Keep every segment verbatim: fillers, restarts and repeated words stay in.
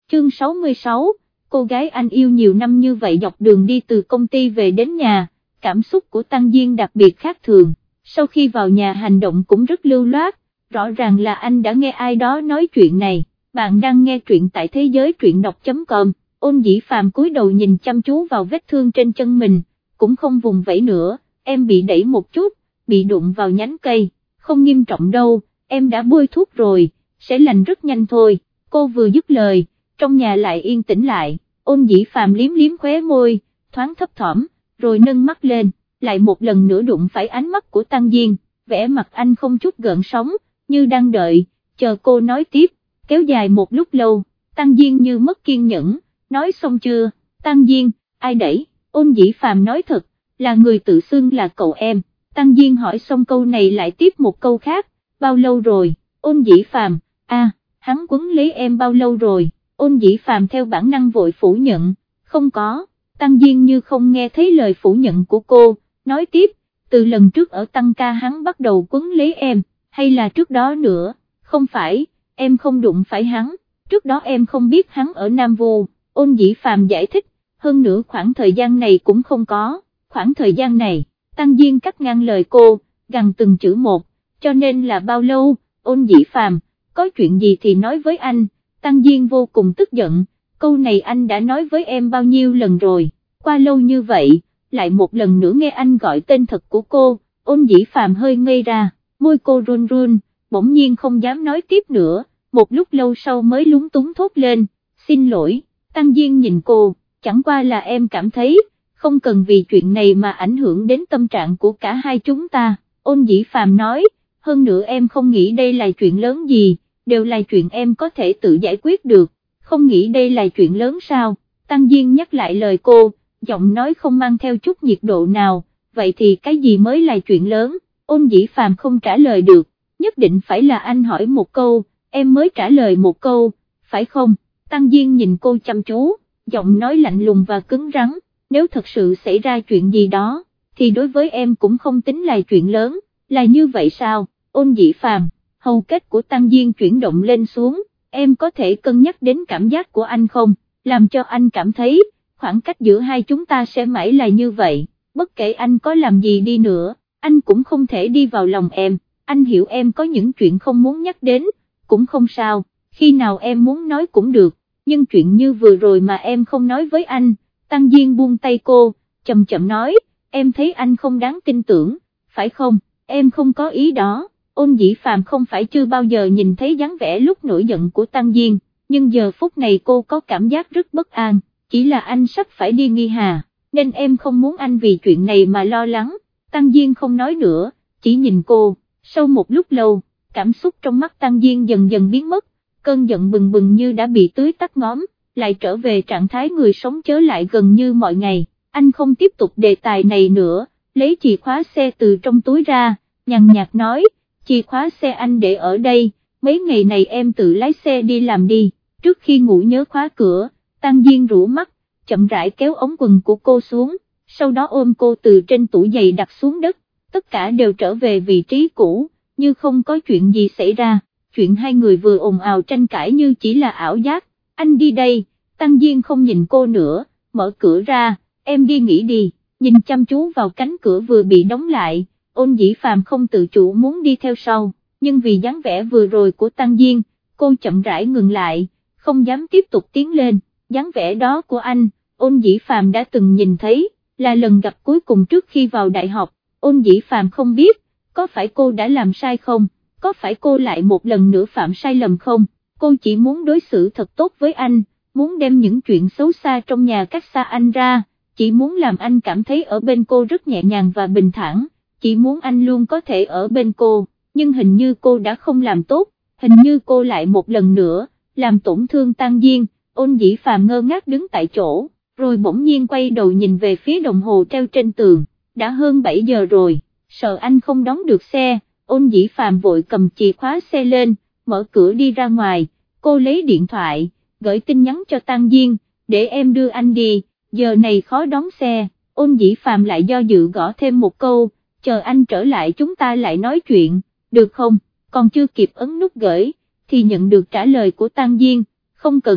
chương sáu mươi sáu, cô gái anh yêu nhiều năm như vậy dọc đường đi từ công ty về đến nhà, cảm xúc của Tăng Diên đặc biệt khác thường, sau khi vào nhà hành động cũng rất lưu loát, rõ ràng là anh đã nghe ai đó nói chuyện này. Bạn đang nghe truyện tại thế giới truyện đọc chấm com. Ôn Dĩ Phàm cúi đầu nhìn chăm chú vào vết thương trên chân mình, cũng không vùng vẫy nữa, em bị đẩy một chút, bị đụng vào nhánh cây, không nghiêm trọng đâu, em đã bôi thuốc rồi, sẽ lành rất nhanh thôi. Cô vừa dứt lời, trong nhà lại yên tĩnh lại, Ôn Dĩ Phàm liếm liếm khóe môi, thoáng thấp thỏm, rồi nâng mắt lên, lại một lần nữa đụng phải ánh mắt của Tăng Diên, vẻ mặt anh không chút gợn sóng, như đang đợi, chờ cô nói tiếp, kéo dài một lúc lâu, Tăng Diên như mất kiên nhẫn, nói xong chưa? Tăng Diên, ai đẩy? Ôn Dĩ Phàm nói thật, là người tự xưng là cậu em. Tăng Diên hỏi xong câu này lại tiếp một câu khác, bao lâu rồi? Ôn Dĩ Phàm, a, hắn quấn lấy em bao lâu rồi? Ôn Dĩ Phàm theo bản năng vội phủ nhận, không có. Tăng Diên như không nghe thấy lời phủ nhận của cô, nói tiếp, từ lần trước ở tăng ca hắn bắt đầu quấn lấy em, hay là trước đó nữa? Không phải, em không đụng phải hắn, trước đó em không biết hắn ở Nam Vu. Ôn Dĩ Phàm giải thích, hơn nữa khoảng thời gian này cũng không có, khoảng thời gian này, Tăng Diên cắt ngang lời cô, gằn từng chữ một, cho nên là bao lâu? Ôn Dĩ Phàm, có chuyện gì thì nói với anh. Tăng Diên vô cùng tức giận, câu này anh đã nói với em bao nhiêu lần rồi, qua lâu như vậy, lại một lần nữa nghe anh gọi tên thật của cô. Ôn Dĩ Phàm hơi ngây ra, môi cô run run, bỗng nhiên không dám nói tiếp nữa, một lúc lâu sau mới lúng túng thốt lên, xin lỗi. Tăng Diên nhìn cô, chẳng qua là em cảm thấy, không cần vì chuyện này mà ảnh hưởng đến tâm trạng của cả hai chúng ta. Ôn Dĩ Phàm nói, hơn nữa em không nghĩ đây là chuyện lớn gì, đều là chuyện em có thể tự giải quyết được, không nghĩ đây là chuyện lớn sao? Tăng Diên nhắc lại lời cô, giọng nói không mang theo chút nhiệt độ nào, vậy thì cái gì mới là chuyện lớn? Ôn Dĩ Phàm không trả lời được, nhất định phải là anh hỏi một câu, em mới trả lời một câu, phải không? Tăng Diên nhìn cô chăm chú, giọng nói lạnh lùng và cứng rắn, nếu thật sự xảy ra chuyện gì đó, thì đối với em cũng không tính là chuyện lớn, là như vậy sao? Ôn Dĩ Phàm, hầu kết của Tăng Diên chuyển động lên xuống, em có thể cân nhắc đến cảm giác của anh không, làm cho anh cảm thấy, khoảng cách giữa hai chúng ta sẽ mãi là như vậy, bất kể anh có làm gì đi nữa, anh cũng không thể đi vào lòng em, anh hiểu em có những chuyện không muốn nhắc đến, cũng không sao, khi nào em muốn nói cũng được, nhưng chuyện như vừa rồi mà em không nói với anh. Tăng Diên buông tay cô, chậm chậm nói, em thấy anh không đáng tin tưởng, phải không? Em không có ý đó. Ôn Dĩ Phàm không phải chưa bao giờ nhìn thấy dáng vẻ lúc nổi giận của Tăng Diên, nhưng giờ phút này cô có cảm giác rất bất an, chỉ là anh sắp phải đi Nghi Hà, nên em không muốn anh vì chuyện này mà lo lắng. Tăng Diên không nói nữa, chỉ nhìn cô, sau một lúc lâu, cảm xúc trong mắt Tăng Diên dần dần biến mất, cơn giận bừng bừng như đã bị tưới tắt ngóm, lại trở về trạng thái người sống chớ lại gần như mọi ngày. Anh không tiếp tục đề tài này nữa, lấy chìa khóa xe từ trong túi ra, nhàn nhạt nói, chìa khóa xe anh để ở đây, mấy ngày này em tự lái xe đi làm đi. Trước khi ngủ nhớ khóa cửa. Tăng Diên rũ mắt, chậm rãi kéo ống quần của cô xuống, sau đó ôm cô từ trên tủ giày đặt xuống đất, tất cả đều trở về vị trí cũ, như không có chuyện gì xảy ra, chuyện hai người vừa ồn ào tranh cãi như chỉ là ảo giác. Anh đi đây. Tăng Diên không nhìn cô nữa, mở cửa ra, em đi nghỉ đi, nhìn chăm chú vào cánh cửa vừa bị đóng lại. Ôn Dĩ Phàm không tự chủ muốn đi theo sau, nhưng vì dáng vẻ vừa rồi của Tăng Diên, cô chậm rãi ngừng lại, không dám tiếp tục tiến lên. Dáng vẻ đó của anh, Ôn Dĩ Phàm đã từng nhìn thấy, là lần gặp cuối cùng trước khi vào đại học. Ôn Dĩ Phàm không biết, có phải cô đã làm sai không, có phải cô lại một lần nữa phạm sai lầm không, cô chỉ muốn đối xử thật tốt với anh, muốn đem những chuyện xấu xa trong nhà cách xa anh ra, chỉ muốn làm anh cảm thấy ở bên cô rất nhẹ nhàng và bình thản, chỉ muốn anh luôn có thể ở bên cô, nhưng hình như cô đã không làm tốt, hình như cô lại một lần nữa, làm tổn thương Tăng Diên. Ôn Dĩ Phàm ngơ ngác đứng tại chỗ, rồi bỗng nhiên quay đầu nhìn về phía đồng hồ treo trên tường, đã hơn bảy giờ rồi, sợ anh không đón được xe, Ôn Dĩ Phàm vội cầm chìa khóa xe lên, mở cửa đi ra ngoài, cô lấy điện thoại, gửi tin nhắn cho Tăng Diên, để em đưa anh đi, giờ này khó đón xe. Ôn Dĩ Phàm lại do dự gõ thêm một câu, chờ anh trở lại chúng ta lại nói chuyện, được không? Còn chưa kịp ấn nút gửi, thì nhận được trả lời của Tăng Diên, không cần.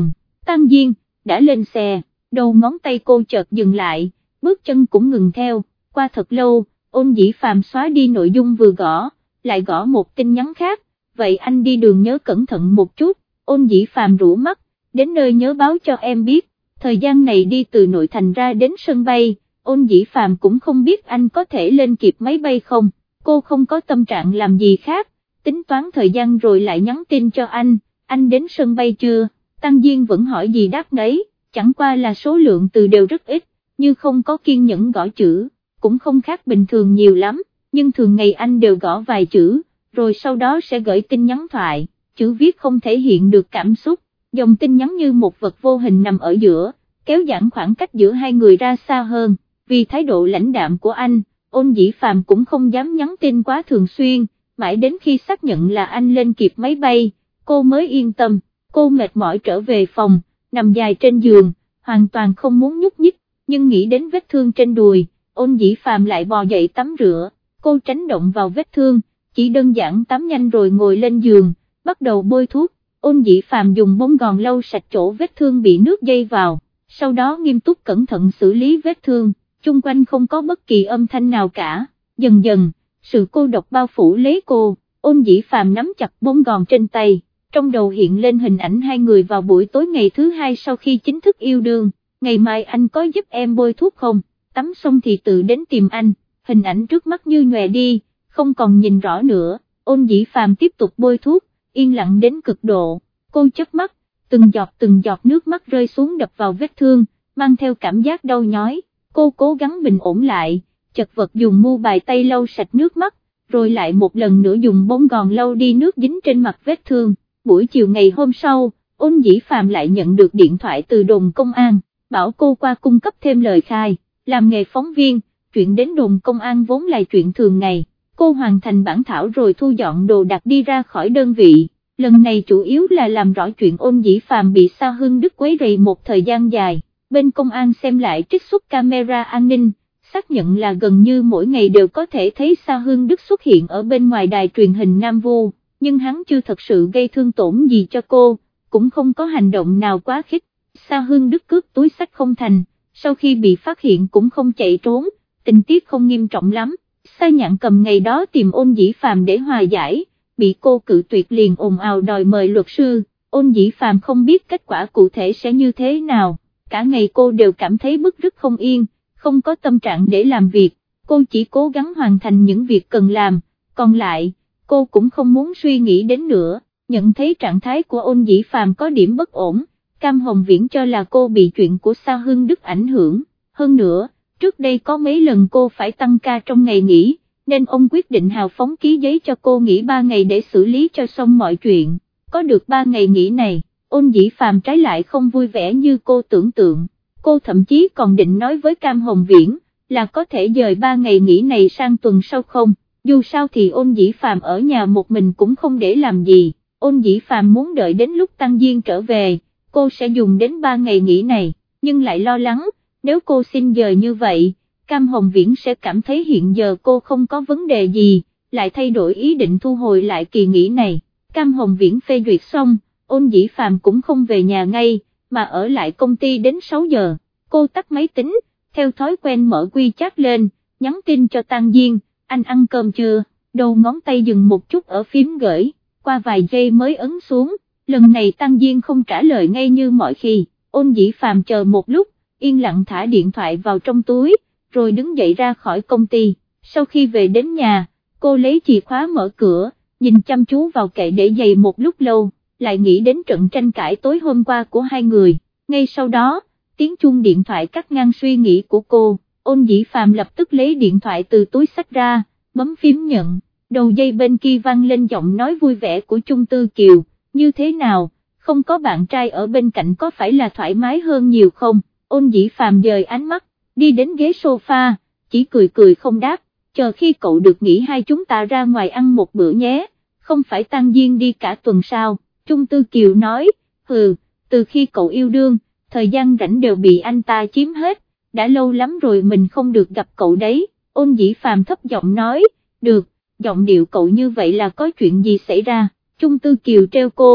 Tăng Diên, đã lên xe, đầu ngón tay cô chợt dừng lại, bước chân cũng ngừng theo, qua thật lâu, Ôn Dĩ Phàm xóa đi nội dung vừa gõ, lại gõ một tin nhắn khác, vậy anh đi đường nhớ cẩn thận một chút. Ôn Dĩ Phàm rũ mắt, đến nơi nhớ báo cho em biết, thời gian này đi từ nội thành ra đến sân bay, Ôn Dĩ Phàm cũng không biết anh có thể lên kịp máy bay không, cô không có tâm trạng làm gì khác, tính toán thời gian rồi lại nhắn tin cho anh, anh đến sân bay chưa, Tăng Diên vẫn hỏi gì đáp nấy, chẳng qua là số lượng từ đều rất ít, như không có kiên nhẫn gõ chữ, cũng không khác bình thường nhiều lắm, nhưng thường ngày anh đều gõ vài chữ, rồi sau đó sẽ gửi tin nhắn thoại, chữ viết không thể hiện được cảm xúc, dòng tin nhắn như một vật vô hình nằm ở giữa, kéo giãn khoảng cách giữa hai người ra xa hơn, vì thái độ lãnh đạm của anh, Ôn Dĩ Phàm cũng không dám nhắn tin quá thường xuyên, mãi đến khi xác nhận là anh lên kịp máy bay, cô mới yên tâm, cô mệt mỏi trở về phòng, nằm dài trên giường, hoàn toàn không muốn nhúc nhích, nhưng nghĩ đến vết thương trên đùi, Ôn Dĩ Phàm lại bò dậy tắm rửa, cô tránh động vào vết thương, chỉ đơn giản tắm nhanh rồi ngồi lên giường, bắt đầu bôi thuốc. Ôn Dĩ Phàm dùng bông gòn lau sạch chỗ vết thương bị nước dây vào, sau đó nghiêm túc cẩn thận xử lý vết thương, chung quanh không có bất kỳ âm thanh nào cả, dần dần, sự cô độc bao phủ lấy cô, Ôn Dĩ Phàm nắm chặt bông gòn trên tay, trong đầu hiện lên hình ảnh hai người vào buổi tối ngày thứ hai sau khi chính thức yêu đương, ngày mai anh có giúp em bôi thuốc không, tắm xong thì tự đến tìm anh, hình ảnh trước mắt như nhòe đi, không còn nhìn rõ nữa, Ôn Dĩ Phàm tiếp tục bôi thuốc, yên lặng đến cực độ, cô chớp mắt, từng giọt từng giọt nước mắt rơi xuống đập vào vết thương, mang theo cảm giác đau nhói, cô cố gắng bình ổn lại, chật vật dùng mu bàn tay lau sạch nước mắt, rồi lại một lần nữa dùng bông gòn lau đi nước dính trên mặt vết thương. Buổi chiều ngày hôm sau, Ôn Dĩ Phàm lại nhận được điện thoại từ đồn công an, bảo cô qua cung cấp thêm lời khai, làm nghề phóng viên, chuyện đến đồn công an vốn là chuyện thường ngày. Cô hoàn thành bản thảo rồi thu dọn đồ đạc đi ra khỏi đơn vị, lần này chủ yếu là làm rõ chuyện Ôn Dĩ Phàm bị Sa Hưng Đức quấy rầy một thời gian dài, bên công an xem lại trích xuất camera an ninh, xác nhận là gần như mỗi ngày đều có thể thấy Sa Hưng Đức xuất hiện ở bên ngoài đài truyền hình Nam Vu, nhưng hắn chưa thật sự gây thương tổn gì cho cô, cũng không có hành động nào quá khích. Sa Hưng Đức cướp túi xách không thành, sau khi bị phát hiện cũng không chạy trốn, tình tiết không nghiêm trọng lắm. Sa Nhạn Cầm ngày đó tìm Ôn Dĩ Phàm để hòa giải, bị cô cự tuyệt liền ồn ào đòi mời luật sư, Ôn Dĩ Phàm không biết kết quả cụ thể sẽ như thế nào, cả ngày cô đều cảm thấy bứt rứt không yên, không có tâm trạng để làm việc, cô chỉ cố gắng hoàn thành những việc cần làm, còn lại, cô cũng không muốn suy nghĩ đến nữa, nhận thấy trạng thái của Ôn Dĩ Phàm có điểm bất ổn, Cam Hồng Viễn cho là cô bị chuyện của Sa Hưng Đức ảnh hưởng, hơn nữa, trước đây có mấy lần cô phải tăng ca trong ngày nghỉ, nên ông quyết định hào phóng ký giấy cho cô nghỉ ba ngày để xử lý cho xong mọi chuyện, có được ba ngày nghỉ này, Ôn Dĩ Phàm trái lại không vui vẻ như cô tưởng tượng, cô thậm chí còn định nói với Cam Hồng Viễn, là có thể dời ba ngày nghỉ này sang tuần sau không, dù sao thì Ôn Dĩ Phàm ở nhà một mình cũng không để làm gì, Ôn Dĩ Phàm muốn đợi đến lúc Tăng Diên trở về, cô sẽ dùng đến ba ngày nghỉ này, nhưng lại lo lắng, nếu cô xin dời như vậy, Cam Hồng Viễn sẽ cảm thấy hiện giờ cô không có vấn đề gì, lại thay đổi ý định thu hồi lại kỳ nghỉ này. Cam Hồng Viễn phê duyệt xong, Ôn Dĩ Phàm cũng không về nhà ngay, mà ở lại công ty đến sáu giờ, cô tắt máy tính, theo thói quen mở WeChat lên, nhắn tin cho Tăng Diên, anh ăn cơm chưa, đầu ngón tay dừng một chút ở phím gửi, qua vài giây mới ấn xuống, lần này Tăng Diên không trả lời ngay như mọi khi, Ôn Dĩ Phàm chờ một lúc, yên lặng thả điện thoại vào trong túi, rồi đứng dậy ra khỏi công ty, sau khi về đến nhà, cô lấy chìa khóa mở cửa, nhìn chăm chú vào kệ để giày một lúc lâu, lại nghĩ đến trận tranh cãi tối hôm qua của hai người, ngay sau đó, tiếng chuông điện thoại cắt ngang suy nghĩ của cô, Ôn Dĩ Phàm lập tức lấy điện thoại từ túi xách ra, bấm phím nhận, đầu dây bên kia vang lên giọng nói vui vẻ của Chung Tư Kiều, như thế nào, không có bạn trai ở bên cạnh có phải là thoải mái hơn nhiều không, Ôn Dĩ Phàm dời ánh mắt, đi đến ghế sofa, chỉ cười cười không đáp, chờ khi cậu được nghỉ hai chúng ta ra ngoài ăn một bữa nhé, không phải Tăng Diên đi cả tuần sao, Chung Tư Kiều nói, hừ, từ khi cậu yêu đương, thời gian rảnh đều bị anh ta chiếm hết, đã lâu lắm rồi mình không được gặp cậu đấy, Ôn Dĩ Phàm thấp giọng nói, được, giọng điệu cậu như vậy là có chuyện gì xảy ra, Chung Tư Kiều treo cô,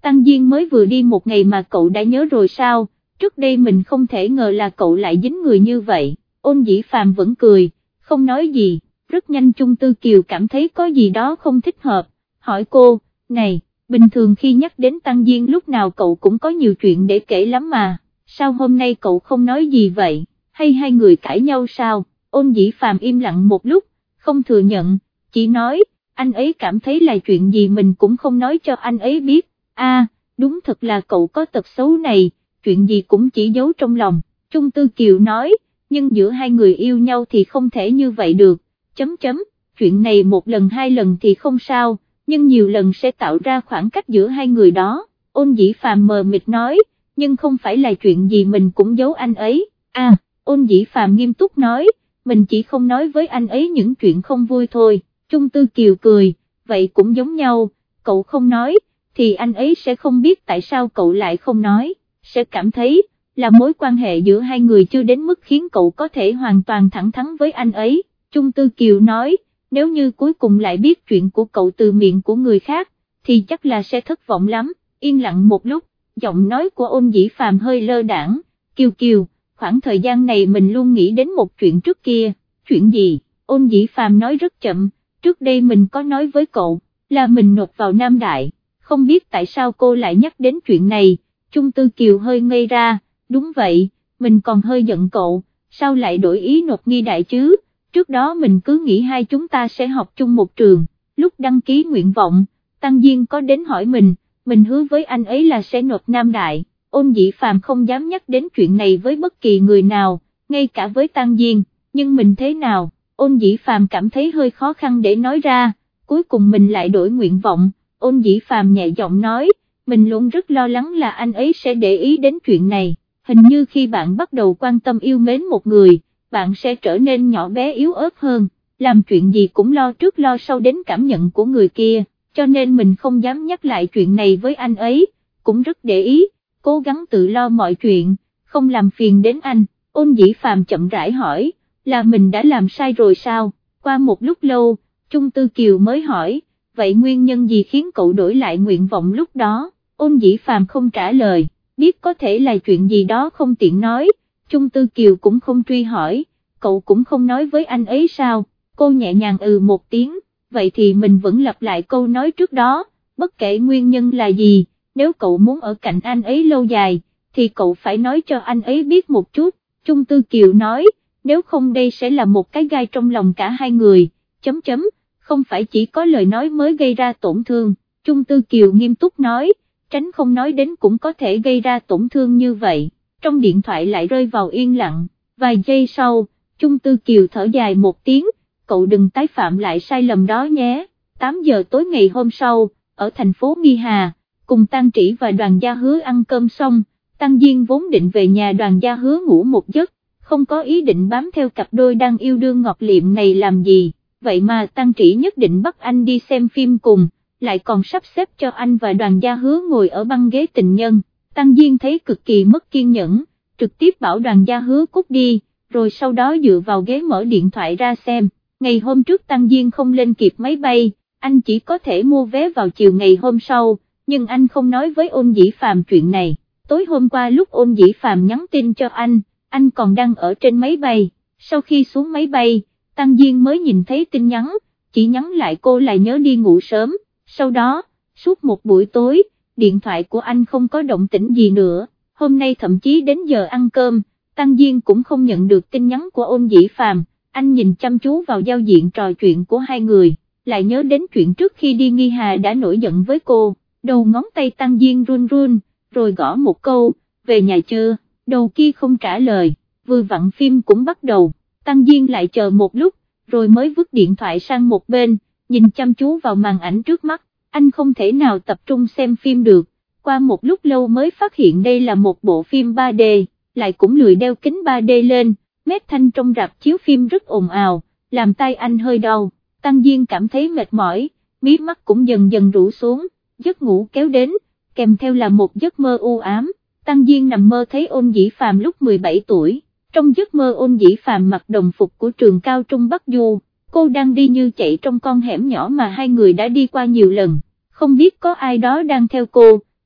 Tăng Diên mới vừa đi một ngày mà cậu đã nhớ rồi sao, trước đây mình không thể ngờ là cậu lại dính người như vậy. Ôn Dĩ Phàm vẫn cười, không nói gì, rất nhanh Chung Tư Kiều cảm thấy có gì đó không thích hợp, hỏi cô, này, bình thường khi nhắc đến Tăng Diên lúc nào cậu cũng có nhiều chuyện để kể lắm mà, sao hôm nay cậu không nói gì vậy, hay hai người cãi nhau sao? Ôn Dĩ Phàm im lặng một lúc, không thừa nhận, chỉ nói, anh ấy cảm thấy là chuyện gì mình cũng không nói cho anh ấy biết, a, đúng thật là cậu có tật xấu này, chuyện gì cũng chỉ giấu trong lòng. Chung Tư Kiều nói, nhưng giữa hai người yêu nhau thì không thể như vậy được, chấm chấm, chuyện này một lần hai lần thì không sao, nhưng nhiều lần sẽ tạo ra khoảng cách giữa hai người đó. Ôn Dĩ Phàm mờ mịt nói, nhưng không phải là chuyện gì mình cũng giấu anh ấy, à, Ôn Dĩ Phàm nghiêm túc nói, mình chỉ không nói với anh ấy những chuyện không vui thôi. Chung Tư Kiều cười, vậy cũng giống nhau, cậu không nói, thì anh ấy sẽ không biết tại sao cậu lại không nói, sẽ cảm thấy là mối quan hệ giữa hai người chưa đến mức khiến cậu có thể hoàn toàn thẳng thắn với anh ấy. Chung Tư Kiều nói, nếu như cuối cùng lại biết chuyện của cậu từ miệng của người khác, thì chắc là sẽ thất vọng lắm. Yên lặng một lúc, giọng nói của Ôn Dĩ Phàm hơi lơ đãng, Kiều Kiều, khoảng thời gian này mình luôn nghĩ đến một chuyện trước kia. Chuyện gì? Ôn Dĩ Phàm nói rất chậm, trước đây mình có nói với cậu, là mình nộp vào Nam Đại, không biết tại sao cô lại nhắc đến chuyện này. Chung Tư Kiều hơi ngây ra, đúng vậy, mình còn hơi giận cậu, sao lại đổi ý nộp Nghi Đại chứ, trước đó mình cứ nghĩ hai chúng ta sẽ học chung một trường, lúc đăng ký nguyện vọng, Tăng Diên có đến hỏi mình, mình hứa với anh ấy là sẽ nộp Nam Đại. Ôn Dĩ Phàm không dám nhắc đến chuyện này với bất kỳ người nào, ngay cả với Tăng Diên, nhưng mình thế nào, Ôn Dĩ Phàm cảm thấy hơi khó khăn để nói ra, cuối cùng mình lại đổi nguyện vọng. Ôn Dĩ Phàm nhẹ giọng nói, mình luôn rất lo lắng là anh ấy sẽ để ý đến chuyện này, hình như khi bạn bắt đầu quan tâm yêu mến một người, bạn sẽ trở nên nhỏ bé yếu ớt hơn, làm chuyện gì cũng lo trước lo sau đến cảm nhận của người kia, cho nên mình không dám nhắc lại chuyện này với anh ấy, cũng rất để ý, cố gắng tự lo mọi chuyện, không làm phiền đến anh. Ôn Dĩ Phàm chậm rãi hỏi, là mình đã làm sai rồi sao? Qua một lúc lâu, Chung Tư Kiều mới hỏi, vậy nguyên nhân gì khiến cậu đổi lại nguyện vọng lúc đó? Ôn Dĩ Phàm không trả lời, biết có thể là chuyện gì đó không tiện nói. Chung Tư Kiều cũng không truy hỏi, cậu cũng không nói với anh ấy sao? Cô nhẹ nhàng ừ một tiếng, vậy thì mình vẫn lặp lại câu nói trước đó, bất kể nguyên nhân là gì, nếu cậu muốn ở cạnh anh ấy lâu dài, thì cậu phải nói cho anh ấy biết một chút. Chung Tư Kiều nói, nếu không đây sẽ là một cái gai trong lòng cả hai người, chấm chấm, không phải chỉ có lời nói mới gây ra tổn thương. Chung Tư Kiều nghiêm túc nói, tránh không nói đến cũng có thể gây ra tổn thương như vậy. Trong điện thoại lại rơi vào yên lặng, vài giây sau, Chung Tư Kiều thở dài một tiếng, cậu đừng tái phạm lại sai lầm đó nhé. tám giờ tối ngày hôm sau, ở thành phố Nghi Hà, cùng Tăng Trĩ và Đoàn Gia Hứa ăn cơm xong, Tăng Diên vốn định về nhà Đoàn Gia Hứa ngủ một giấc, không có ý định bám theo cặp đôi đang yêu đương ngọt liệm này làm gì, vậy mà Tăng Trĩ nhất định bắt anh đi xem phim cùng, lại còn sắp xếp cho anh và Đoàn Gia Hứa ngồi ở băng ghế tình nhân. Tăng Diên thấy cực kỳ mất kiên nhẫn, trực tiếp bảo Đoàn Gia Hứa cút đi, rồi sau đó dựa vào ghế mở điện thoại ra xem. Ngày hôm trước Tăng Diên không lên kịp máy bay, anh chỉ có thể mua vé vào chiều ngày hôm sau, nhưng anh không nói với Ôn Dĩ Phàm chuyện này. Tối hôm qua lúc Ôn Dĩ Phàm nhắn tin cho anh, anh còn đang ở trên máy bay, sau khi xuống máy bay, Tăng Diên mới nhìn thấy tin nhắn, chỉ nhắn lại cô là nhớ đi ngủ sớm. Sau đó, suốt một buổi tối, điện thoại của anh không có động tĩnh gì nữa, hôm nay thậm chí đến giờ ăn cơm, Tăng Diên cũng không nhận được tin nhắn của Ôn Dĩ Phàm. Anh nhìn chăm chú vào giao diện trò chuyện của hai người, lại nhớ đến chuyện trước khi đi Nghi Hà đã nổi giận với cô, đầu ngón tay Tăng Diên run run, rồi gõ một câu, về nhà chưa, đầu kia không trả lời, vừa vặn phim cũng bắt đầu, Tăng Diên lại chờ một lúc, rồi mới vứt điện thoại sang một bên, nhìn chăm chú vào màn ảnh trước mắt, anh không thể nào tập trung xem phim được, qua một lúc lâu mới phát hiện đây là một bộ phim ba D, lại cũng lười đeo kính ba D lên. Mét thanh trong rạp chiếu phim rất ồn ào, làm tai anh hơi đau, Tăng Diên cảm thấy mệt mỏi, mí mắt cũng dần dần rũ xuống, giấc ngủ kéo đến, kèm theo là một giấc mơ u ám. Tăng Diên nằm mơ thấy Ôn Dĩ Phàm lúc mười bảy tuổi, trong giấc mơ Ôn Dĩ Phàm mặc đồng phục của trường cao trung Bắc Du, cô đang đi như chạy trong con hẻm nhỏ mà hai người đã đi qua nhiều lần, không biết có ai đó đang theo cô,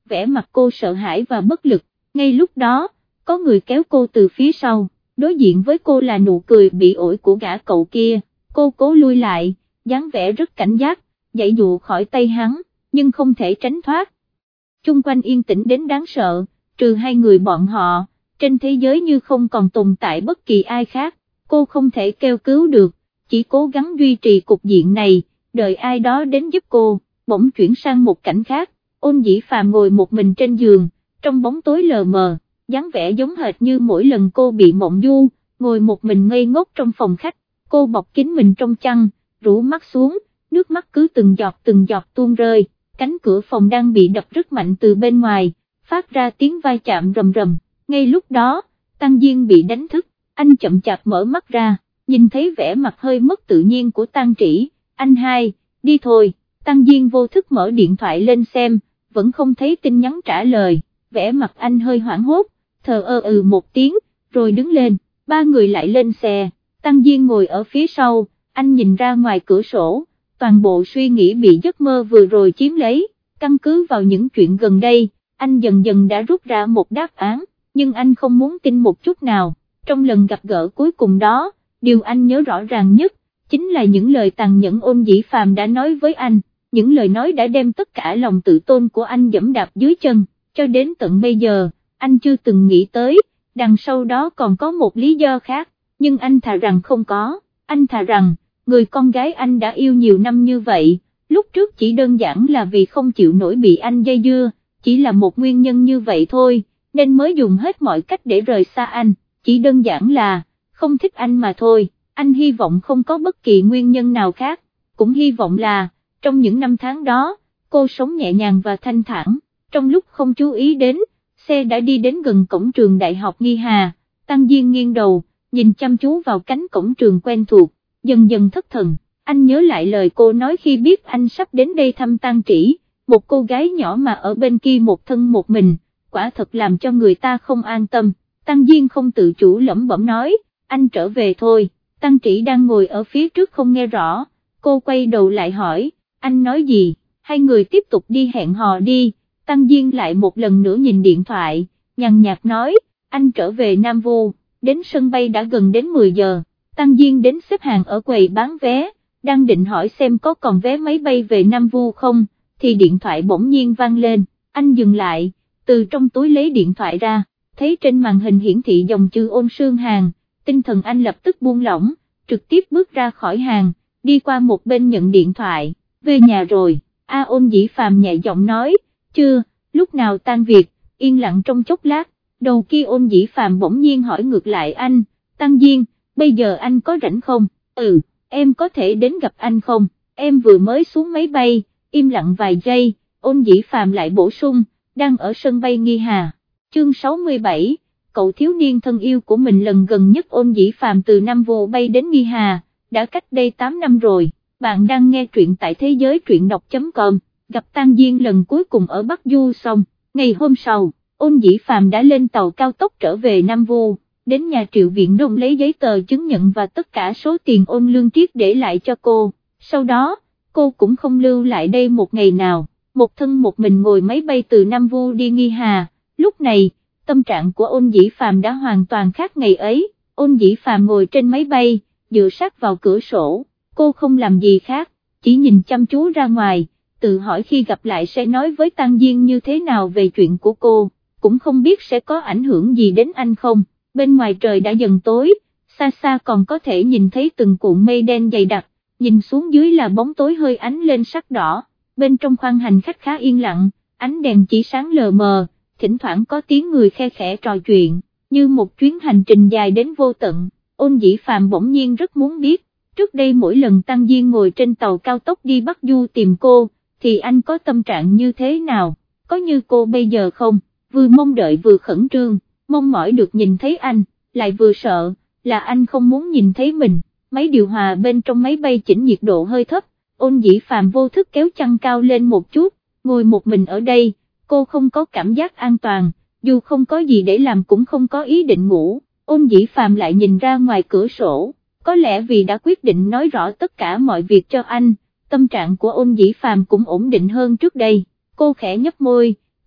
vẻ mặt cô sợ hãi và bất lực. Ngay lúc đó, có người kéo cô từ phía sau, đối diện với cô là nụ cười bị ổi của gã cậu kia, cô cố lui lại, dáng vẻ rất cảnh giác, giãy dụ khỏi tay hắn, nhưng không thể tránh thoát. Chung quanh yên tĩnh đến đáng sợ, trừ hai người bọn họ, trên thế giới như không còn tồn tại bất kỳ ai khác, cô không thể kêu cứu được, chỉ cố gắng duy trì cục diện này, đợi ai đó đến giúp cô. Bỗng chuyển sang một cảnh khác, Ôn Dĩ Phàm ngồi một mình trên giường, trong bóng tối lờ mờ, dáng vẻ giống hệt như mỗi lần cô bị mộng du, ngồi một mình ngây ngốc trong phòng khách, cô bọc kín mình trong chăn, rũ mắt xuống, nước mắt cứ từng giọt từng giọt tuôn rơi, cánh cửa phòng đang bị đập rất mạnh từ bên ngoài, phát ra tiếng va chạm rầm rầm. Ngay lúc đó, Tăng Diên bị đánh thức, anh chậm chạp mở mắt ra, nhìn thấy vẻ mặt hơi mất tự nhiên của Tăng Trĩ, anh hai, đi thôi. Tăng Diên vô thức mở điện thoại lên xem, vẫn không thấy tin nhắn trả lời, vẻ mặt anh hơi hoảng hốt, thờ ơ ừ một tiếng, rồi đứng lên, ba người lại lên xe, Tăng Diên ngồi ở phía sau, anh nhìn ra ngoài cửa sổ, toàn bộ suy nghĩ bị giấc mơ vừa rồi chiếm lấy, căn cứ vào những chuyện gần đây, anh dần dần đã rút ra một đáp án, nhưng anh không muốn tin một chút nào, trong lần gặp gỡ cuối cùng đó, điều anh nhớ rõ ràng nhất, chính là những lời tàn nhẫn Ôn Dĩ Phàm đã nói với anh. Những lời nói đã đem tất cả lòng tự tôn của anh dẫm đạp dưới chân, cho đến tận bây giờ, anh chưa từng nghĩ tới, đằng sau đó còn có một lý do khác, nhưng anh thà rằng không có, anh thà rằng, người con gái anh đã yêu nhiều năm như vậy, lúc trước chỉ đơn giản là vì không chịu nổi bị anh dây dưa, chỉ là một nguyên nhân như vậy thôi, nên mới dùng hết mọi cách để rời xa anh, chỉ đơn giản là, không thích anh mà thôi, anh hy vọng không có bất kỳ nguyên nhân nào khác, cũng hy vọng là, trong những năm tháng đó, cô sống nhẹ nhàng và thanh thản, trong lúc không chú ý đến, xe đã đi đến gần cổng trường đại học Nghi Hà, Tăng Diên nghiêng đầu, nhìn chăm chú vào cánh cổng trường quen thuộc, dần dần thất thần, anh nhớ lại lời cô nói khi biết anh sắp đến đây thăm Tăng Trĩ, một cô gái nhỏ mà ở bên kia một thân một mình, quả thật làm cho người ta không an tâm, Tăng Diên không tự chủ lẩm bẩm nói, anh trở về thôi, Tăng Trĩ đang ngồi ở phía trước không nghe rõ, cô quay đầu lại hỏi, anh nói gì, hai người tiếp tục đi hẹn hò đi, Tăng Diên lại một lần nữa nhìn điện thoại, nhàn nhạt nói, anh trở về Nam Vu, đến sân bay đã gần đến mười giờ, Tăng Diên đến xếp hàng ở quầy bán vé, đang định hỏi xem có còn vé máy bay về Nam Vu không, thì điện thoại bỗng nhiên vang lên, anh dừng lại, từ trong túi lấy điện thoại ra, thấy trên màn hình hiển thị dòng chữ Ôn Sương Hàn, tinh thần anh lập tức buông lỏng, trực tiếp bước ra khỏi hàng, đi qua một bên nhận điện thoại. Về nhà rồi, A Ôn Dĩ Phàm nhẹ giọng nói, chưa, lúc nào tan việc, yên lặng trong chốc lát, đầu kia Ôn Dĩ Phàm bỗng nhiên hỏi ngược lại anh, Tăng Diên, bây giờ anh có rảnh không, ừ, em có thể đến gặp anh không, em vừa mới xuống máy bay, im lặng vài giây, Ôn Dĩ Phàm lại bổ sung, đang ở sân bay Nghi Hà, chương sáu mươi bảy, cậu thiếu niên thân yêu của mình lần gần nhất Ôn Dĩ Phàm từ Nam Vu bay đến Nghi Hà, đã cách đây tám năm rồi. Bạn đang nghe truyện tại thế giới truyện đọc chấm com, gặp Tăng Diên lần cuối cùng ở Bắc Du xong, ngày hôm sau, Ôn Dĩ Phàm đã lên tàu cao tốc trở về Nam Vu, đến nhà Triệu Viện Đông lấy giấy tờ chứng nhận và tất cả số tiền Ôn Lương Triết để lại cho cô, sau đó, cô cũng không lưu lại đây một ngày nào, một thân một mình ngồi máy bay từ Nam Vu đi Nghi Hà, lúc này, tâm trạng của Ôn Dĩ Phàm đã hoàn toàn khác ngày ấy, Ôn Dĩ Phàm ngồi trên máy bay, dựa sát vào cửa sổ. Cô không làm gì khác, chỉ nhìn chăm chú ra ngoài, tự hỏi khi gặp lại sẽ nói với Tăng Diên như thế nào về chuyện của cô, cũng không biết sẽ có ảnh hưởng gì đến anh không, bên ngoài trời đã dần tối, xa xa còn có thể nhìn thấy từng cuộn mây đen dày đặc, nhìn xuống dưới là bóng tối hơi ánh lên sắc đỏ, bên trong khoang hành khách khá yên lặng, ánh đèn chỉ sáng lờ mờ, thỉnh thoảng có tiếng người khe khẽ trò chuyện, như một chuyến hành trình dài đến vô tận, Ôn Dĩ Phàm bỗng nhiên rất muốn biết. Trước đây mỗi lần Tăng Diên ngồi trên tàu cao tốc đi Bắc Du tìm cô, thì anh có tâm trạng như thế nào, có như cô bây giờ không, vừa mong đợi vừa khẩn trương, mong mỏi được nhìn thấy anh, lại vừa sợ, là anh không muốn nhìn thấy mình, máy điều hòa bên trong máy bay chỉnh nhiệt độ hơi thấp, Ôn Dĩ Phàm vô thức kéo chăn cao lên một chút, ngồi một mình ở đây, cô không có cảm giác an toàn, dù không có gì để làm cũng không có ý định ngủ, Ôn Dĩ Phàm lại nhìn ra ngoài cửa sổ. Có lẽ vì đã quyết định nói rõ tất cả mọi việc cho anh, tâm trạng của Ôn Dĩ Phàm cũng ổn định hơn trước đây, cô khẽ nhếch môi,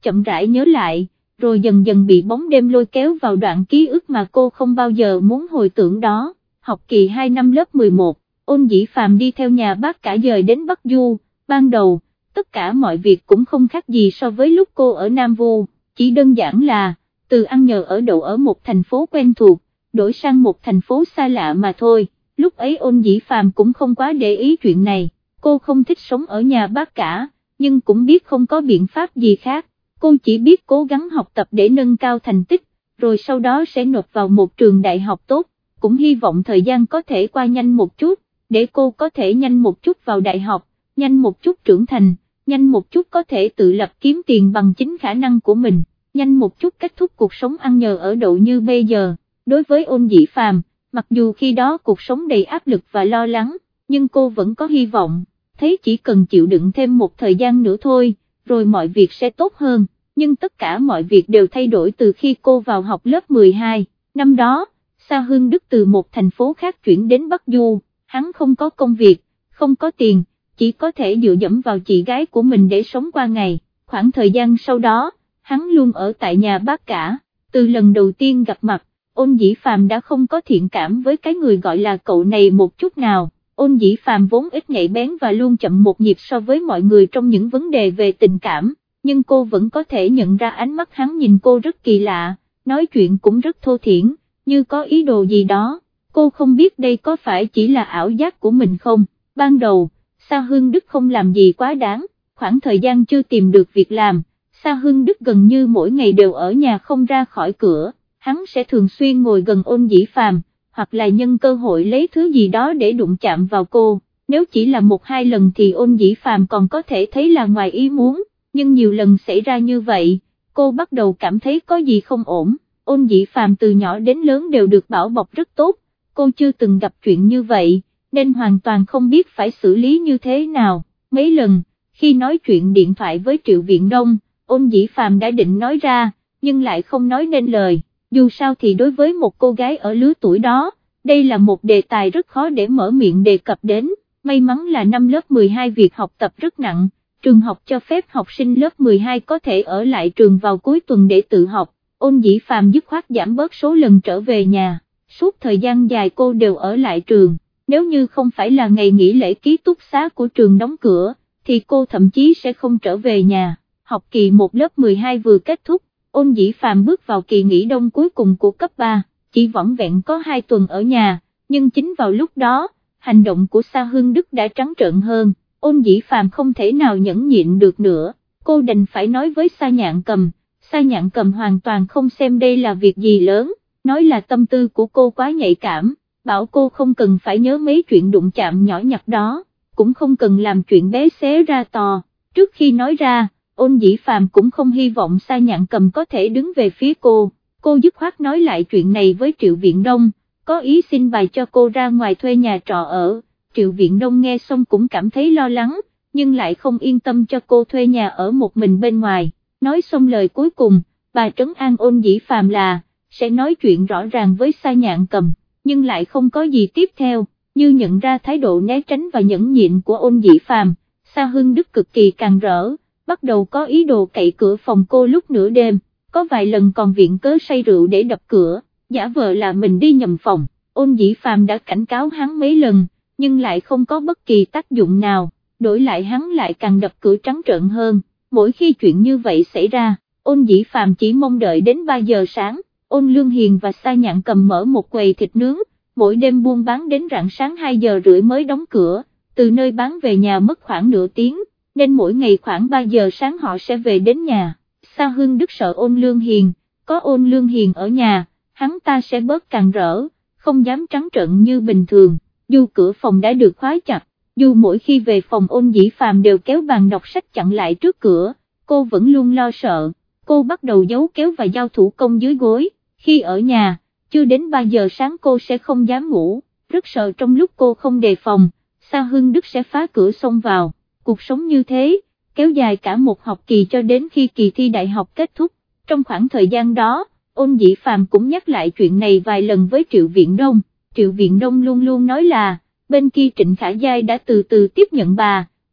chậm rãi nhớ lại, rồi dần dần bị bóng đêm lôi kéo vào đoạn ký ức mà cô không bao giờ muốn hồi tưởng đó. Học kỳ hai năm lớp mười một, Ôn Dĩ Phàm đi theo nhà bác cả dời đến Bắc Du. Ban đầu, tất cả mọi việc cũng không khác gì so với lúc cô ở Nam Vu, chỉ đơn giản là, từ ăn nhờ ở đậu ở một thành phố quen thuộc, đổi sang một thành phố xa lạ mà thôi. Lúc ấy Ôn Dĩ Phàm cũng không quá để ý chuyện này, cô không thích sống ở nhà bác cả, nhưng cũng biết không có biện pháp gì khác, cô chỉ biết cố gắng học tập để nâng cao thành tích, rồi sau đó sẽ nộp vào một trường đại học tốt, cũng hy vọng thời gian có thể qua nhanh một chút, để cô có thể nhanh một chút vào đại học, nhanh một chút trưởng thành, nhanh một chút có thể tự lập kiếm tiền bằng chính khả năng của mình, nhanh một chút kết thúc cuộc sống ăn nhờ ở đậu như bây giờ. Đối với Ôn Dĩ Phàm, mặc dù khi đó cuộc sống đầy áp lực và lo lắng, nhưng cô vẫn có hy vọng, thấy chỉ cần chịu đựng thêm một thời gian nữa thôi, rồi mọi việc sẽ tốt hơn, nhưng tất cả mọi việc đều thay đổi từ khi cô vào học lớp mười hai, năm đó, Sa Hương Đức từ một thành phố khác chuyển đến Bắc Du, hắn không có công việc, không có tiền, chỉ có thể dựa dẫm vào chị gái của mình để sống qua ngày. Khoảng thời gian sau đó, hắn luôn ở tại nhà bác cả. Từ lần đầu tiên gặp mặt, Ôn Dĩ Phàm đã không có thiện cảm với cái người gọi là cậu này một chút nào. Ôn Dĩ Phàm vốn ít nhạy bén và luôn chậm một nhịp so với mọi người trong những vấn đề về tình cảm, nhưng cô vẫn có thể nhận ra ánh mắt hắn nhìn cô rất kỳ lạ, nói chuyện cũng rất thô thiển, như có ý đồ gì đó. Cô không biết đây có phải chỉ là ảo giác của mình không. Ban đầu, Sa Hương Đức không làm gì quá đáng, khoảng thời gian chưa tìm được việc làm, Sa Hương Đức gần như mỗi ngày đều ở nhà không ra khỏi cửa, hắn sẽ thường xuyên ngồi gần Ôn Dĩ Phàm, hoặc là nhân cơ hội lấy thứ gì đó để đụng chạm vào cô, nếu chỉ là một hai lần thì Ôn Dĩ Phàm còn có thể thấy là ngoài ý muốn, nhưng nhiều lần xảy ra như vậy, cô bắt đầu cảm thấy có gì không ổn. Ôn Dĩ Phàm từ nhỏ đến lớn đều được bảo bọc rất tốt, cô chưa từng gặp chuyện như vậy, nên hoàn toàn không biết phải xử lý như thế nào. Mấy lần, khi nói chuyện điện thoại với Triệu Viện Đông, Ôn Dĩ Phàm đã định nói ra, nhưng lại không nói nên lời, dù sao thì đối với một cô gái ở lứa tuổi đó, đây là một đề tài rất khó để mở miệng đề cập đến. May mắn là năm lớp mười hai việc học tập rất nặng, trường học cho phép học sinh lớp mười hai có thể ở lại trường vào cuối tuần để tự học. Ôn Dĩ Phàm dứt khoát giảm bớt số lần trở về nhà, suốt thời gian dài cô đều ở lại trường, nếu như không phải là ngày nghỉ lễ ký túc xá của trường đóng cửa, thì cô thậm chí sẽ không trở về nhà. Học kỳ một lớp mười hai vừa kết thúc, Ôn Dĩ Phàm bước vào kỳ nghỉ đông cuối cùng của cấp ba, chỉ vỏn vẹn có hai tuần ở nhà, nhưng chính vào lúc đó, hành động của Sa Hương Đức đã trắng trợn hơn, Ôn Dĩ Phàm không thể nào nhẫn nhịn được nữa, cô đành phải nói với Sa Nhạn Cầm. Sa Nhạn Cầm hoàn toàn không xem đây là việc gì lớn, nói là tâm tư của cô quá nhạy cảm, bảo cô không cần phải nhớ mấy chuyện đụng chạm nhỏ nhặt đó, cũng không cần làm chuyện bé xé ra to. Trước khi nói ra, Ôn Dĩ Phàm cũng không hy vọng Sa Nhạn Cầm có thể đứng về phía cô, cô dứt khoát nói lại chuyện này với Triệu Viện Đông, có ý xin bài cho cô ra ngoài thuê nhà trọ ở. Triệu Viện Đông nghe xong cũng cảm thấy lo lắng, nhưng lại không yên tâm cho cô thuê nhà ở một mình bên ngoài. Nói xong lời cuối cùng, bà trấn an Ôn Dĩ Phàm là, sẽ nói chuyện rõ ràng với Sa Nhạn Cầm, nhưng lại không có gì tiếp theo, như nhận ra thái độ né tránh và nhẫn nhịn của Ôn Dĩ Phàm, Sa Hương Đức cực kỳ càng rỡ, bắt đầu có ý đồ cậy cửa phòng cô lúc nửa đêm, có vài lần còn viện cớ say rượu để đập cửa, giả vờ là mình đi nhầm phòng. Ôn Dĩ Phàm đã cảnh cáo hắn mấy lần, nhưng lại không có bất kỳ tác dụng nào, đổi lại hắn lại càng đập cửa trắng trợn hơn. Mỗi khi chuyện như vậy xảy ra, Ôn Dĩ Phàm chỉ mong đợi đến ba giờ sáng, Ôn Lương Hiền và Sa Nhạn Cầm mở một quầy thịt nướng, mỗi đêm buôn bán đến rạng sáng hai giờ rưỡi mới đóng cửa, từ nơi bán về nhà mất khoảng nửa tiếng, nên mỗi ngày khoảng ba giờ sáng họ sẽ về đến nhà. Sa Hương Đức sợ Ôn Lương Hiền, có Ôn Lương Hiền ở nhà, hắn ta sẽ bớt càng rỡ, không dám trắng trợn như bình thường, dù cửa phòng đã được khóa chặt. Dù mỗi khi về phòng Ôn Dĩ Phàm đều kéo bàn đọc sách chặn lại trước cửa, cô vẫn luôn lo sợ, cô bắt đầu giấu kéo và giao thủ công dưới gối, khi ở nhà, chưa đến ba giờ sáng cô sẽ không dám ngủ, rất sợ trong lúc cô không đề phòng, Sa Hương Đức sẽ phá cửa xông vào. Cuộc sống như thế, kéo dài cả một học kỳ cho đến khi kỳ thi đại học kết thúc. Trong khoảng thời gian đó, Ôn Dĩ Phàm cũng nhắc lại chuyện này vài lần với Triệu Viện Đông, Triệu Viện Đông luôn luôn nói là, bên kia Trịnh Khả Giai đã từ từ tiếp nhận bà,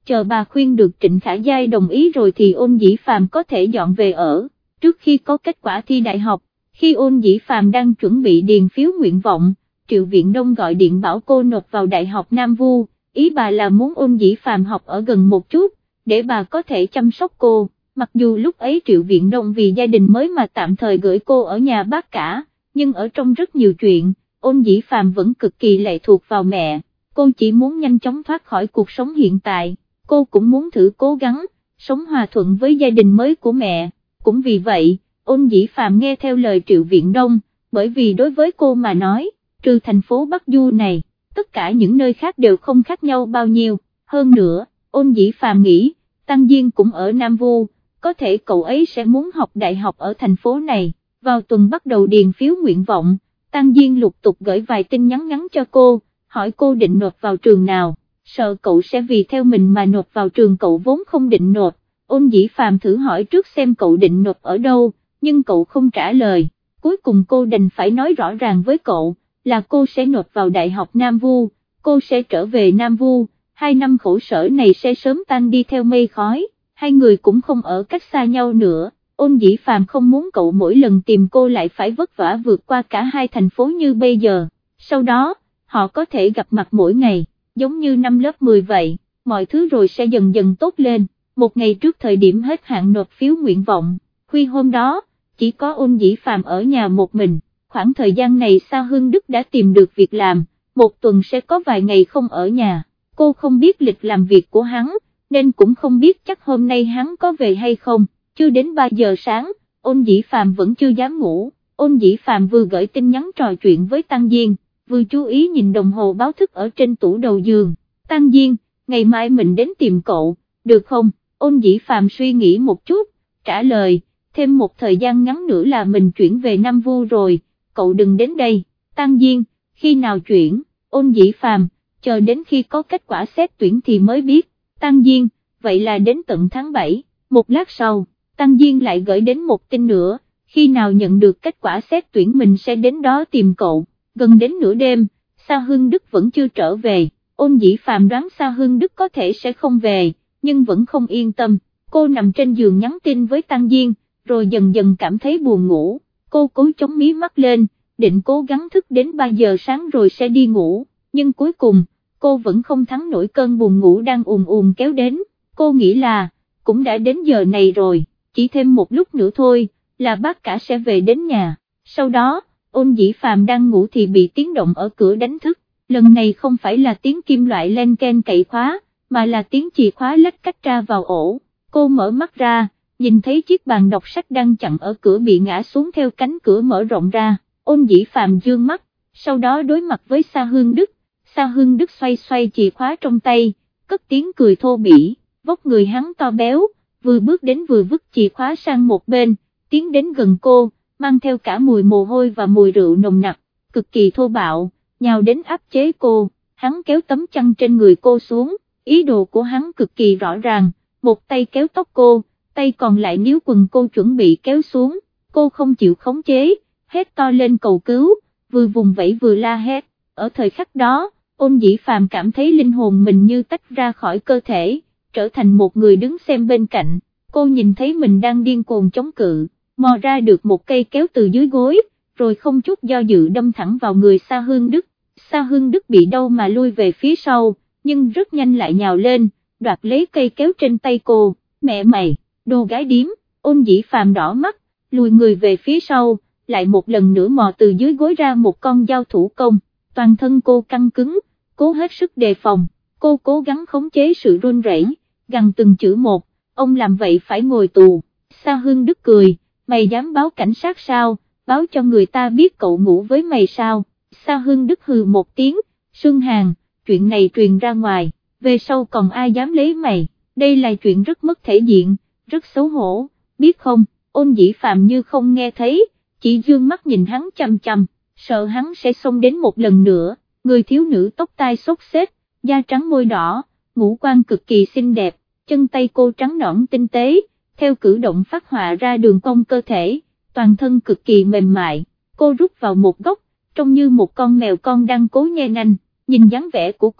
chờ bà khuyên được Trịnh Khả Giai đồng ý rồi thì Ôn Dĩ Phàm có thể dọn về ở. Trước khi có kết quả thi đại học, khi Ôn Dĩ Phàm đang chuẩn bị điền phiếu nguyện vọng, Triệu Viện Đông gọi điện bảo cô nộp vào Đại học Nam Vu, ý bà là muốn Ôn Dĩ Phàm học ở gần một chút, để bà có thể chăm sóc cô. Mặc dù lúc ấy Triệu Viện Đông vì gia đình mới mà tạm thời gửi cô ở nhà bác cả, nhưng ở trong rất nhiều chuyện, Ôn Dĩ Phàm vẫn cực kỳ lệ thuộc vào mẹ, cô chỉ muốn nhanh chóng thoát khỏi cuộc sống hiện tại, cô cũng muốn thử cố gắng, sống hòa thuận với gia đình mới của mẹ, cũng vì vậy, Ôn Dĩ Phàm nghe theo lời Triệu Viện Đông, bởi vì đối với cô mà nói, trừ thành phố Bắc Du này, tất cả những nơi khác đều không khác nhau bao nhiêu, hơn nữa, Ôn Dĩ Phàm nghĩ, Tăng Diên cũng ở Nam Vu, có thể cậu ấy sẽ muốn học đại học ở thành phố này. Vào tuần bắt đầu điền phiếu nguyện vọng, Tăng Diên lục tục gửi vài tin nhắn ngắn cho cô, hỏi cô định nộp vào trường nào, sợ cậu sẽ vì theo mình mà nộp vào trường cậu vốn không định nộp. Ôn Dĩ Phàm thử hỏi trước xem cậu định nộp ở đâu, nhưng cậu không trả lời, cuối cùng cô đành phải nói rõ ràng với cậu, là cô sẽ nộp vào Đại học Nam Vu, cô sẽ trở về Nam Vu, hai năm khổ sở này sẽ sớm tan đi theo mây khói, hai người cũng không ở cách xa nhau nữa. Ôn Dĩ Phàm không muốn cậu mỗi lần tìm cô lại phải vất vả vượt qua cả hai thành phố như bây giờ, sau đó, họ có thể gặp mặt mỗi ngày, giống như năm lớp mười vậy, mọi thứ rồi sẽ dần dần tốt lên. Một ngày trước thời điểm hết hạn nộp phiếu nguyện vọng, khuya hôm đó, chỉ có Ôn Dĩ Phàm ở nhà một mình, khoảng thời gian này Sa Hưng Đức đã tìm được việc làm, một tuần sẽ có vài ngày không ở nhà, cô không biết lịch làm việc của hắn, nên cũng không biết chắc hôm nay hắn có về hay không. Chưa đến ba giờ sáng, Ôn Dĩ Phàm vẫn chưa dám ngủ, Ôn Dĩ Phàm vừa gửi tin nhắn trò chuyện với Tăng Diên, vừa chú ý nhìn đồng hồ báo thức ở trên tủ đầu giường. Tăng Diên, ngày mai mình đến tìm cậu, được không? Ôn Dĩ Phàm suy nghĩ một chút, trả lời, thêm một thời gian ngắn nữa là mình chuyển về Nam Vu rồi, cậu đừng đến đây. Tăng Diên, khi nào chuyển? Ôn Dĩ Phàm, chờ đến khi có kết quả xét tuyển thì mới biết. Tăng Diên, vậy là đến tận tháng bảy. Một lát sau, Tăng Diên lại gửi đến một tin nữa, khi nào nhận được kết quả xét tuyển mình sẽ đến đó tìm cậu. Gần đến nửa đêm, Sa Hưng Đức vẫn chưa trở về, Ôn Dĩ Phàm đoán Sa Hưng Đức có thể sẽ không về, nhưng vẫn không yên tâm, cô nằm trên giường nhắn tin với Tăng Diên, rồi dần dần cảm thấy buồn ngủ, cô cố chống mí mắt lên, định cố gắng thức đến ba giờ sáng rồi sẽ đi ngủ, nhưng cuối cùng, cô vẫn không thắng nổi cơn buồn ngủ đang ùn ùn kéo đến, cô nghĩ là, cũng đã đến giờ này rồi, chỉ thêm một lúc nữa thôi, là bác cả sẽ về đến nhà. Sau đó, Ôn Dĩ Phàm đang ngủ thì bị tiếng động ở cửa đánh thức, lần này không phải là tiếng kim loại len ken cậy khóa, mà là tiếng chìa khóa lách cách ra vào ổ. Cô mở mắt ra, nhìn thấy chiếc bàn đọc sách đang chặn ở cửa bị ngã xuống theo cánh cửa mở rộng ra. Ôn Dĩ Phàm dương mắt, sau đó đối mặt với Sa Hưng Đức, Sa Hưng Đức xoay xoay chìa khóa trong tay, cất tiếng cười thô bỉ, vóc người hắn to béo, vừa bước đến vừa vứt chìa khóa sang một bên, tiến đến gần cô, mang theo cả mùi mồ hôi và mùi rượu nồng nặc, cực kỳ thô bạo, nhào đến áp chế cô, hắn kéo tấm chăn trên người cô xuống, ý đồ của hắn cực kỳ rõ ràng, một tay kéo tóc cô, tay còn lại níu quần cô chuẩn bị kéo xuống, cô không chịu khống chế, hét to lên cầu cứu, vừa vùng vẫy vừa la hét, ở thời khắc đó, Ôn Dĩ Phàm cảm thấy linh hồn mình như tách ra khỏi cơ thể, trở thành một người đứng xem bên cạnh, cô nhìn thấy mình đang điên cuồng chống cự, mò ra được một cây kéo từ dưới gối, rồi không chút do dự đâm thẳng vào người Sa Hưng Đức, Sa Hưng Đức bị đau mà lui về phía sau, nhưng rất nhanh lại nhào lên, đoạt lấy cây kéo trên tay cô, mẹ mày, đồ gái điếm. Ôn Dĩ Phàm đỏ mắt, lùi người về phía sau, lại một lần nữa mò từ dưới gối ra một con dao thủ công, toàn thân cô căng cứng, cố hết sức đề phòng, cô cố gắng khống chế sự run rẩy, gằn từng chữ một, ông làm vậy phải ngồi tù. Sa Hưng Đức cười, mày dám báo cảnh sát sao, báo cho người ta biết cậu ngủ với mày sao? Sa Hưng Đức hừ một tiếng, Xuân Hàn, chuyện này truyền ra ngoài, về sau còn ai dám lấy mày, đây là chuyện rất mất thể diện, rất xấu hổ, biết không? Ôn Dĩ Phàm như không nghe thấy, chỉ dương mắt nhìn hắn chăm chăm, sợ hắn sẽ xông đến một lần nữa, người thiếu nữ tóc tai xốc xếch, da trắng môi đỏ, ngũ quan cực kỳ xinh đẹp, chân tay cô trắng nõn tinh tế, theo cử động phát họa ra đường cong cơ thể, toàn thân cực kỳ mềm mại, cô rút vào một góc, trông như một con mèo con đang cố nhe nanh, nhìn dáng vẻ của cô,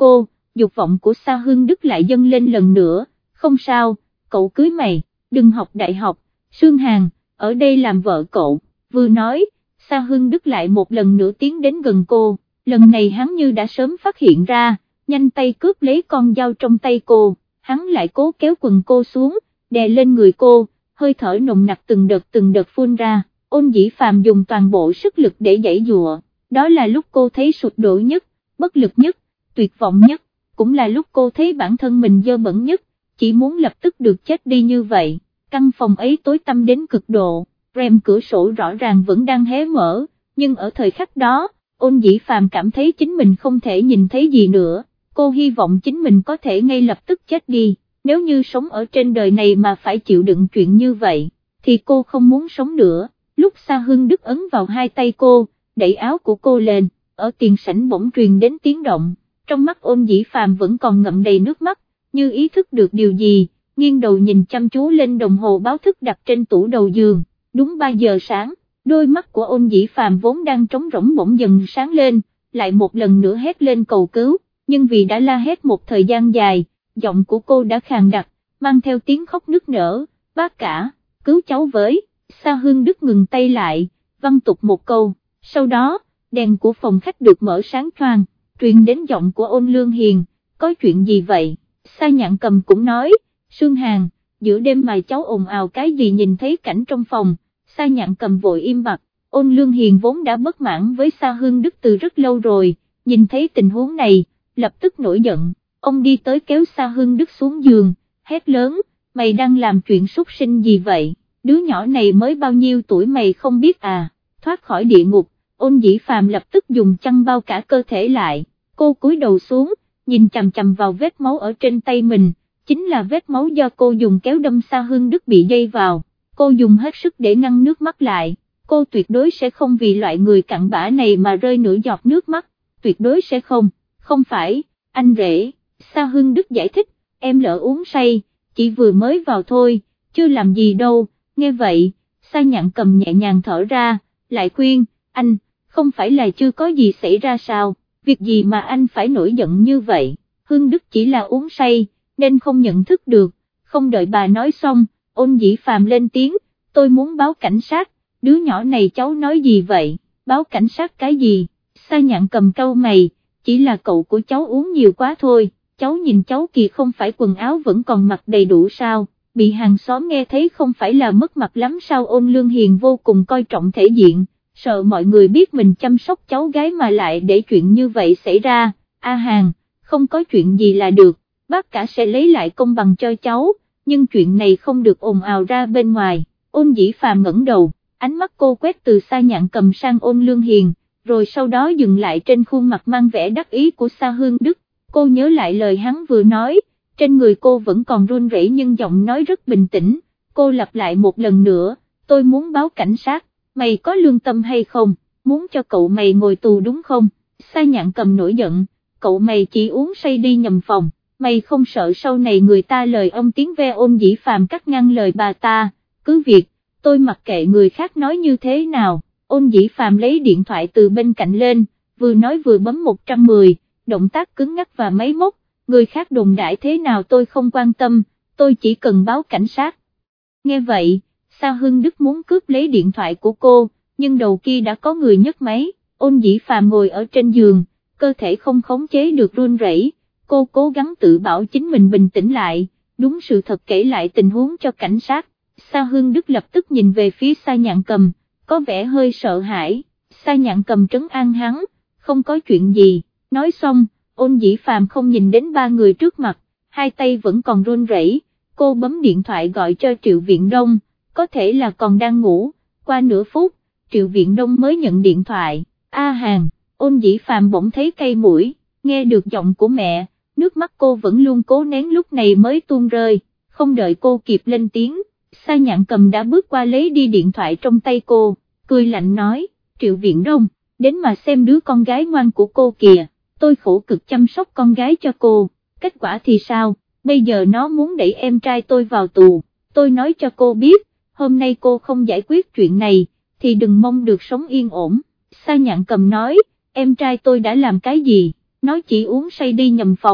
dục vọng của Sa Hương Đức lại dâng lên lần nữa, không sao, cậu cưới mày, đừng học đại học, Sương Hàn, ở đây làm vợ cậu, vừa nói, Sa Hương Đức lại một lần nữa tiến đến gần cô, lần này hắn như đã sớm phát hiện ra, nhanh tay cướp lấy con dao trong tay cô, hắn lại cố kéo quần cô xuống, đè lên người cô, hơi thở nồng nặc từng đợt từng đợt phun ra, Ôn Dĩ Phàm dùng toàn bộ sức lực để giãy giụa, đó là lúc cô thấy sụp đổ nhất, bất lực nhất, tuyệt vọng nhất, cũng là lúc cô thấy bản thân mình dơ bẩn nhất, chỉ muốn lập tức được chết đi như vậy. Căn phòng ấy tối tăm đến cực độ, rèm cửa sổ rõ ràng vẫn đang hé mở, nhưng ở thời khắc đó, Ôn Dĩ Phàm cảm thấy chính mình không thể nhìn thấy gì nữa, cô hy vọng chính mình có thể ngay lập tức chết đi, nếu như sống ở trên đời này mà phải chịu đựng chuyện như vậy, thì cô không muốn sống nữa. Lúc Sa Hương Đức ấn vào hai tay cô, đẩy áo của cô lên, ở tiền sảnh bỗng truyền đến tiếng động, trong mắt Ôn Dĩ Phàm vẫn còn ngậm đầy nước mắt, như ý thức được điều gì, nghiêng đầu nhìn chăm chú lên đồng hồ báo thức đặt trên tủ đầu giường, đúng ba giờ sáng, đôi mắt của Ôn Dĩ Phàm vốn đang trống rỗng bỗng dần sáng lên, lại một lần nữa hét lên cầu cứu, nhưng vì đã la hét một thời gian dài, giọng của cô đã khàn đặc, mang theo tiếng khóc nức nở, bác cả, cứu cháu với. Sa Hương Đức ngừng tay lại, văn tục một câu, sau đó, đèn của phòng khách được mở sáng choang, truyền đến giọng của Ôn Lương Hiền, có chuyện gì vậy? Sa Nhạn Cầm cũng nói, Sương Hàn, giữa đêm mà cháu ồn ào cái gì, nhìn thấy cảnh trong phòng, Sa Nhạn Cầm vội im bặt, Ôn Lương Hiền vốn đã bất mãn với Sa Hương Đức từ rất lâu rồi, nhìn thấy tình huống này, lập tức nổi giận, ông đi tới kéo Sa Hương Đức xuống giường, hét lớn, mày đang làm chuyện súc sinh gì vậy? Đứa nhỏ này mới bao nhiêu tuổi mày không biết à, thoát khỏi địa ngục. Ôn Dĩ Phàm lập tức dùng chăn bao cả cơ thể lại, cô cúi đầu xuống, nhìn chằm chằm vào vết máu ở trên tay mình, chính là vết máu do cô dùng kéo đâm Sa Hương Đức bị dây vào, cô dùng hết sức để ngăn nước mắt lại, cô tuyệt đối sẽ không vì loại người cặn bã này mà rơi nửa giọt nước mắt, tuyệt đối sẽ không, không phải, anh rể, Sa Hương Đức giải thích, em lỡ uống say, chỉ vừa mới vào thôi, chưa làm gì đâu. Nghe vậy, Sa Nhạn Cầm nhẹ nhàng thở ra, lại khuyên, anh, không phải là chưa có gì xảy ra sao, việc gì mà anh phải nổi giận như vậy, Hương Đức chỉ là uống say, nên không nhận thức được, không đợi bà nói xong, Ôn Dĩ Phàm lên tiếng, tôi muốn báo cảnh sát, đứa nhỏ này cháu nói gì vậy, báo cảnh sát cái gì, Sa Nhạn Cầm cau mày, chỉ là cậu của cháu uống nhiều quá thôi, cháu nhìn cháu kìa, không phải quần áo vẫn còn mặc đầy đủ sao? Bị hàng xóm nghe thấy không phải là mất mặt lắm sao? Ôn Lương Hiền vô cùng coi trọng thể diện, sợ mọi người biết mình chăm sóc cháu gái mà lại để chuyện như vậy xảy ra, A Hàn, không có chuyện gì là được, bác cả sẽ lấy lại công bằng cho cháu, nhưng chuyện này không được ồn ào ra bên ngoài. Ôn Dĩ Phàm ngẩng đầu, ánh mắt cô quét từ Sa Nhạn Cầm sang Ôn Lương Hiền, rồi sau đó dừng lại trên khuôn mặt mang vẻ đắc ý của Sa Hương Đức, cô nhớ lại lời hắn vừa nói. Trên người cô vẫn còn run rẩy nhưng giọng nói rất bình tĩnh, cô lặp lại một lần nữa, tôi muốn báo cảnh sát, mày có lương tâm hay không, muốn cho cậu mày ngồi tù đúng không? Sa Nhạn Cầm nổi giận, cậu mày chỉ uống say đi nhầm phòng, mày không sợ sau này người ta lời ông tiếng ve? Ôn Dĩ Phàm cắt ngang lời bà ta, cứ việc, tôi mặc kệ người khác nói như thế nào. Ôn Dĩ Phàm lấy điện thoại từ bên cạnh lên, vừa nói vừa bấm một trăm mười, động tác cứng ngắc và máy móc. Người khác đồn đại thế nào tôi không quan tâm, tôi chỉ cần báo cảnh sát. Nghe vậy, Sa Hương Đức muốn cướp lấy điện thoại của cô, nhưng đầu kia đã có người nhấc máy, Ôn Dĩ Phàm ngồi ở trên giường, cơ thể không khống chế được run rẩy, cô cố gắng tự bảo chính mình bình tĩnh lại, đúng sự thật kể lại tình huống cho cảnh sát. Sa Hương Đức lập tức nhìn về phía Sa Nhạn Cầm, có vẻ hơi sợ hãi, Sa Nhạn Cầm trấn an hắn, không có chuyện gì, nói xong. Ôn Dĩ Phàm không nhìn đến ba người trước mặt, hai tay vẫn còn run rẩy, cô bấm điện thoại gọi cho Triệu Viện Đông, có thể là còn đang ngủ, qua nửa phút, Triệu Viện Đông mới nhận điện thoại, A Hàn, Ôn Dĩ Phàm bỗng thấy cay mũi, nghe được giọng của mẹ, nước mắt cô vẫn luôn cố nén lúc này mới tuôn rơi, không đợi cô kịp lên tiếng, Sa Nhạn Cầm đã bước qua lấy đi điện thoại trong tay cô, cười lạnh nói, Triệu Viện Đông, đến mà xem đứa con gái ngoan của cô kìa. Tôi khổ cực chăm sóc con gái cho cô, kết quả thì sao, bây giờ nó muốn đẩy em trai tôi vào tù, tôi nói cho cô biết, hôm nay cô không giải quyết chuyện này, thì đừng mong được sống yên ổn. Sa Nhạn Cầm nói, em trai tôi đã làm cái gì, nó chỉ uống say đi nhầm phòng,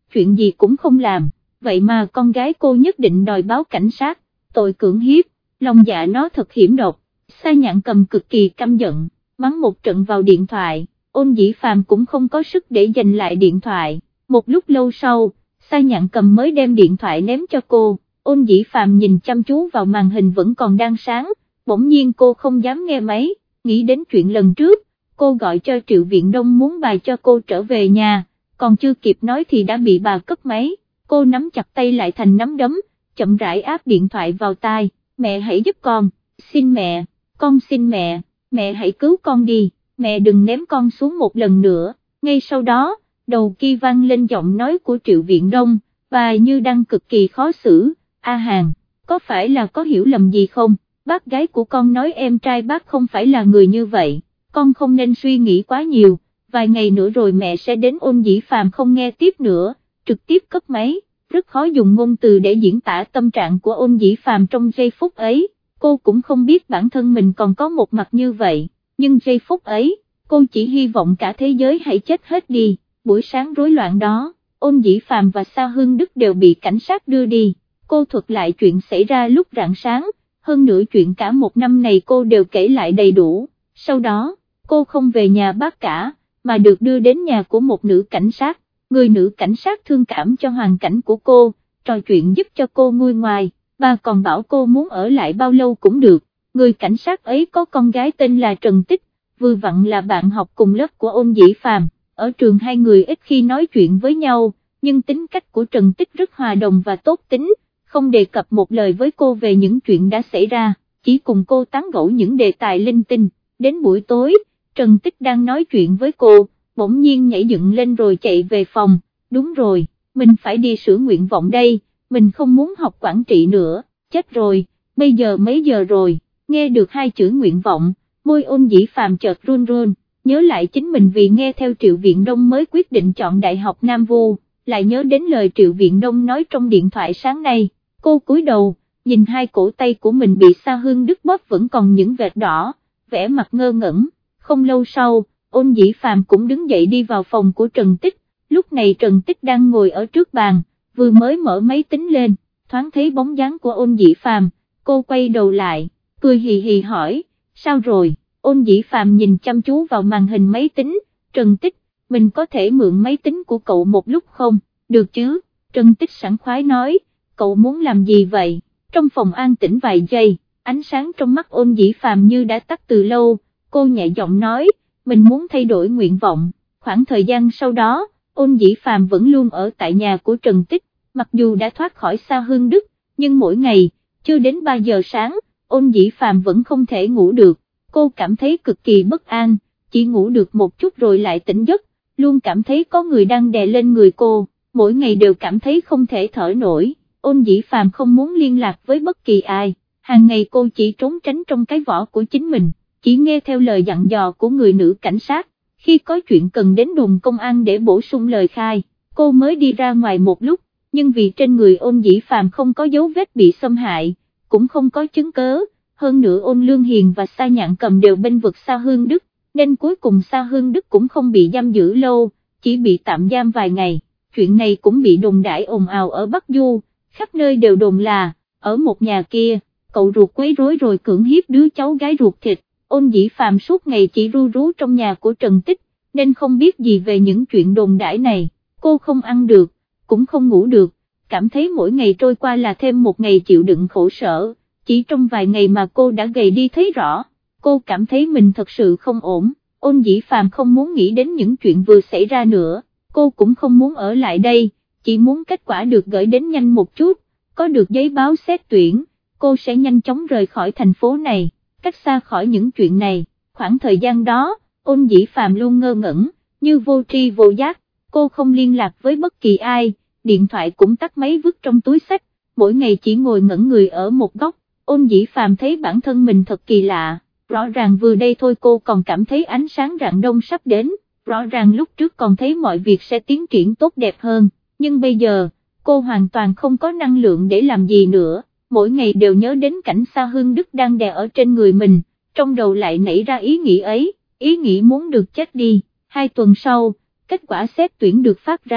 chuyện gì cũng không làm, vậy mà con gái cô nhất định đòi báo cảnh sát, tội cưỡng hiếp, lòng dạ nó thật hiểm độc. Sa Nhạn Cầm cực kỳ căm giận, mắng một trận vào điện thoại, Ôn Dĩ Phàm cũng không có sức để giành lại điện thoại, một lúc lâu sau, Sa Nhạn Cầm mới đem điện thoại ném cho cô, Ôn Dĩ Phàm nhìn chăm chú vào màn hình vẫn còn đang sáng, bỗng nhiên cô không dám nghe máy, nghĩ đến chuyện lần trước, cô gọi cho Triệu Viện Đông muốn bài cho cô trở về nhà, còn chưa kịp nói thì đã bị bà cất máy, cô nắm chặt tay lại thành nắm đấm, chậm rãi áp điện thoại vào tai, mẹ hãy giúp con, xin mẹ, con xin mẹ, mẹ hãy cứu con đi, mẹ đừng ném con xuống một lần nữa, ngay sau đó, đầu kia vang lên giọng nói của Triệu Viện Đông, bà như đang cực kỳ khó xử, A Hàn, có phải là có hiểu lầm gì không, bác gái của con nói em trai bác không phải là người như vậy, con không nên suy nghĩ quá nhiều, vài ngày nữa rồi mẹ sẽ đến. Ôn Dĩ Phàm không nghe tiếp nữa, trực tiếp cất máy, rất khó dùng ngôn từ để diễn tả tâm trạng của Ôn Dĩ Phàm trong giây phút ấy, cô cũng không biết bản thân mình còn có một mặt như vậy, nhưng giây phút ấy, cô chỉ hy vọng cả thế giới hãy chết hết đi. Buổi sáng rối loạn đó, Ôn Dĩ Phàm và Sa Hưng Đức đều bị cảnh sát đưa đi, cô thuật lại chuyện xảy ra lúc rạng sáng, hơn nữa chuyện cả một năm này cô đều kể lại đầy đủ, sau đó, cô không về nhà bác cả, mà được đưa đến nhà của một nữ cảnh sát, người nữ cảnh sát thương cảm cho hoàn cảnh của cô, trò chuyện giúp cho cô nguôi ngoài, bà còn bảo cô muốn ở lại bao lâu cũng được, người cảnh sát ấy có con gái tên là Trần Tích, vừa vặn là bạn học cùng lớp của Ôn Dĩ Phàm. Ở trường hai người ít khi nói chuyện với nhau, nhưng tính cách của Trần Tích rất hòa đồng và tốt tính, không đề cập một lời với cô về những chuyện đã xảy ra, chỉ cùng cô tán gẫu những đề tài linh tinh. Đến buổi tối, Trần Tích đang nói chuyện với cô, bỗng nhiên nhảy dựng lên rồi chạy về phòng, đúng rồi, mình phải đi sửa nguyện vọng đây, mình không muốn học quản trị nữa, chết rồi, bây giờ mấy giờ rồi, nghe được hai chữ nguyện vọng, môi Ôn Dĩ Phàm chợt run run. Nhớ lại chính mình vì nghe theo Triệu Viện Đông mới quyết định chọn Đại học Nam Vu, lại nhớ đến lời Triệu Viện Đông nói trong điện thoại sáng nay, cô cúi đầu, nhìn hai cổ tay của mình bị Sa Hương Đức bóp vẫn còn những vệt đỏ, vẻ mặt ngơ ngẩn, không lâu sau, Ôn Dĩ Phàm cũng đứng dậy đi vào phòng của Trần Tích, lúc này Trần Tích đang ngồi ở trước bàn, vừa mới mở máy tính lên, thoáng thấy bóng dáng của Ôn Dĩ Phàm, cô quay đầu lại, cười hì hì hỏi, sao rồi? Ôn Dĩ Phàm nhìn chăm chú vào màn hình máy tính, Trần Tích, mình có thể mượn máy tính của cậu một lúc không, được chứ, Trần Tích sảng khoái nói, cậu muốn làm gì vậy, trong phòng an tĩnh vài giây, ánh sáng trong mắt Ôn Dĩ Phàm như đã tắt từ lâu, cô nhẹ giọng nói, mình muốn thay đổi nguyện vọng, khoảng thời gian sau đó, Ôn Dĩ Phàm vẫn luôn ở tại nhà của Trần Tích, mặc dù đã thoát khỏi Sa Hương Đức, nhưng mỗi ngày, chưa đến ba giờ sáng, Ôn Dĩ Phàm vẫn không thể ngủ được. Cô cảm thấy cực kỳ bất an, chỉ ngủ được một chút rồi lại tỉnh giấc, luôn cảm thấy có người đang đè lên người cô, mỗi ngày đều cảm thấy không thể thở nổi. Ôn Dĩ Phàm không muốn liên lạc với bất kỳ ai, hàng ngày cô chỉ trốn tránh trong cái vỏ của chính mình, chỉ nghe theo lời dặn dò của người nữ cảnh sát, khi có chuyện cần đến đồn công an để bổ sung lời khai, cô mới đi ra ngoài một lúc, nhưng vì trên người Ôn Dĩ Phàm không có dấu vết bị xâm hại, cũng không có chứng cớ. Hơn nữa Ôn Lương Hiền và Sa Nhạn Cầm đều bênh vực Sa Hương Đức, nên cuối cùng Sa Hương Đức cũng không bị giam giữ lâu, chỉ bị tạm giam vài ngày. Chuyện này cũng bị đồn đãi ồn ào ở Bắc Du, khắp nơi đều đồn là, ở một nhà kia, cậu ruột quấy rối rồi cưỡng hiếp đứa cháu gái ruột thịt. Ôn Dĩ Phàm suốt ngày chỉ ru rú trong nhà của Trần Tích, nên không biết gì về những chuyện đồn đãi này, cô không ăn được, cũng không ngủ được, cảm thấy mỗi ngày trôi qua là thêm một ngày chịu đựng khổ sở. Chỉ trong vài ngày mà cô đã gầy đi thấy rõ, cô cảm thấy mình thật sự không ổn. Ôn Dĩ Phàm không muốn nghĩ đến những chuyện vừa xảy ra nữa, cô cũng không muốn ở lại đây, chỉ muốn kết quả được gửi đến nhanh một chút, có được giấy báo xét tuyển, cô sẽ nhanh chóng rời khỏi thành phố này, cách xa khỏi những chuyện này. Khoảng thời gian đó, Ôn Dĩ Phàm luôn ngơ ngẩn, như vô tri vô giác, cô không liên lạc với bất kỳ ai, điện thoại cũng tắt máy vứt trong túi xách, mỗi ngày chỉ ngồi ngẩn người ở một góc. Ôn Dĩ Phàm thấy bản thân mình thật kỳ lạ, rõ ràng vừa đây thôi cô còn cảm thấy ánh sáng rạng đông sắp đến, rõ ràng lúc trước còn thấy mọi việc sẽ tiến triển tốt đẹp hơn, nhưng bây giờ, cô hoàn toàn không có năng lượng để làm gì nữa, mỗi ngày đều nhớ đến cảnh Sa Hương Đức đang đè ở trên người mình, trong đầu lại nảy ra ý nghĩ ấy, ý nghĩ muốn được chết đi. Hai tuần sau, kết quả xét tuyển được phát ra,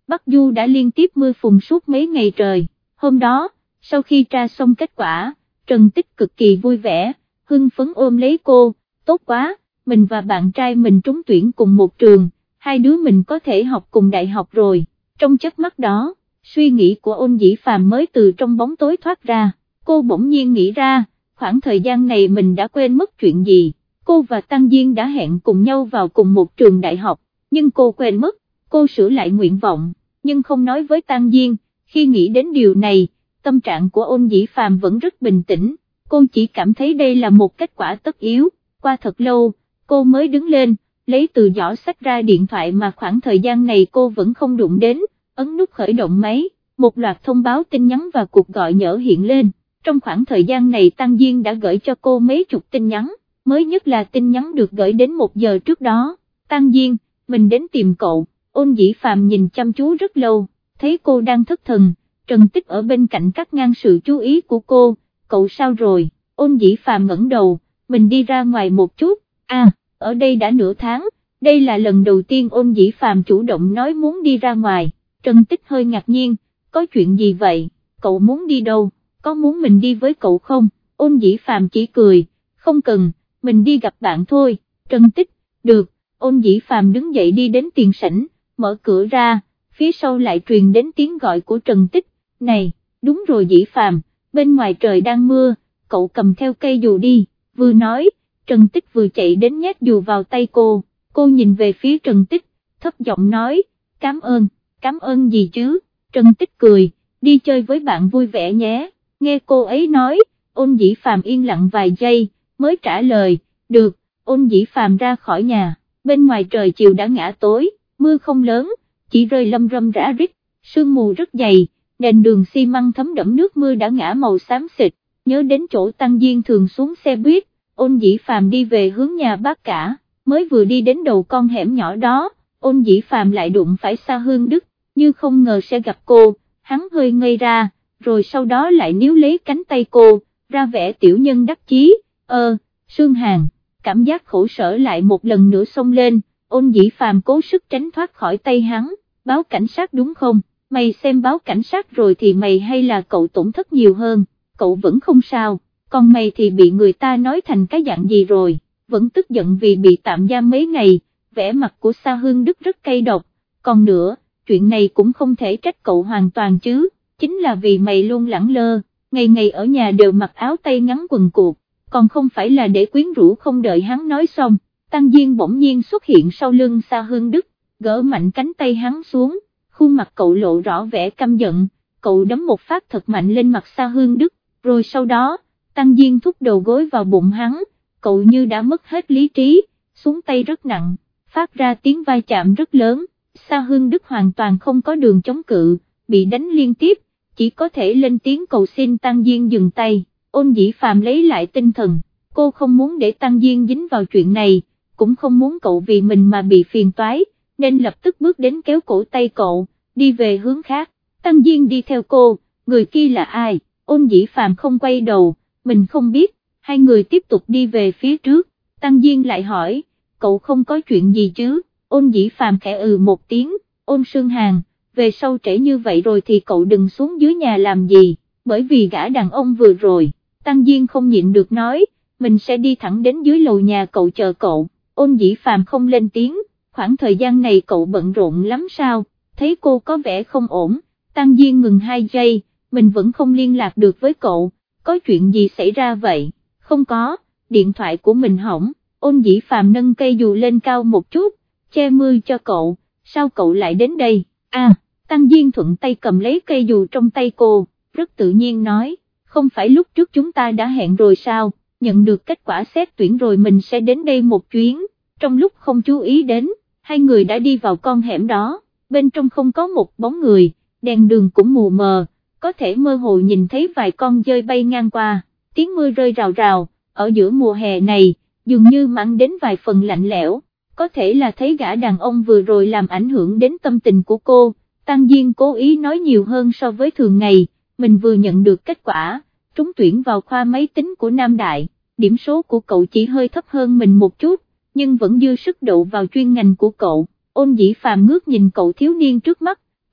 Bắc Du đã liên tiếp mưa phùn suốt mấy ngày trời. Hôm đó, sau khi tra xong kết quả, Trần Tích cực kỳ vui vẻ, hưng phấn ôm lấy cô, tốt quá, mình và bạn trai mình trúng tuyển cùng một trường, hai đứa mình có thể học cùng đại học rồi. Trong chớp mắt đó, suy nghĩ của Ôn Dĩ Phàm mới từ trong bóng tối thoát ra, cô bỗng nhiên nghĩ ra, khoảng thời gian này mình đã quên mất chuyện gì. Cô và Tăng Diên đã hẹn cùng nhau vào cùng một trường đại học, nhưng cô quên mất, cô sửa lại nguyện vọng, nhưng không nói với Tăng Diên. Khi nghĩ đến điều này, tâm trạng của Ôn Dĩ Phàm vẫn rất bình tĩnh, cô chỉ cảm thấy đây là một kết quả tất yếu. Qua thật lâu, cô mới đứng lên, lấy từ giỏ xách ra điện thoại mà khoảng thời gian này cô vẫn không đụng đến, ấn nút khởi động máy, một loạt thông báo tin nhắn và cuộc gọi nhỡ hiện lên. Trong khoảng thời gian này Tăng Diên đã gửi cho cô mấy chục tin nhắn, mới nhất là tin nhắn được gửi đến một giờ trước đó. Tăng Diên, mình đến tìm cậu. Ôn Dĩ Phàm nhìn chăm chú rất lâu, thấy cô đang thất thần, Trần Tích ở bên cạnh cắt ngang sự chú ý của cô, cậu sao rồi? Ôn Dĩ Phàm ngẩng đầu, mình đi ra ngoài một chút. À, ở đây đã nửa tháng, đây là lần đầu tiên Ôn Dĩ Phàm chủ động nói muốn đi ra ngoài. Trần Tích hơi ngạc nhiên, có chuyện gì vậy, cậu muốn đi đâu, có muốn mình đi với cậu không? Ôn Dĩ Phàm chỉ cười, không cần, mình đi gặp bạn thôi. Trần Tích, được. Ôn Dĩ Phàm đứng dậy đi đến tiền sảnh, mở cửa ra, phía sau lại truyền đến tiếng gọi của Trần Tích, này, đúng rồi Dĩ Phàm, bên ngoài trời đang mưa, cậu cầm theo cây dù đi. Vừa nói, Trần Tích vừa chạy đến nhét dù vào tay cô, cô nhìn về phía Trần Tích, thấp giọng nói, cảm ơn, cảm ơn gì chứ? Trần Tích cười, đi chơi với bạn vui vẻ nhé. Nghe cô ấy nói, Ôn Dĩ Phàm yên lặng vài giây, mới trả lời, được. Ôn Dĩ Phàm ra khỏi nhà, bên ngoài trời chiều đã ngã tối, mưa không lớn, chỉ rơi lâm râm rã rít, sương mù rất dày, nền đường xi măng thấm đẫm nước mưa đã ngã màu xám xịt. Nhớ đến chỗ Tăng Diên thường xuống xe buýt, Ôn Dĩ Phàm đi về hướng nhà bác cả, mới vừa đi đến đầu con hẻm nhỏ đó, Ôn Dĩ Phàm lại đụng phải Sa Hương Đức, như không ngờ sẽ gặp cô, hắn hơi ngây ra, rồi sau đó lại níu lấy cánh tay cô, ra vẻ tiểu nhân đắc chí, ơ, Sương Hàn, cảm giác khổ sở lại một lần nữa xông lên. Ôn Dĩ Phàm cố sức tránh thoát khỏi tay hắn, báo cảnh sát đúng không, mày xem báo cảnh sát rồi thì mày hay là cậu tổn thất nhiều hơn, cậu vẫn không sao, còn mày thì bị người ta nói thành cái dạng gì rồi, vẫn tức giận vì bị tạm giam mấy ngày. Vẻ mặt của Sa Hương Đức rất cay độc, còn nữa, chuyện này cũng không thể trách cậu hoàn toàn chứ, chính là vì mày luôn lẳng lơ, ngày ngày ở nhà đều mặc áo tay ngắn quần cụt, còn không phải là để quyến rũ. Không đợi hắn nói xong, Tăng Diên bỗng nhiên xuất hiện sau lưng Sa Hương Đức, gỡ mạnh cánh tay hắn xuống, khuôn mặt cậu lộ rõ vẻ căm giận, cậu đấm một phát thật mạnh lên mặt Sa Hương Đức, rồi sau đó, Tăng Diên thúc đầu gối vào bụng hắn, cậu như đã mất hết lý trí, xuống tay rất nặng, phát ra tiếng va chạm rất lớn. Sa Hương Đức hoàn toàn không có đường chống cự, bị đánh liên tiếp, chỉ có thể lên tiếng cầu xin Tăng Diên dừng tay. Ôn Dĩ Phàm lấy lại tinh thần, cô không muốn để Tăng Diên dính vào chuyện này, cũng không muốn cậu vì mình mà bị phiền toái, nên lập tức bước đến kéo cổ tay cậu, đi về hướng khác. Tăng Diên đi theo cô, người kia là ai? Ôn Dĩ Phàm không quay đầu, mình không biết. Hai người tiếp tục đi về phía trước, Tăng Diên lại hỏi, cậu không có chuyện gì chứ? Ôn Dĩ Phàm khẽ ừ một tiếng, Ôn Sương Hàn, về sau trễ như vậy rồi thì cậu đừng xuống dưới nhà làm gì, bởi vì gã đàn ông vừa rồi. Tăng Diên không nhịn được nói, mình sẽ đi thẳng đến dưới lầu nhà cậu chờ cậu. Ôn Dĩ Phàm không lên tiếng, khoảng thời gian này cậu bận rộn lắm sao? Thấy cô có vẻ không ổn, Tăng Diên ngừng hai giây, mình vẫn không liên lạc được với cậu, có chuyện gì xảy ra vậy? Không có, điện thoại của mình hỏng. Ôn Dĩ Phàm nâng cây dù lên cao một chút, che mưa cho cậu, sao cậu lại đến đây? À, Tăng Diên thuận tay cầm lấy cây dù trong tay cô, rất tự nhiên nói, không phải lúc trước chúng ta đã hẹn rồi sao, nhận được kết quả xét tuyển rồi mình sẽ đến đây một chuyến. Trong lúc không chú ý đến, hai người đã đi vào con hẻm đó, bên trong không có một bóng người, đèn đường cũng mù mờ, có thể mơ hồ nhìn thấy vài con dơi bay ngang qua, tiếng mưa rơi rào rào, ở giữa mùa hè này, dường như mang đến vài phần lạnh lẽo, có thể là thấy gã đàn ông vừa rồi làm ảnh hưởng đến tâm tình của cô. Tăng Diên cố ý nói nhiều hơn so với thường ngày, mình vừa nhận được kết quả, trúng tuyển vào khoa máy tính của Nam Đại, điểm số của cậu chỉ hơi thấp hơn mình một chút, nhưng vẫn dư sức đậu vào chuyên ngành của cậu. Ôn Dĩ Phàm ngước nhìn cậu thiếu niên trước mắt,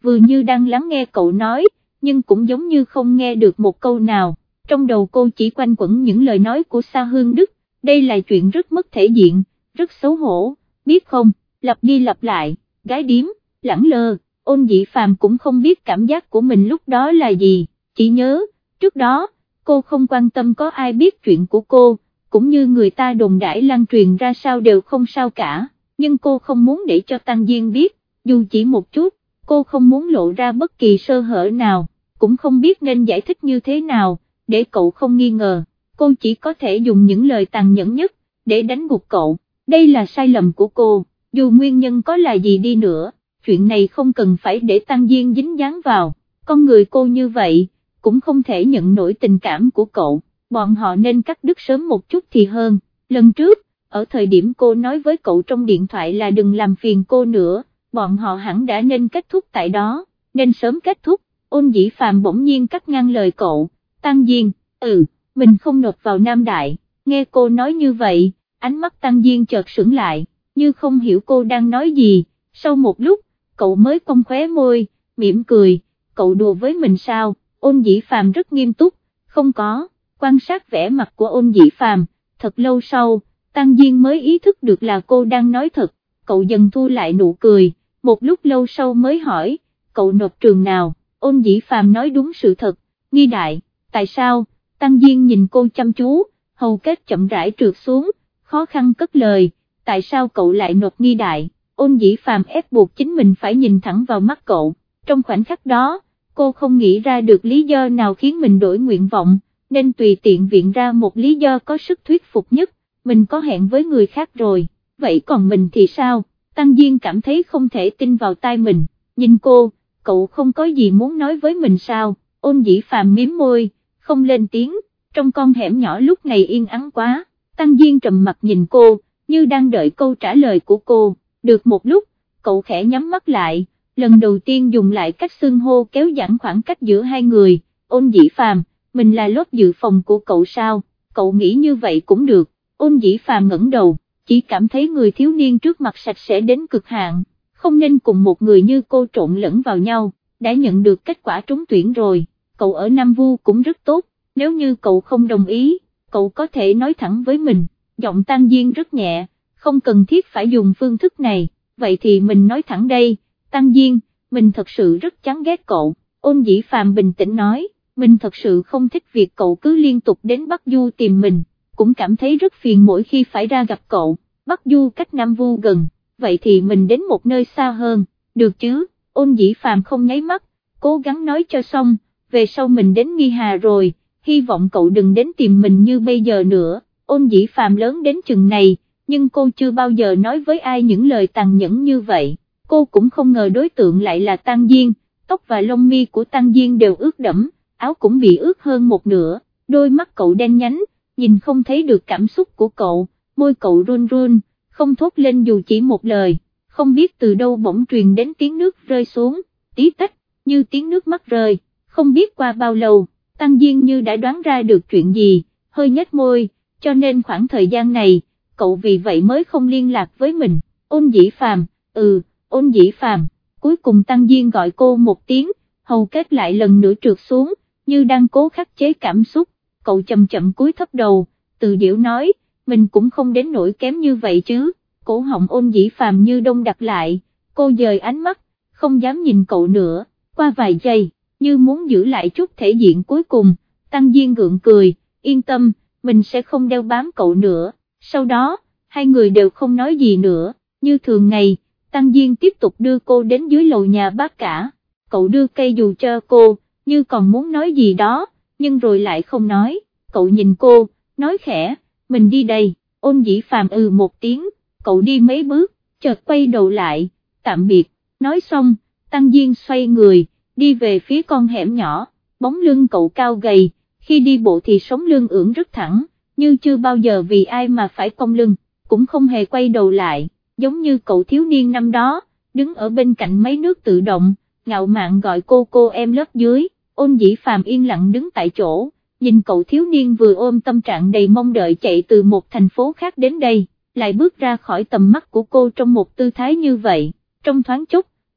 vừa như đang lắng nghe cậu nói, nhưng cũng giống như không nghe được một câu nào, trong đầu cô chỉ quanh quẩn những lời nói của Sa Hương Đức, đây là chuyện rất mất thể diện, rất xấu hổ, biết không, lặp đi lặp lại, gái điếm, lẳng lơ. Ôn Dĩ Phàm cũng không biết cảm giác của mình lúc đó là gì, chỉ nhớ, trước đó, cô không quan tâm có ai biết chuyện của cô, cũng như người ta đồn đãi lan truyền ra sao đều không sao cả, nhưng cô không muốn để cho Tăng Diên biết, dù chỉ một chút, cô không muốn lộ ra bất kỳ sơ hở nào, cũng không biết nên giải thích như thế nào, để cậu không nghi ngờ, cô chỉ có thể dùng những lời tàn nhẫn nhất, để đánh gục cậu, đây là sai lầm của cô, dù nguyên nhân có là gì đi nữa. Chuyện này không cần phải để Tăng Diên dính dáng vào, con người cô như vậy, cũng không thể nhận nổi tình cảm của cậu, bọn họ nên cắt đứt sớm một chút thì hơn, lần trước, ở thời điểm cô nói với cậu trong điện thoại là đừng làm phiền cô nữa, bọn họ hẳn đã nên kết thúc tại đó, nên sớm kết thúc. Ôn Dĩ Phàm bỗng nhiên cắt ngang lời cậu, Tăng Diên, ừ, mình không nộp vào Nam Đại, nghe cô nói như vậy, ánh mắt Tăng Diên chợt sững lại, như không hiểu cô đang nói gì, sau một lúc, cậu mới cong khóe môi, mỉm cười, cậu đùa với mình sao? Ôn Dĩ Phàm rất nghiêm túc, không có, quan sát vẻ mặt của Ôn Dĩ Phàm, thật lâu sau, Tăng Diên mới ý thức được là cô đang nói thật, cậu dần thu lại nụ cười, một lúc lâu sau mới hỏi, cậu nộp trường nào? Ôn Dĩ Phàm nói đúng sự thật, Nghi Đại, tại sao? Tăng Diên nhìn cô chăm chú, hầu kết chậm rãi trượt xuống, khó khăn cất lời, tại sao cậu lại nộp Nghi Đại? Ôn Dĩ Phàm ép buộc chính mình phải nhìn thẳng vào mắt cậu, trong khoảnh khắc đó, cô không nghĩ ra được lý do nào khiến mình đổi nguyện vọng, nên tùy tiện viện ra một lý do có sức thuyết phục nhất, mình có hẹn với người khác rồi, vậy còn mình thì sao? Tăng Diên cảm thấy không thể tin vào tai mình, nhìn cô, cậu không có gì muốn nói với mình sao? Ôn Dĩ Phàm mím môi, không lên tiếng, trong con hẻm nhỏ lúc này yên ắng quá, Tăng Diên trầm mặt nhìn cô, như đang đợi câu trả lời của cô. Được một lúc, cậu khẽ nhắm mắt lại, lần đầu tiên dùng lại cách xưng hô kéo giãn khoảng cách giữa hai người. Ôn Dĩ Phàm, mình là lốp dự phòng của cậu sao? Cậu nghĩ như vậy cũng được. Ôn Dĩ Phàm ngẩng đầu, chỉ cảm thấy người thiếu niên trước mặt sạch sẽ đến cực hạn, không nên cùng một người như cô trộn lẫn vào nhau, đã nhận được kết quả trúng tuyển rồi, cậu ở Nam Vu cũng rất tốt, nếu như cậu không đồng ý, cậu có thể nói thẳng với mình. Giọng Tăng Diên rất nhẹ, không cần thiết phải dùng phương thức này, vậy thì mình nói thẳng đây, Tăng Diên, mình thật sự rất chán ghét cậu. Ôn Dĩ Phàm bình tĩnh nói, mình thật sự không thích việc cậu cứ liên tục đến Bắc Du tìm mình, cũng cảm thấy rất phiền mỗi khi phải ra gặp cậu. Bắc Du cách Nam Vu gần, vậy thì mình đến một nơi xa hơn, được chứ? Ôn Dĩ Phàm không nháy mắt, cố gắng nói cho xong, về sau mình đến Nghi Hà rồi, hy vọng cậu đừng đến tìm mình như bây giờ nữa. Ôn Dĩ Phàm lớn đến chừng này, nhưng cô chưa bao giờ nói với ai những lời tàn nhẫn như vậy, cô cũng không ngờ đối tượng lại là Tăng Diên, tóc và lông mi của Tăng Diên đều ướt đẫm, áo cũng bị ướt hơn một nửa, đôi mắt cậu đen nhánh, nhìn không thấy được cảm xúc của cậu, môi cậu run run, không thốt lên dù chỉ một lời, không biết từ đâu bỗng truyền đến tiếng nước rơi xuống, tí tách, như tiếng nước mắt rơi, không biết qua bao lâu, Tăng Diên như đã đoán ra được chuyện gì, hơi nhếch môi, cho nên khoảng thời gian này, cậu vì vậy mới không liên lạc với mình. Ôn Dĩ Phàm, ừ, Ôn Dĩ Phàm, cuối cùng Tăng Diên gọi cô một tiếng, hầu kết lại lần nữa trượt xuống, như đang cố khắc chế cảm xúc, cậu chậm chậm cúi thấp đầu, tự giễu nói, mình cũng không đến nỗi kém như vậy chứ. Cổ họng Ôn Dĩ Phàm như đông đặc lại, cô dời ánh mắt, không dám nhìn cậu nữa, qua vài giây, như muốn giữ lại chút thể diện cuối cùng, Tăng Diên gượng cười, yên tâm, mình sẽ không đeo bám cậu nữa. Sau đó, hai người đều không nói gì nữa, như thường ngày, Tăng Diên tiếp tục đưa cô đến dưới lầu nhà bác cả, cậu đưa cây dù cho cô, như còn muốn nói gì đó, nhưng rồi lại không nói, cậu nhìn cô, nói khẽ, mình đi đây. Ôn Dĩ Phàm ừ một tiếng, cậu đi mấy bước, chợt quay đầu lại, tạm biệt, nói xong, Tăng Diên xoay người, đi về phía con hẻm nhỏ, bóng lưng cậu cao gầy, khi đi bộ thì sống lưng ưỡn rất thẳng, như chưa bao giờ vì ai mà phải cong lưng, cũng không hề quay đầu lại, giống như cậu thiếu niên năm đó, đứng ở bên cạnh mấy nước tự động, ngạo mạn gọi cô cô em lớp dưới. Ôn Dĩ Phàm yên lặng đứng tại chỗ, nhìn cậu thiếu niên vừa ôm tâm trạng đầy mong đợi chạy từ một thành phố khác đến đây, lại bước ra khỏi tầm mắt của cô trong một tư thái như vậy, trong thoáng chốc,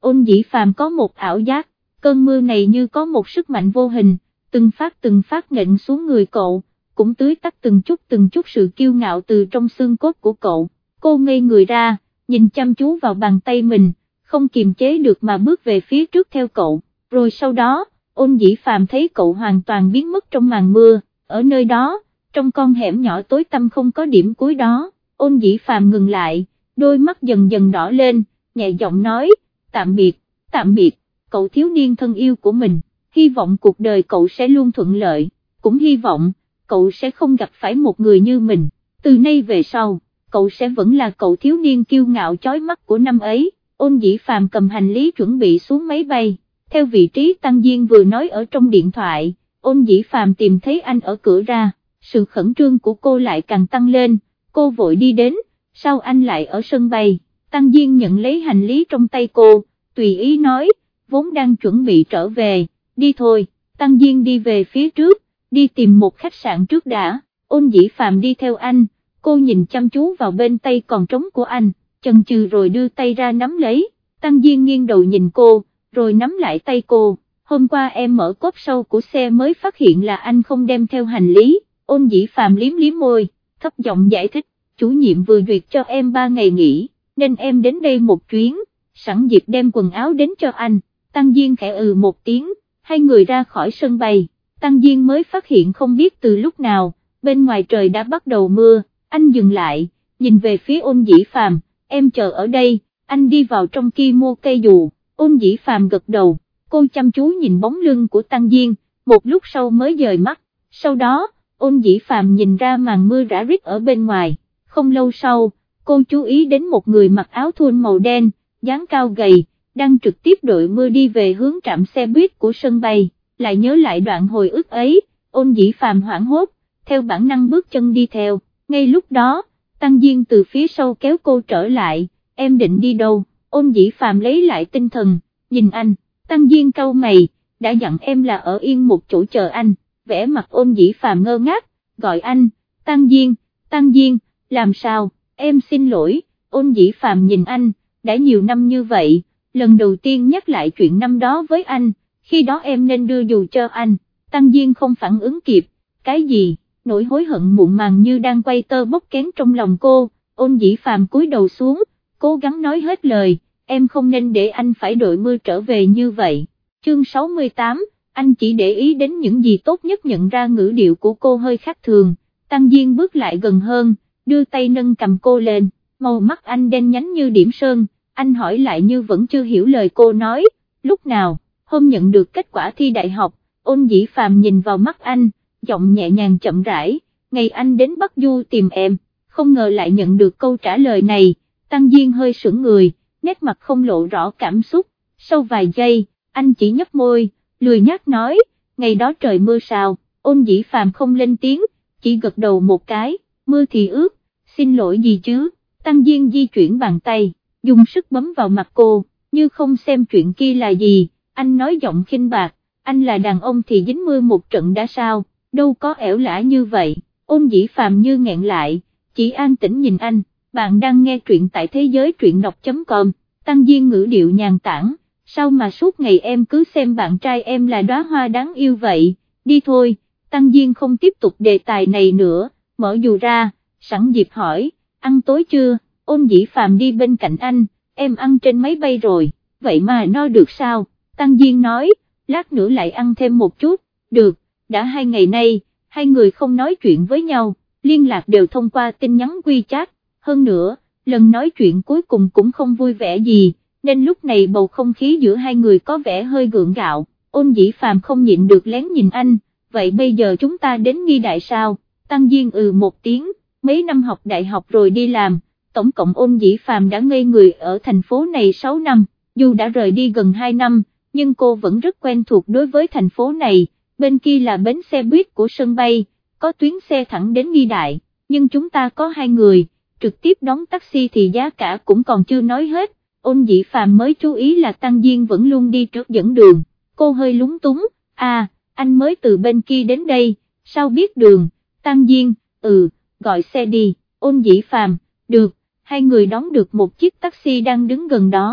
Ôn Dĩ Phàm có một ảo giác, cơn mưa này như có một sức mạnh vô hình, từng phát từng phát nện xuống người cậu, cũng tưới tắt từng chút từng chút sự kiêu ngạo từ trong xương cốt của cậu. Cô ngây người ra, nhìn chăm chú vào bàn tay mình, không kiềm chế được mà bước về phía trước theo cậu, rồi sau đó, Ôn Dĩ Phàm thấy cậu hoàn toàn biến mất trong màn mưa, ở nơi đó, trong con hẻm nhỏ tối tăm không có điểm cuối đó, Ôn Dĩ Phàm ngừng lại, đôi mắt dần dần đỏ lên, nhẹ giọng nói, tạm biệt, tạm biệt, cậu thiếu niên thân yêu của mình, hy vọng cuộc đời cậu sẽ luôn thuận lợi, cũng hy vọng, cậu sẽ không gặp phải một người như mình, từ nay về sau, cậu sẽ vẫn là cậu thiếu niên kiêu ngạo chói mắt của năm ấy. Ôn Dĩ Phàm cầm hành lý chuẩn bị xuống máy bay, theo vị trí Tăng Diên vừa nói ở trong điện thoại, Ôn Dĩ Phàm tìm thấy anh ở cửa ra, sự khẩn trương của cô lại càng tăng lên, cô vội đi đến, sao anh lại ở sân bay, Tăng Diên nhận lấy hành lý trong tay cô, tùy ý nói, vốn đang chuẩn bị trở về, đi thôi, Tăng Diên đi về phía trước, đi tìm một khách sạn trước đã, Ôn Dĩ Phàm đi theo anh, cô nhìn chăm chú vào bên tay còn trống của anh, chần chừ rồi đưa tay ra nắm lấy, Tăng Diên nghiêng đầu nhìn cô, rồi nắm lại tay cô, hôm qua em mở cốp sau của xe mới phát hiện là anh không đem theo hành lý, Ôn Dĩ Phàm liếm liếm môi, thấp giọng giải thích, chủ nhiệm vừa duyệt cho em ba ngày nghỉ, nên em đến đây một chuyến, sẵn dịp đem quần áo đến cho anh, Tăng Diên khẽ ừ một tiếng, hai người ra khỏi sân bay, Tăng Diên mới phát hiện không biết từ lúc nào, bên ngoài trời đã bắt đầu mưa, anh dừng lại, nhìn về phía Ôn Dĩ Phàm, em chờ ở đây, anh đi vào trong kia mua cây dù, Ôn Dĩ Phàm gật đầu, cô chăm chú nhìn bóng lưng của Tăng Diên, một lúc sau mới dời mắt, sau đó, Ôn Dĩ Phàm nhìn ra màn mưa rã rít ở bên ngoài, không lâu sau, cô chú ý đến một người mặc áo thun màu đen, dáng cao gầy, đang trực tiếp đội mưa đi về hướng trạm xe buýt của sân bay, lại nhớ lại đoạn hồi ức ấy, Ôn Dĩ Phàm hoảng hốt, theo bản năng bước chân đi theo, ngay lúc đó, Tăng Diên từ phía sau kéo cô trở lại, em định đi đâu, Ôn Dĩ Phàm lấy lại tinh thần, nhìn anh, Tăng Diên cau mày, đã dặn em là ở yên một chỗ chờ anh, vẻ mặt Ôn Dĩ Phàm ngơ ngác, gọi anh, Tăng Diên, Tăng Diên, làm sao, em xin lỗi, Ôn Dĩ Phàm nhìn anh, đã nhiều năm như vậy, lần đầu tiên nhắc lại chuyện năm đó với anh, khi đó em nên đưa dù cho anh, Tăng Diên không phản ứng kịp, cái gì? Nỗi hối hận muộn màng như đang quay tơ bốc kén trong lòng cô, Ôn Dĩ Phàm cúi đầu xuống, cố gắng nói hết lời, em không nên để anh phải đội mưa trở về như vậy. Chương sáu mươi tám, anh chỉ để ý đến những gì tốt nhất, nhận ra ngữ điệu của cô hơi khác thường, Tăng Diên bước lại gần hơn, đưa tay nâng cầm cô lên, màu mắt anh đen nhánh như điểm sơn, anh hỏi lại như vẫn chưa hiểu lời cô nói, lúc nào, hôm nhận được kết quả thi đại học, Ôn Dĩ Phàm nhìn vào mắt anh, giọng nhẹ nhàng chậm rãi, ngày anh đến Bắc Du tìm em, không ngờ lại nhận được câu trả lời này, Tăng Diên hơi sững người, nét mặt không lộ rõ cảm xúc, sau vài giây, anh chỉ nhấp môi, lười nhác nói, ngày đó trời mưa sao, Ôn Dĩ Phàm không lên tiếng, chỉ gật đầu một cái, mưa thì ướt, xin lỗi gì chứ, Tăng Diên di chuyển bàn tay, dùng sức bấm vào mặt cô, như không xem chuyện kia là gì, anh nói giọng khinh bạc, anh là đàn ông thì dính mưa một trận đã sao, đâu có ẻo lả như vậy, Ôn Dĩ Phàm như nghẹn lại, chỉ an tĩnh nhìn anh, bạn đang nghe truyện tại thế giới truyện đọc chấm com, Tăng Diên ngữ điệu nhàn tản, sao mà suốt ngày em cứ xem bạn trai em là đóa hoa đáng yêu vậy, đi thôi, Tăng Diên không tiếp tục đề tài này nữa, mở dù ra, sẵn dịp hỏi, ăn tối chưa, Ôn Dĩ Phàm đi bên cạnh anh, em ăn trên máy bay rồi, vậy mà no được sao, Tăng Diên nói, lát nữa lại ăn thêm một chút, được, đã hai ngày nay, hai người không nói chuyện với nhau, liên lạc đều thông qua tin nhắn WeChat, hơn nữa, lần nói chuyện cuối cùng cũng không vui vẻ gì, nên lúc này bầu không khí giữa hai người có vẻ hơi gượng gạo, Ôn Dĩ Phàm không nhịn được lén nhìn anh, vậy bây giờ chúng ta đến Nghi Đại sao, Tăng Diên ừ một tiếng, mấy năm học đại học rồi đi làm, tổng cộng Ôn Dĩ Phàm đã ngây người ở thành phố này sáu năm, dù đã rời đi gần hai năm, nhưng cô vẫn rất quen thuộc đối với thành phố này, bên kia là bến xe buýt của sân bay, có tuyến xe thẳng đến Nghi Đại, nhưng chúng ta có hai người, trực tiếp đón taxi thì giá cả cũng còn chưa nói hết, Ôn Dĩ Phàm mới chú ý là Tăng Diên vẫn luôn đi trước dẫn đường, cô hơi lúng túng, à, anh mới từ bên kia đến đây, sao biết đường, Tăng Diên, ừ, gọi xe đi, Ôn Dĩ Phàm, được, hai người đón được một chiếc taxi đang đứng gần đó,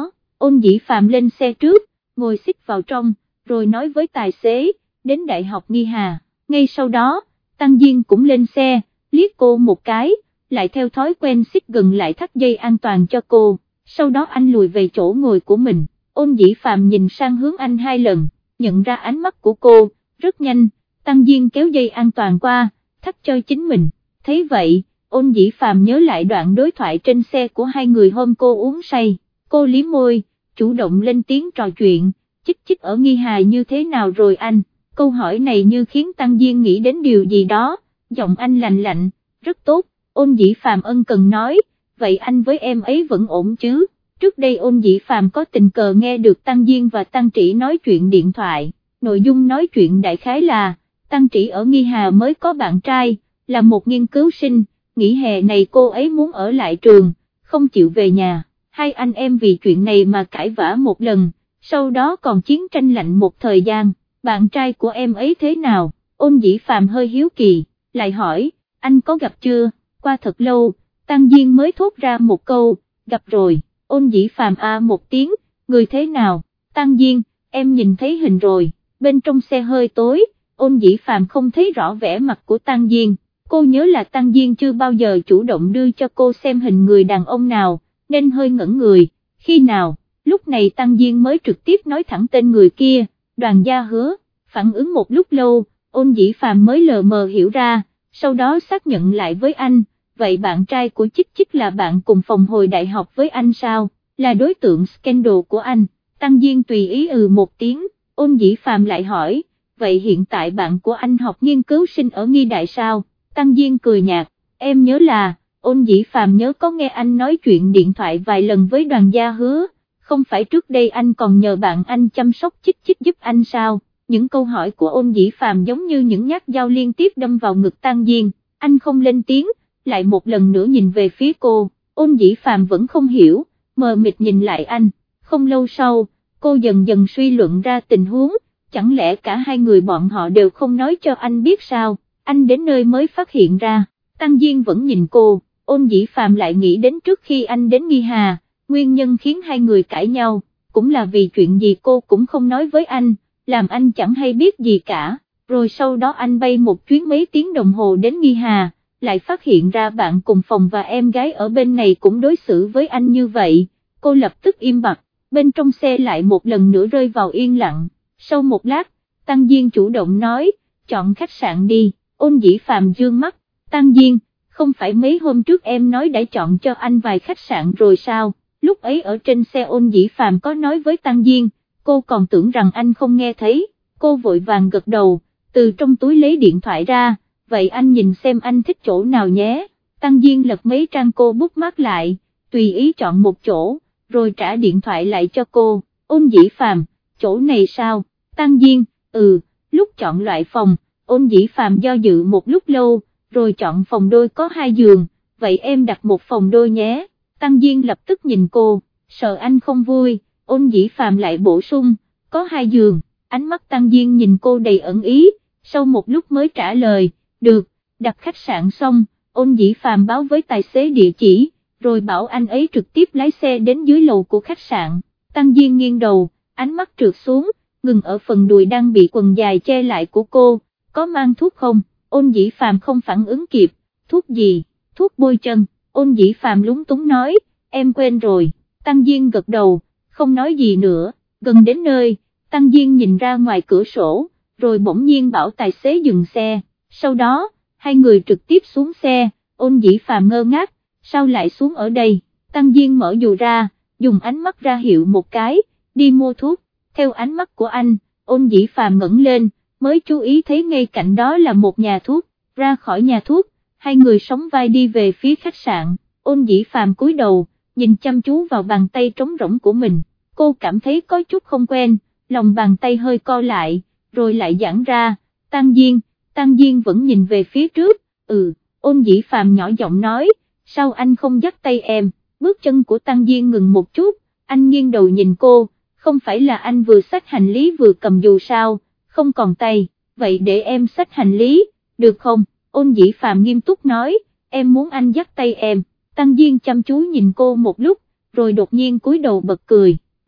Ôn Dĩ Phạm lên xe trước, ngồi xích vào trong, rồi nói với tài xế, đến Đại học Nghi Hà. Ngay sau đó, Tăng Diên cũng lên xe, liếc cô một cái, lại theo thói quen xích gần lại thắt dây an toàn cho cô, sau đó anh lùi về chỗ ngồi của mình. Ôn Dĩ Phạm nhìn sang hướng anh hai lần, nhận ra ánh mắt của cô, rất nhanh, Tăng Diên kéo dây an toàn qua, thắt cho chính mình. Thấy vậy, Ôn Dĩ Phạm nhớ lại đoạn đối thoại trên xe của hai người hôm cô uống say, cô liếm môi, chủ động lên tiếng trò chuyện, chích chích ở Nghi Hà như thế nào rồi anh, câu hỏi này như khiến Tăng Diên nghĩ đến điều gì đó, giọng anh lạnh lạnh, rất tốt. Ôn Dĩ Phạm ân cần nói, vậy anh với em ấy vẫn ổn chứ? Trước đây Ôn Dĩ Phạm có tình cờ nghe được Tăng Diên và Tăng Trĩ nói chuyện điện thoại, nội dung nói chuyện đại khái là, Tăng Trĩ ở Nghi Hà mới có bạn trai, là một nghiên cứu sinh, nghỉ hè này cô ấy muốn ở lại trường, không chịu về nhà, hai anh em vì chuyện này mà cãi vã một lần, sau đó còn chiến tranh lạnh một thời gian, bạn trai của em ấy thế nào? Ôn Dĩ Phạm hơi hiếu kỳ, lại hỏi, anh có gặp chưa? Qua thật lâu, Tăng Diên mới thốt ra một câu, gặp rồi. Ôn Dĩ Phạm a một tiếng, người thế nào? Tăng Diên, em nhìn thấy hình rồi. Bên trong xe hơi tối, Ôn Dĩ Phạm không thấy rõ vẻ mặt của Tăng Diên, cô nhớ là Tăng Diên chưa bao giờ chủ động đưa cho cô xem hình người đàn ông nào, nên hơi ngẩn người. Khi nào? Lúc này Tăng Diên mới trực tiếp nói thẳng tên người kia, Đoàn Gia Hứa. Phản ứng một lúc lâu, Ôn Dĩ Phạm mới lờ mờ hiểu ra, sau đó xác nhận lại với anh, vậy bạn trai của Chích Chích là bạn cùng phòng hồi đại học với anh sao, là đối tượng scandal của anh? Tăng Diên tùy ý ừ một tiếng. Ôn Dĩ Phạm lại hỏi, vậy hiện tại bạn của anh học nghiên cứu sinh ở Nghi Đại sao? Tăng Diên cười nhạt, em nhớ là, Ôn Dĩ Phạm nhớ có nghe anh nói chuyện điện thoại vài lần với Đoàn Gia Hứa, không phải trước đây anh còn nhờ bạn anh chăm sóc Chích Chích giúp anh sao? Những câu hỏi của Ôn Dĩ Phạm giống như những nhát dao liên tiếp đâm vào ngực Tăng Diên, anh không lên tiếng, lại một lần nữa nhìn về phía cô. Ôn Dĩ Phạm vẫn không hiểu, mờ mịt nhìn lại anh. Không lâu sau, cô dần dần suy luận ra tình huống, chẳng lẽ cả hai người bọn họ đều không nói cho anh biết sao? Anh đến nơi mới phát hiện ra, Tăng Diên vẫn nhìn cô. Ôn Dĩ Phạm lại nghĩ đến trước khi anh đến Nghi Hà, nguyên nhân khiến hai người cãi nhau, cũng là vì chuyện gì cô cũng không nói với anh, làm anh chẳng hay biết gì cả. Rồi sau đó anh bay một chuyến mấy tiếng đồng hồ đến Nghi Hà, lại phát hiện ra bạn cùng phòng và em gái ở bên này cũng đối xử với anh như vậy, cô lập tức im bặt. Bên trong xe lại một lần nữa rơi vào yên lặng. Sau một lát, Tăng Diên chủ động nói, chọn khách sạn đi. Ôn Dĩ Phạm dương mắt, Tăng Diên, không phải mấy hôm trước em nói đã chọn cho anh vài khách sạn rồi sao? Lúc ấy ở trên xe Ôn Dĩ Phạm có nói với Tăng Diên, cô còn tưởng rằng anh không nghe thấy, cô vội vàng gật đầu, từ trong túi lấy điện thoại ra, vậy anh nhìn xem anh thích chỗ nào nhé. Tăng Diên lật mấy trang cô bookmark lại, tùy ý chọn một chỗ, rồi trả điện thoại lại cho cô. Ôn Dĩ Phạm, chỗ này sao? Tăng Diên, ừ. Lúc chọn loại phòng, Ôn Dĩ Phạm do dự một lúc lâu, rồi chọn phòng đôi có hai giường, vậy em đặt một phòng đôi nhé. Tăng Diên lập tức nhìn cô, sợ anh không vui. Ôn Dĩ Phạm lại bổ sung, có hai giường. Ánh mắt Tăng Diên nhìn cô đầy ẩn ý, sau một lúc mới trả lời, được. Đặt khách sạn xong, Ôn Dĩ Phạm báo với tài xế địa chỉ, rồi bảo anh ấy trực tiếp lái xe đến dưới lầu của khách sạn. Tăng Diên nghiêng đầu, ánh mắt trượt xuống, ngừng ở phần đùi đang bị quần dài che lại của cô, có mang thuốc không? Ôn Dĩ Phạm không phản ứng kịp, thuốc gì? Thuốc bôi chân. Ôn Dĩ Phạm lúng túng nói, em quên rồi. Tăng Diên gật đầu, không nói gì nữa. Gần đến nơi, Tăng Diên nhìn ra ngoài cửa sổ, rồi bỗng nhiên bảo tài xế dừng xe, sau đó, hai người trực tiếp xuống xe. Ôn Dĩ Phạm ngơ ngác, sao lại xuống ở đây? Tăng Diên mở dù ra, dùng ánh mắt ra hiệu một cái, đi mua thuốc. Theo ánh mắt của anh, Ôn Dĩ Phạm ngẩng lên, mới chú ý thấy ngay cạnh đó là một nhà thuốc. Ra khỏi nhà thuốc, hai người sóng vai đi về phía khách sạn. Ôn Dĩ Phạm cúi đầu, nhìn chăm chú vào bàn tay trống rỗng của mình, cô cảm thấy có chút không quen, lòng bàn tay hơi co lại, rồi lại giãn ra. Tăng Diên, Tăng Diên vẫn nhìn về phía trước, ừ. Ôn Dĩ Phạm nhỏ giọng nói, sao anh không dắt tay em? Bước chân của Tăng Diên ngừng một chút, anh nghiêng đầu nhìn cô, không phải là anh vừa xách hành lý vừa cầm dù sao, không còn tay, vậy để em xách hành lý, được không? Ôn Dĩ Phạm nghiêm túc nói, em muốn anh dắt tay em. Tăng Diên chăm chú nhìn cô một lúc, rồi đột nhiên cúi đầu bật cười,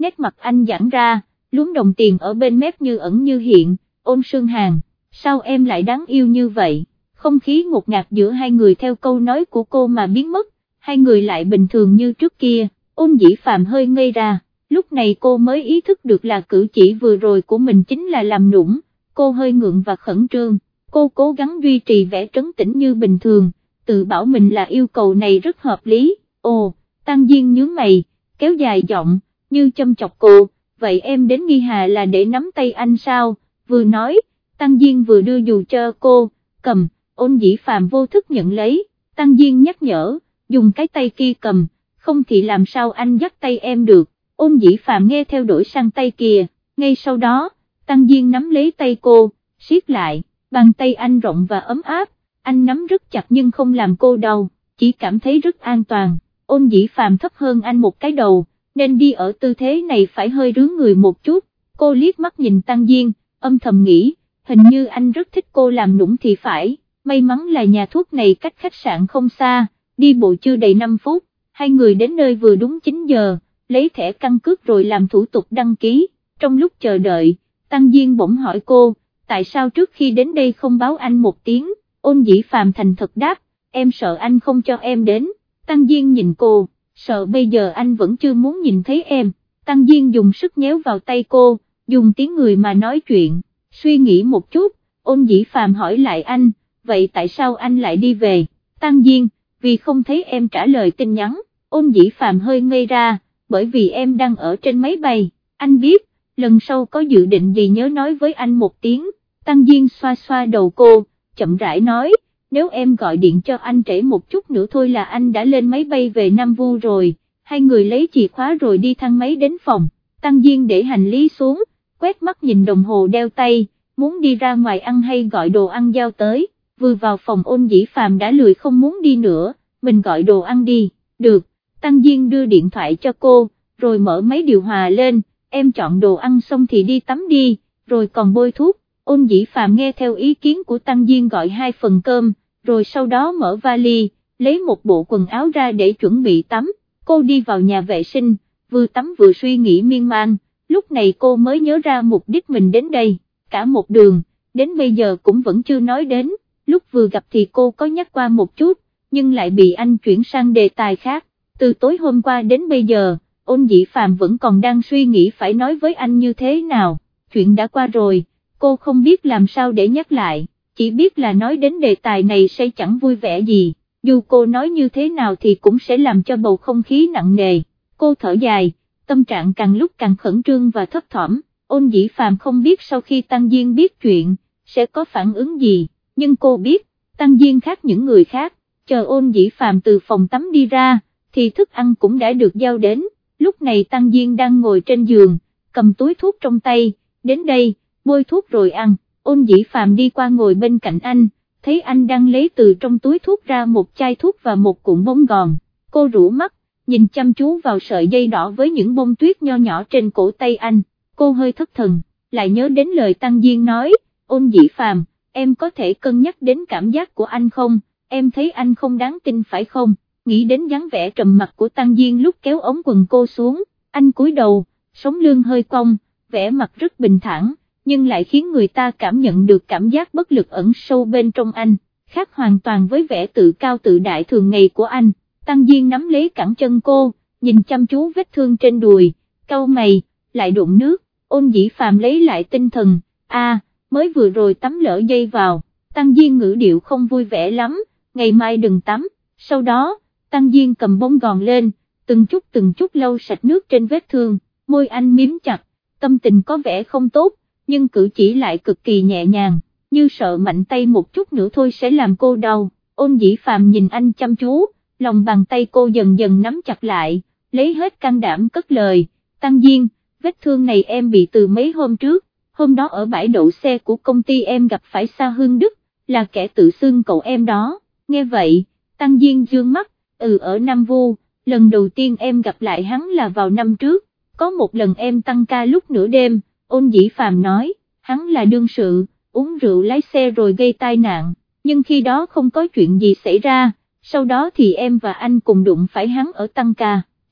nét mặt anh giãn ra, lúm đồng tiền ở bên mép như ẩn như hiện. Ôn Sương Hàn, sao em lại đáng yêu như vậy? Không khí ngột ngạt giữa hai người theo câu nói của cô mà biến mất, hai người lại bình thường như trước kia. Ôn Dĩ Phạm hơi ngây ra, lúc này cô mới ý thức được là cử chỉ vừa rồi của mình chính là làm nũng, cô hơi ngượng và khẩn trương, cô cố gắng duy trì vẻ trấn tĩnh như bình thường, tự bảo mình là yêu cầu này rất hợp lý. Ồ, Tăng Diên nhướng mày, kéo dài giọng, như châm chọc cô, vậy em đến Nghi Hà là để nắm tay anh sao? Vừa nói, Tăng Diên vừa đưa dù cho cô, cầm. Ôn Dĩ Phạm vô thức nhận lấy, Tăng Diên nhắc nhở, dùng cái tay kia cầm, không thì làm sao anh dắt tay em được. Ôn Dĩ Phạm nghe theo đổi sang tay kia, ngay sau đó, Tăng Diên nắm lấy tay cô, siết lại, bàn tay anh rộng và ấm áp, anh nắm rất chặt nhưng không làm cô đau, chỉ cảm thấy rất an toàn. Ôn Dĩ Phạm thấp hơn anh một cái đầu, nên đi ở tư thế này phải hơi rướn người một chút. Cô liếc mắt nhìn Tăng Diên, âm thầm nghĩ, hình như anh rất thích cô làm nũng thì phải. May mắn là nhà thuốc này cách khách sạn không xa, đi bộ chưa đầy năm phút, hai người đến nơi vừa đúng chín giờ, lấy thẻ căn cước rồi làm thủ tục đăng ký. Trong lúc chờ đợi, Tăng Diên bỗng hỏi cô, tại sao trước khi đến đây không báo anh một tiếng? Ôn Dĩ Phạm thành thật đáp, em sợ anh không cho em đến. Tăng Diên nhìn cô, sợ bây giờ anh vẫn chưa muốn nhìn thấy em. Tăng Diên dùng sức nhéo vào tay cô, dùng tiếng người mà nói chuyện. Suy nghĩ một chút, Ôn Dĩ Phạm hỏi lại anh, vậy tại sao anh lại đi về? Tăng Diên, vì không thấy em trả lời tin nhắn. Ôn Dĩ Phạm hơi ngây ra, bởi vì em đang ở trên máy bay. Anh biết, lần sau có dự định gì nhớ nói với anh một tiếng. Tăng Diên xoa xoa đầu cô, chậm rãi nói, nếu em gọi điện cho anh trễ một chút nữa thôi là anh đã lên máy bay về Nam Vu rồi. Hai người lấy chìa khóa rồi đi thang máy đến phòng. Tăng Diên để hành lý xuống, quét mắt nhìn đồng hồ đeo tay, muốn đi ra ngoài ăn hay gọi đồ ăn giao tới. Vừa vào phòng Ôn Dĩ Phạm đã lười không muốn đi nữa, mình gọi đồ ăn đi. Được, Tăng Diên đưa điện thoại cho cô, rồi mở máy điều hòa lên, em chọn đồ ăn xong thì đi tắm đi, rồi còn bôi thuốc. Ôn Dĩ Phạm nghe theo ý kiến của Tăng Diên gọi hai phần cơm, rồi sau đó mở vali, lấy một bộ quần áo ra để chuẩn bị tắm. Cô đi vào nhà vệ sinh, vừa tắm vừa suy nghĩ miên man, lúc này cô mới nhớ ra mục đích mình đến đây, cả một đường, đến bây giờ cũng vẫn chưa nói đến. Lúc vừa gặp thì cô có nhắc qua một chút, nhưng lại bị anh chuyển sang đề tài khác. Từ tối hôm qua đến bây giờ, Ôn Dĩ Phạm vẫn còn đang suy nghĩ phải nói với anh như thế nào. Chuyện đã qua rồi, cô không biết làm sao để nhắc lại, chỉ biết là nói đến đề tài này sẽ chẳng vui vẻ gì, dù cô nói như thế nào thì cũng sẽ làm cho bầu không khí nặng nề. Cô thở dài, tâm trạng càng lúc càng khẩn trương và thấp thỏm. Ôn Dĩ Phạm không biết sau khi Tăng Diên biết chuyện, sẽ có phản ứng gì. Nhưng cô biết, Tăng Diên khác những người khác, chờ Ôn Dĩ Phạm từ phòng tắm đi ra, thì thức ăn cũng đã được giao đến. Lúc này Tăng Diên đang ngồi trên giường, cầm túi thuốc trong tay, đến đây, bôi thuốc rồi ăn. Ôn Dĩ Phạm đi qua ngồi bên cạnh anh, thấy anh đang lấy từ trong túi thuốc ra một chai thuốc và một cuộn bông gòn. Cô rũ mắt, nhìn chăm chú vào sợi dây đỏ với những bông tuyết nho nhỏ trên cổ tay anh, cô hơi thất thần, lại nhớ đến lời Tăng Diên nói, Ôn Dĩ Phạm, em có thể cân nhắc đến cảm giác của anh không, em thấy anh không đáng tin phải không? Nghĩ đến dáng vẻ trầm mặc của Tăng Diên lúc kéo ống quần cô xuống, anh cúi đầu, sống lưng hơi cong, vẻ mặt rất bình thản, nhưng lại khiến người ta cảm nhận được cảm giác bất lực ẩn sâu bên trong anh, khác hoàn toàn với vẻ tự cao tự đại thường ngày của anh. Tăng Diên nắm lấy cẳng chân cô, nhìn chăm chú vết thương trên đùi, cau mày, lại đụng nước. Ôn Dĩ Phạm lấy lại tinh thần, a, à, mới vừa rồi tắm lỡ dây vào. Tăng Diên ngữ điệu không vui vẻ lắm, ngày mai đừng tắm. Sau đó, Tăng Diên cầm bông gòn lên, từng chút từng chút lau sạch nước trên vết thương, môi anh miếm chặt, tâm tình có vẻ không tốt, nhưng cử chỉ lại cực kỳ nhẹ nhàng, như sợ mạnh tay một chút nữa thôi sẽ làm cô đau. Ôn Dĩ Phạm nhìn anh chăm chú, lòng bàn tay cô dần dần nắm chặt lại, lấy hết can đảm cất lời, Tăng Diên, vết thương này em bị từ mấy hôm trước, hôm đó ở bãi đậu xe của công ty em gặp phải Sa Hương Đức, là kẻ tự xưng cậu em đó. Nghe vậy, Tăng Diên dương mắt, ừ ở Nam Vu, lần đầu tiên em gặp lại hắn là vào năm trước, có một lần em tăng ca lúc nửa đêm. Ôn Dĩ Phạm nói, hắn là đương sự, uống rượu lái xe rồi gây tai nạn, nhưng khi đó không có chuyện gì xảy ra, sau đó thì em và anh cùng đụng phải hắn ở tăng ca,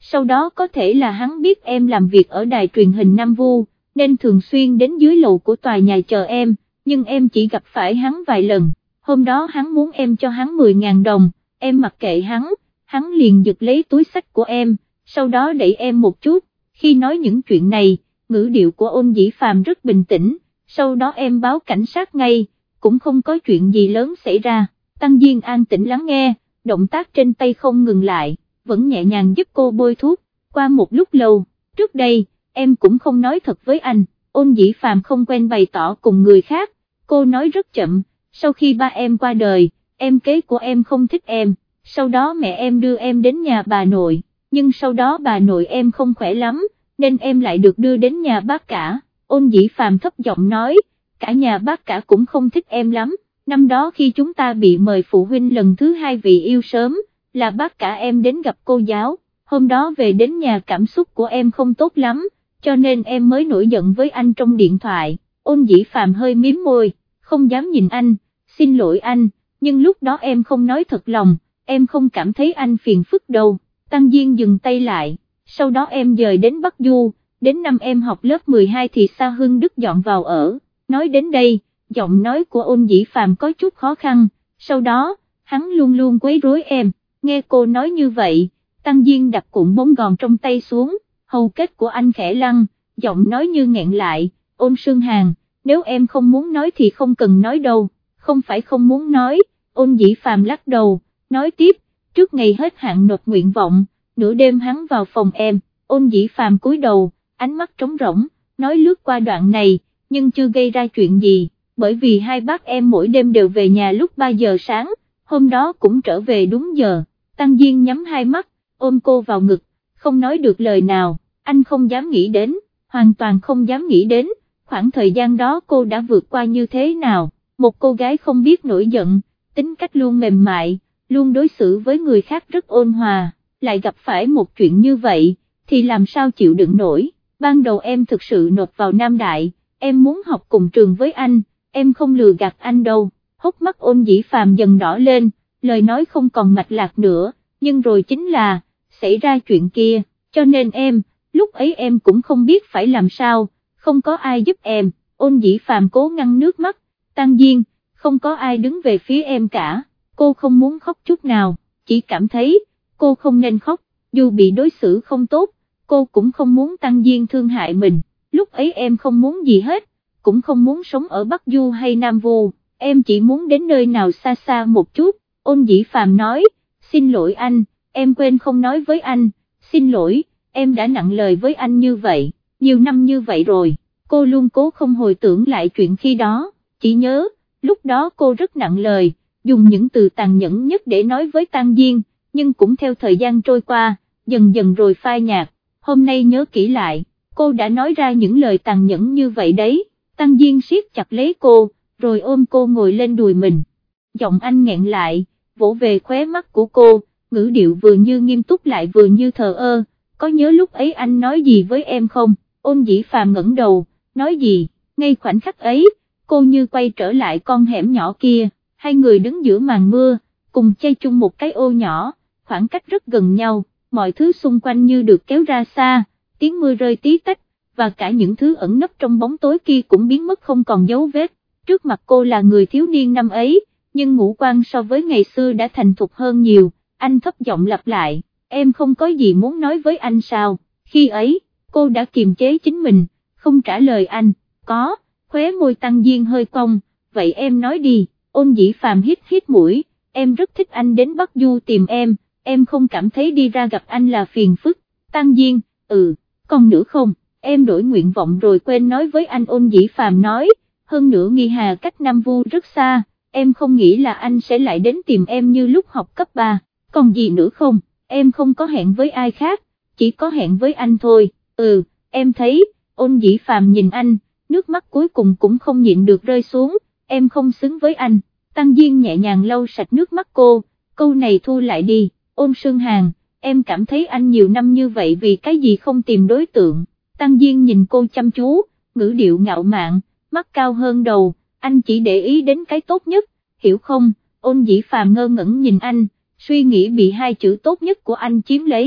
sau đó có thể là hắn biết em làm việc ở đài truyền hình Nam Vu, nên thường xuyên đến dưới lầu của tòa nhà chờ em, nhưng em chỉ gặp phải hắn vài lần, hôm đó hắn muốn em cho hắn mười ngàn đồng, em mặc kệ hắn, hắn liền giật lấy túi xách của em, sau đó đẩy em một chút, khi nói những chuyện này, ngữ điệu của Ôn Dĩ Phàm rất bình tĩnh, sau đó em báo cảnh sát ngay, cũng không có chuyện gì lớn xảy ra. Tăng Diên an tĩnh lắng nghe, động tác trên tay không ngừng lại, vẫn nhẹ nhàng giúp cô bôi thuốc. Qua một lúc lâu, trước đây, em cũng không nói thật với anh, Ôn Dĩ Phàm không quen bày tỏ cùng người khác, cô nói rất chậm, sau khi ba em qua đời, em kế của em không thích em, sau đó mẹ em đưa em đến nhà bà nội, nhưng sau đó bà nội em không khỏe lắm, nên em lại được đưa đến nhà bác cả. Ôn Dĩ Phàm thấp giọng nói, cả nhà bác cả cũng không thích em lắm. Năm đó khi chúng ta bị mời phụ huynh lần thứ hai vì yêu sớm, là bác cả em đến gặp cô giáo, hôm đó về đến nhà cảm xúc của em không tốt lắm, cho nên em mới nổi giận với anh trong điện thoại. Ôn Dĩ Phàm hơi miếm môi, không dám nhìn anh, xin lỗi anh, nhưng lúc đó em không nói thật lòng, em không cảm thấy anh phiền phức đâu. Tăng Diên dừng tay lại, sau đó em dời đến Bắc Du, đến năm em học lớp mười hai thì Sa Hưng Đức dọn vào ở. Nói đến đây, giọng nói của Ôn Dĩ Phàm có chút khó khăn, sau đó, hắn luôn luôn quấy rối em, nghe cô nói như vậy, Tăng Diên đặt cuộn bóng gòn trong tay xuống, hầu kết của anh khẽ lăn, giọng nói như nghẹn lại, Ôn Sương Hàn, nếu em không muốn nói thì không cần nói đâu, không phải không muốn nói, Ôn Dĩ Phàm lắc đầu, nói tiếp, trước ngày hết hạn nộp nguyện vọng, nửa đêm hắn vào phòng em, Ôn Dĩ Phàm cúi đầu, ánh mắt trống rỗng, nói lướt qua đoạn này, nhưng chưa gây ra chuyện gì, bởi vì hai bác em mỗi đêm đều về nhà lúc ba giờ sáng, hôm đó cũng trở về đúng giờ. Tăng Diên nhắm hai mắt, ôm cô vào ngực, không nói được lời nào, anh không dám nghĩ đến, hoàn toàn không dám nghĩ đến, khoảng thời gian đó cô đã vượt qua như thế nào, một cô gái không biết nổi giận, tính cách luôn mềm mại, luôn đối xử với người khác rất ôn hòa, lại gặp phải một chuyện như vậy, thì làm sao chịu đựng nổi. Ban đầu em thực sự nộp vào Nam Đại, em muốn học cùng trường với anh, em không lừa gạt anh đâu. Hốc mắt Ôn Dĩ Phàm dần đỏ lên, lời nói không còn mạch lạc nữa, nhưng rồi chính là, xảy ra chuyện kia, cho nên em, lúc ấy em cũng không biết phải làm sao, không có ai giúp em. Ôn Dĩ Phàm cố ngăn nước mắt, Tăng Diên, không có ai đứng về phía em cả, cô không muốn khóc chút nào, chỉ cảm thấy, cô không nên khóc, dù bị đối xử không tốt, cô cũng không muốn Tăng Diên thương hại mình, lúc ấy em không muốn gì hết, cũng không muốn sống ở Bắc Du hay Nam Vu, em chỉ muốn đến nơi nào xa xa một chút. Ôn Dĩ Phàm nói, xin lỗi anh, em quên không nói với anh, xin lỗi, em đã nặng lời với anh như vậy, nhiều năm như vậy rồi, cô luôn cố không hồi tưởng lại chuyện khi đó, chỉ nhớ, lúc đó cô rất nặng lời, dùng những từ tàn nhẫn nhất để nói với Tăng Diên, nhưng cũng theo thời gian trôi qua, dần dần rồi phai nhạt, hôm nay nhớ kỹ lại, cô đã nói ra những lời tàn nhẫn như vậy đấy. Tăng Diên siết chặt lấy cô, rồi ôm cô ngồi lên đùi mình, giọng anh nghẹn lại, vỗ về khóe mắt của cô, ngữ điệu vừa như nghiêm túc lại vừa như thờ ơ, có nhớ lúc ấy anh nói gì với em không? Ôn Dĩ Phàm ngẩng đầu, nói gì? Ngay khoảnh khắc ấy, cô như quay trở lại con hẻm nhỏ kia, hai người đứng giữa màn mưa, cùng chay chung một cái ô nhỏ, khoảng cách rất gần nhau, mọi thứ xung quanh như được kéo ra xa, tiếng mưa rơi tí tách, và cả những thứ ẩn nấp trong bóng tối kia cũng biến mất không còn dấu vết. Trước mặt cô là người thiếu niên năm ấy, nhưng ngũ quan so với ngày xưa đã thành thục hơn nhiều. Anh thấp giọng lặp lại, em không có gì muốn nói với anh sao? Khi ấy, cô đã kiềm chế chính mình, không trả lời anh. Có, khóe môi Tăng Diên hơi cong, vậy em nói đi. Ôn Dĩ Phàm hít hít mũi, em rất thích anh đến Bắc Du tìm em, em không cảm thấy đi ra gặp anh là phiền phức. Tăng Diên, ừ, còn nữa không? Em đổi nguyện vọng rồi quên nói với anh. Ôn Dĩ Phàm nói, hơn nữa Nghi Hà cách Nam Vu rất xa, em không nghĩ là anh sẽ lại đến tìm em như lúc học cấp ba, còn gì nữa không, em không có hẹn với ai khác, chỉ có hẹn với anh thôi. Ừ, em thấy. Ôn Dĩ Phàm nhìn anh, nước mắt cuối cùng cũng không nhịn được rơi xuống, em không xứng với anh. Tăng Diên nhẹ nhàng lau sạch nước mắt cô, câu này thu lại đi. Ôn Sương Hàn, em cảm thấy anh nhiều năm như vậy vì cái gì không tìm đối tượng? Tăng Diên nhìn cô chăm chú, ngữ điệu ngạo mạn, mắt cao hơn đầu, anh chỉ để ý đến cái tốt nhất, hiểu không? Ôn Dĩ Phàm ngơ ngẩn nhìn anh, suy nghĩ bị hai chữ tốt nhất của anh chiếm lấy,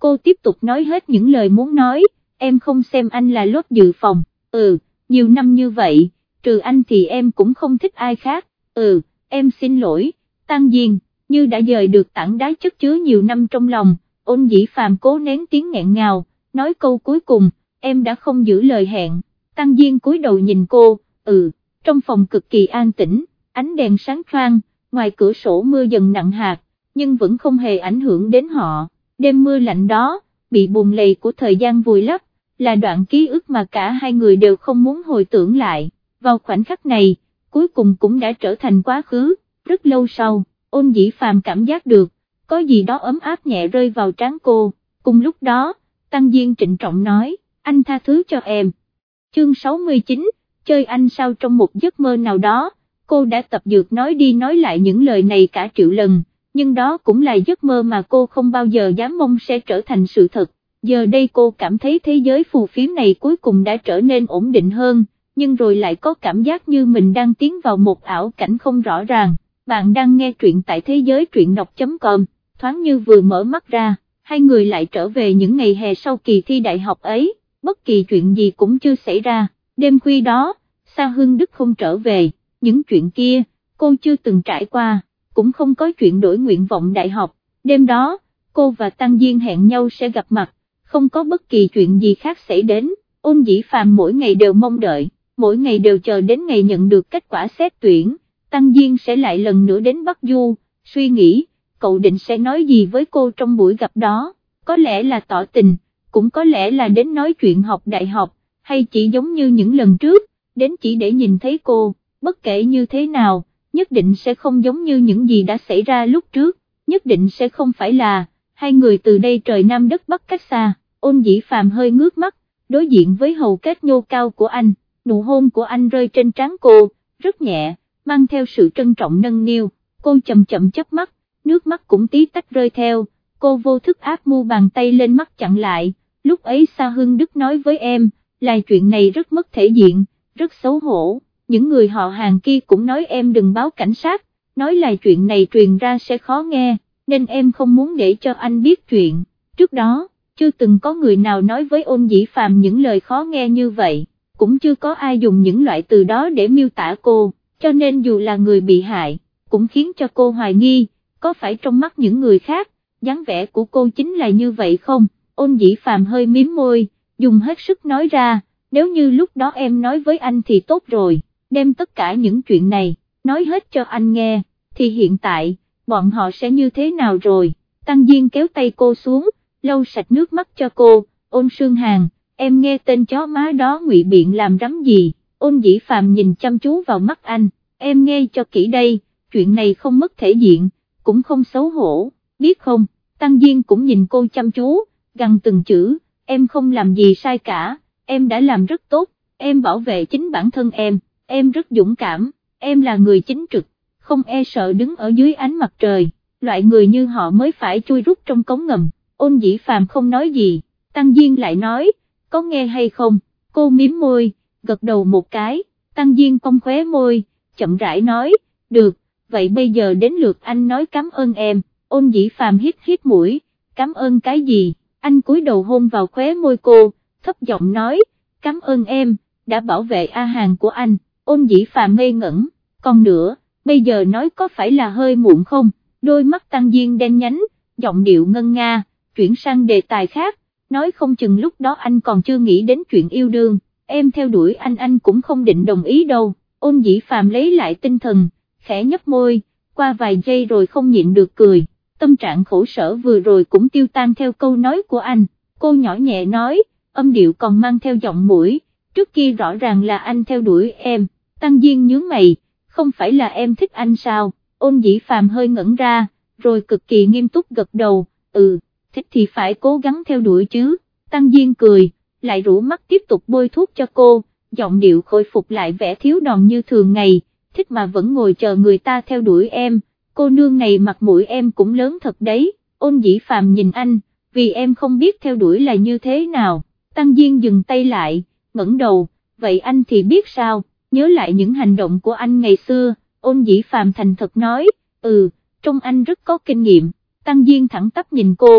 cô tiếp tục nói hết những lời muốn nói, em không xem anh là lốt dự phòng, ừ, nhiều năm như vậy, trừ anh thì em cũng không thích ai khác, ừ, em xin lỗi, Tăng Diên, như đã dời được tảng đá chất chứa nhiều năm trong lòng, Ôn Dĩ Phàm cố nén tiếng nghẹn ngào, nói câu cuối cùng, em đã không giữ lời hẹn. Tăng Diên cúi đầu nhìn cô, ừ, trong phòng cực kỳ an tĩnh, ánh đèn sáng choang, ngoài cửa sổ mưa dần nặng hạt, nhưng vẫn không hề ảnh hưởng đến họ, đêm mưa lạnh đó, bị bùn lầy của thời gian vùi lấp, là đoạn ký ức mà cả hai người đều không muốn hồi tưởng lại, vào khoảnh khắc này, cuối cùng cũng đã trở thành quá khứ, rất lâu sau, Ôn Dĩ Phàm cảm giác được, có gì đó ấm áp nhẹ rơi vào trán cô, cùng lúc đó, Tăng Diên trịnh trọng nói, anh tha thứ cho em. Chương sáu mươi chín, chơi anh sao trong một giấc mơ nào đó, cô đã tập dượt nói đi nói lại những lời này cả triệu lần, nhưng đó cũng là giấc mơ mà cô không bao giờ dám mong sẽ trở thành sự thật, giờ đây cô cảm thấy thế giới phù phiếm này cuối cùng đã trở nên ổn định hơn, nhưng rồi lại có cảm giác như mình đang tiến vào một ảo cảnh không rõ ràng. Bạn đang nghe truyện tại thế giới truyện đọc chấm com, thoáng như vừa mở mắt ra, hai người lại trở về những ngày hè sau kỳ thi đại học ấy, bất kỳ chuyện gì cũng chưa xảy ra, đêm khuya đó, Sa Hưng Đức không trở về, những chuyện kia, cô chưa từng trải qua, cũng không có chuyện đổi nguyện vọng đại học, đêm đó, cô và Tăng Diên hẹn nhau sẽ gặp mặt, không có bất kỳ chuyện gì khác xảy đến, Ôn Dĩ Phàm mỗi ngày đều mong đợi, mỗi ngày đều chờ đến ngày nhận được kết quả xét tuyển. Tăng Diên sẽ lại lần nữa đến Bắc Du, suy nghĩ, cậu định sẽ nói gì với cô trong buổi gặp đó, có lẽ là tỏ tình, cũng có lẽ là đến nói chuyện học đại học, hay chỉ giống như những lần trước, đến chỉ để nhìn thấy cô, bất kể như thế nào, nhất định sẽ không giống như những gì đã xảy ra lúc trước, nhất định sẽ không phải là, hai người từ đây trời Nam đất Bắc cách xa, Ôn Dĩ Phàm hơi ngước mắt, đối diện với hầu kết nhô cao của anh, nụ hôn của anh rơi trên trán cô, rất nhẹ, mang theo sự trân trọng nâng niu, cô chậm chậm chớp mắt, nước mắt cũng tí tách rơi theo, cô vô thức áp mu bàn tay lên mắt chặn lại, lúc ấy Sa Hưng Đức nói với em, là chuyện này rất mất thể diện, rất xấu hổ, những người họ hàng kia cũng nói em đừng báo cảnh sát, nói là chuyện này truyền ra sẽ khó nghe, nên em không muốn để cho anh biết chuyện, trước đó, chưa từng có người nào nói với Ôn Dĩ Phàm những lời khó nghe như vậy, cũng chưa có ai dùng những loại từ đó để miêu tả cô. Cho nên dù là người bị hại, cũng khiến cho cô hoài nghi, có phải trong mắt những người khác, dáng vẻ của cô chính là như vậy không? Ôn Dĩ Phàm hơi mím môi, dùng hết sức nói ra, nếu như lúc đó em nói với anh thì tốt rồi, đem tất cả những chuyện này, nói hết cho anh nghe, thì hiện tại, bọn họ sẽ như thế nào rồi? Tăng Diên kéo tay cô xuống, lau sạch nước mắt cho cô, Ôn Sương Hàn, em nghe tên chó má đó ngụy biện làm rắm gì? Ôn Dĩ Phàm nhìn chăm chú vào mắt anh, em nghe cho kỹ đây, chuyện này không mất thể diện, cũng không xấu hổ, biết không? Tăng Diên cũng nhìn cô chăm chú, gằn từng chữ, em không làm gì sai cả, em đã làm rất tốt, em bảo vệ chính bản thân em, em rất dũng cảm, em là người chính trực, không e sợ đứng ở dưới ánh mặt trời, loại người như họ mới phải chui rút trong cống ngầm. Ôn Dĩ Phàm không nói gì, Tăng Diên lại nói, có nghe hay không? Cô mím môi, gật đầu một cái, Tăng Diên cong khóe môi, chậm rãi nói, được, vậy bây giờ đến lượt anh nói cảm ơn em. Ôn Dĩ Phàm hít hít mũi, cảm ơn cái gì? Anh cúi đầu hôn vào khóe môi cô, thấp giọng nói, cảm ơn em, đã bảo vệ A Hàn của anh. Ôn Dĩ Phàm ngây ngẩn, còn nữa, bây giờ nói có phải là hơi muộn không? Đôi mắt Tăng Diên đen nhánh, giọng điệu ngân nga, chuyển sang đề tài khác, nói không chừng lúc đó anh còn chưa nghĩ đến chuyện yêu đương, em theo đuổi anh anh cũng không định đồng ý đâu. Ôn Dĩ Phàm lấy lại tinh thần, khẽ nhấp môi, qua vài giây rồi không nhịn được cười, tâm trạng khổ sở vừa rồi cũng tiêu tan theo câu nói của anh, cô nhỏ nhẹ nói, âm điệu còn mang theo giọng mũi, trước kia rõ ràng là anh theo đuổi em. Tăng Diên nhướng mày, không phải là em thích anh sao? Ôn Dĩ Phàm hơi ngẩn ra, rồi cực kỳ nghiêm túc gật đầu, ừ, thích thì phải cố gắng theo đuổi chứ. Tăng Diên cười, lại rủ mắt tiếp tục bôi thuốc cho cô, giọng điệu khôi phục lại vẻ thiếu đòn như thường ngày, thích mà vẫn ngồi chờ người ta theo đuổi em, cô nương này mặt mũi em cũng lớn thật đấy. Ôn Dĩ Phàm nhìn anh, vì em không biết theo đuổi là như thế nào. Tăng Diên dừng tay lại, ngẩng đầu, vậy anh thì biết sao? Nhớ lại những hành động của anh ngày xưa, Ôn Dĩ Phàm thành thật nói, ừ, trông anh rất có kinh nghiệm. Tăng Diên thẳng tắp nhìn cô,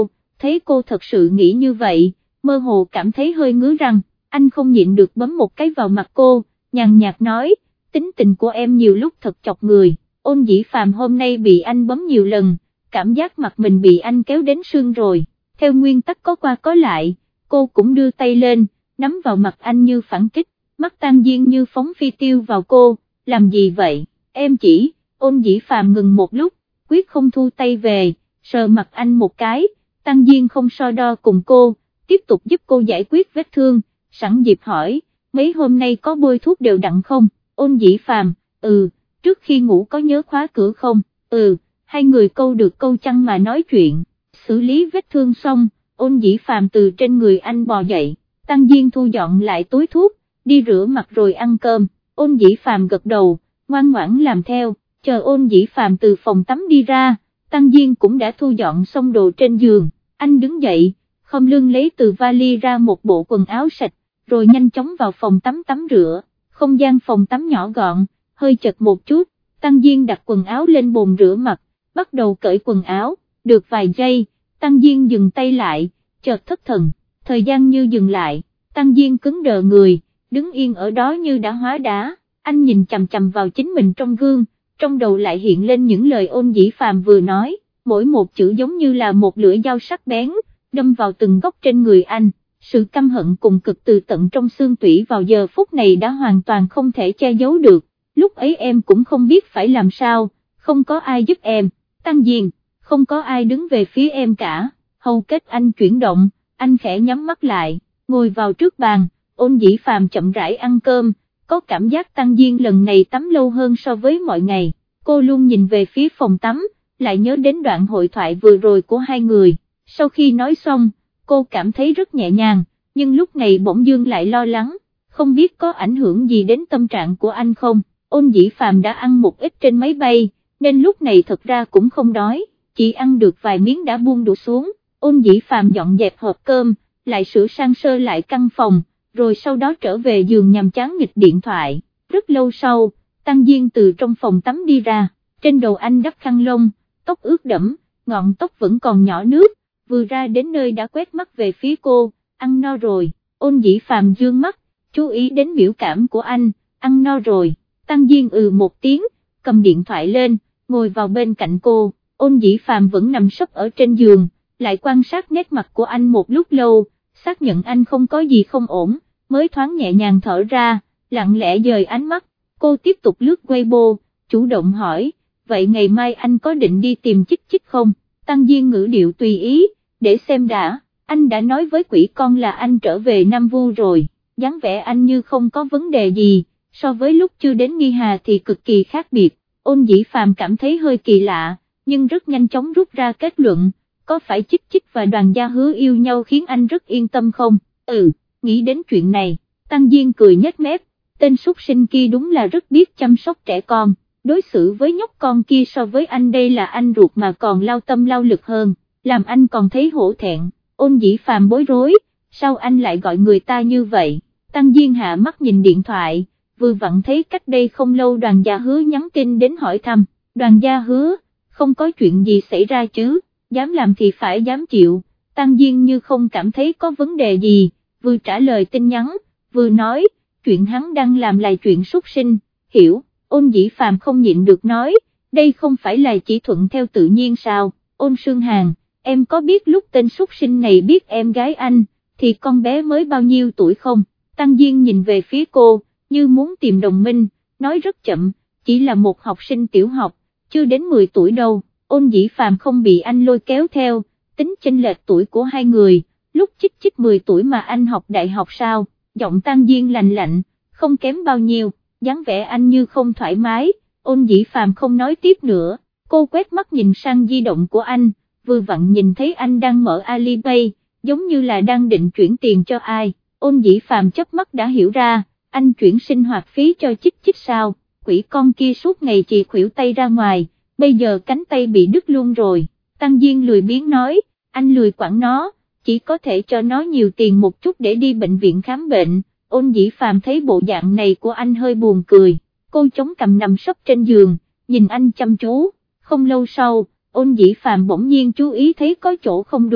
thấy cô thật sự nghĩ như vậy, mơ hồ cảm thấy hơi ngứa răng, anh không nhịn được bấm một cái vào mặt cô, nhàn nhạt nói, tính tình của em nhiều lúc thật chọc người. Ôn Dĩ Phàm hôm nay bị anh bấm nhiều lần, cảm giác mặt mình bị anh kéo đến sưng rồi, theo nguyên tắc có qua có lại, cô cũng đưa tay lên, nắm vào mặt anh như phản kích, mắt Tang Diên như phóng phi tiêu vào cô, làm gì vậy, em chỉ, Ôn Dĩ Phàm ngừng một lúc, quyết không thu tay về, sờ mặt anh một cái, Tang Diên không so đo cùng cô, tiếp tục giúp cô giải quyết vết thương, sẵn dịp hỏi, mấy hôm nay có bôi thuốc đều đặn không, Ôn Dĩ Phàm, ừ, trước khi ngủ có nhớ khóa cửa không, ừ, hai người câu được câu chăng mà nói chuyện, xử lý vết thương xong, Ôn Dĩ Phàm từ trên người anh bò dậy, Tang Diên thu dọn lại túi thuốc, đi rửa mặt rồi ăn cơm, Ôn Dĩ Phàm gật đầu, ngoan ngoãn làm theo, chờ Ôn Dĩ Phàm từ phòng tắm đi ra, Tang Diên cũng đã thu dọn xong đồ trên giường, anh đứng dậy, khom lưng lấy từ vali ra một bộ quần áo sạch, rồi nhanh chóng vào phòng tắm tắm rửa, không gian phòng tắm nhỏ gọn, hơi chật một chút, Tang Diên đặt quần áo lên bồn rửa mặt, bắt đầu cởi quần áo, được vài giây, Tang Diên dừng tay lại, chợt thất thần, thời gian như dừng lại, Tang Diên cứng đờ người, đứng yên ở đó như đã hóa đá, anh nhìn chằm chằm vào chính mình trong gương, trong đầu lại hiện lên những lời Ôn Dĩ Phàm vừa nói, mỗi một chữ giống như là một lưỡi dao sắc bén, đâm vào từng góc trên người anh, sự căm hận cùng cực từ tận trong xương tủy vào giờ phút này đã hoàn toàn không thể che giấu được, lúc ấy em cũng không biết phải làm sao, không có ai giúp em, Tang Diên, không có ai đứng về phía em cả, hầu kết anh chuyển động, anh khẽ nhắm mắt lại, ngồi vào trước bàn, Ôn Dĩ Phàm chậm rãi ăn cơm, có cảm giác Tang Diên lần này tắm lâu hơn so với mọi ngày, cô luôn nhìn về phía phòng tắm, lại nhớ đến đoạn hội thoại vừa rồi của hai người, sau khi nói xong, cô cảm thấy rất nhẹ nhàng, nhưng lúc này bỗng dưng lại lo lắng, không biết có ảnh hưởng gì đến tâm trạng của anh không, Ôn Dĩ Phàm đã ăn một ít trên máy bay, nên lúc này thật ra cũng không đói, chỉ ăn được vài miếng đã buông đũa xuống, Ôn Dĩ Phàm dọn dẹp hộp cơm, lại sửa sang sơ lại căn phòng, rồi sau đó trở về giường nhằm chán nghịch điện thoại, rất lâu sau, Tang Diên từ trong phòng tắm đi ra, trên đầu anh đắp khăn lông, tóc ướt đẫm, ngọn tóc vẫn còn nhỏ nước, vừa ra đến nơi đã quét mắt về phía cô, ăn no rồi, Ôn Dĩ Phàm dương mắt, chú ý đến biểu cảm của anh, ăn no rồi, Tang Diên ừ một tiếng, cầm điện thoại lên, ngồi vào bên cạnh cô, Ôn Dĩ Phàm vẫn nằm sấp ở trên giường, lại quan sát nét mặt của anh một lúc lâu, xác nhận anh không có gì không ổn, mới thoáng nhẹ nhàng thở ra, lặng lẽ dời ánh mắt, cô tiếp tục lướt Weibo, chủ động hỏi, vậy ngày mai anh có định đi tìm Chích Chích không, Tang Diên ngữ điệu tùy ý, để xem đã, anh đã nói với quỷ con là anh trở về Nam Vu rồi, dáng vẻ anh như không có vấn đề gì, so với lúc chưa đến Nghi Hà thì cực kỳ khác biệt, Ôn Dĩ Phàm cảm thấy hơi kỳ lạ, nhưng rất nhanh chóng rút ra kết luận, có phải Chích Chích và Đoàn Gia Hứa yêu nhau khiến anh rất yên tâm không, ừ, nghĩ đến chuyện này, Tang Diên cười nhếch mép, tên súc sinh kia đúng là rất biết chăm sóc trẻ con, đối xử với nhóc con kia so với anh đây là anh ruột mà còn lao tâm lao lực hơn, làm anh còn thấy hổ thẹn, Ôn Dĩ Phàm bối rối, sao anh lại gọi người ta như vậy, Tang Diên hạ mắt nhìn điện thoại, vừa vặn thấy cách đây không lâu Đoàn Gia Hứa nhắn tin đến hỏi thăm, Đoàn Gia Hứa, không có chuyện gì xảy ra chứ, dám làm thì phải dám chịu, Tang Diên như không cảm thấy có vấn đề gì, vừa trả lời tin nhắn, vừa nói, chuyện hắn đang làm là chuyện súc sinh, hiểu, Ôn Dĩ Phàm không nhịn được nói, đây không phải là chỉ thuận theo tự nhiên sao, Ôn Sương Hàn, em có biết lúc tên súc sinh này biết em gái anh, thì con bé mới bao nhiêu tuổi không, Tang Diên nhìn về phía cô, như muốn tìm đồng minh, nói rất chậm, chỉ là một học sinh tiểu học, chưa đến mười tuổi đâu, Ôn Dĩ Phàm không bị anh lôi kéo theo, tính chênh lệch tuổi của hai người, lúc Chích Chích mười tuổi mà anh học đại học sao, giọng Tang Diên lạnh lạnh, không kém bao nhiêu, dáng vẻ anh như không thoải mái, Ôn Dĩ Phàm không nói tiếp nữa, cô quét mắt nhìn sang di động của anh, vừa vặn nhìn thấy anh đang mở Alipay, giống như là đang định chuyển tiền cho ai, Ôn Dĩ Phàm chớp mắt đã hiểu ra, anh chuyển sinh hoạt phí cho Chích Chích sao, quỷ con kia suốt ngày chì khuỷu tay ra ngoài, bây giờ cánh tay bị đứt luôn rồi, Tang Diên lười biếng nói, anh lười quản nó, chỉ có thể cho nó nhiều tiền một chút để đi bệnh viện khám bệnh, Ôn Dĩ Phàm thấy bộ dạng này của anh hơi buồn cười, cô chống cằm nằm sấp trên giường, nhìn anh chăm chú, không lâu sau, Ôn Dĩ Phàm bỗng nhiên chú ý thấy có chỗ không đúng,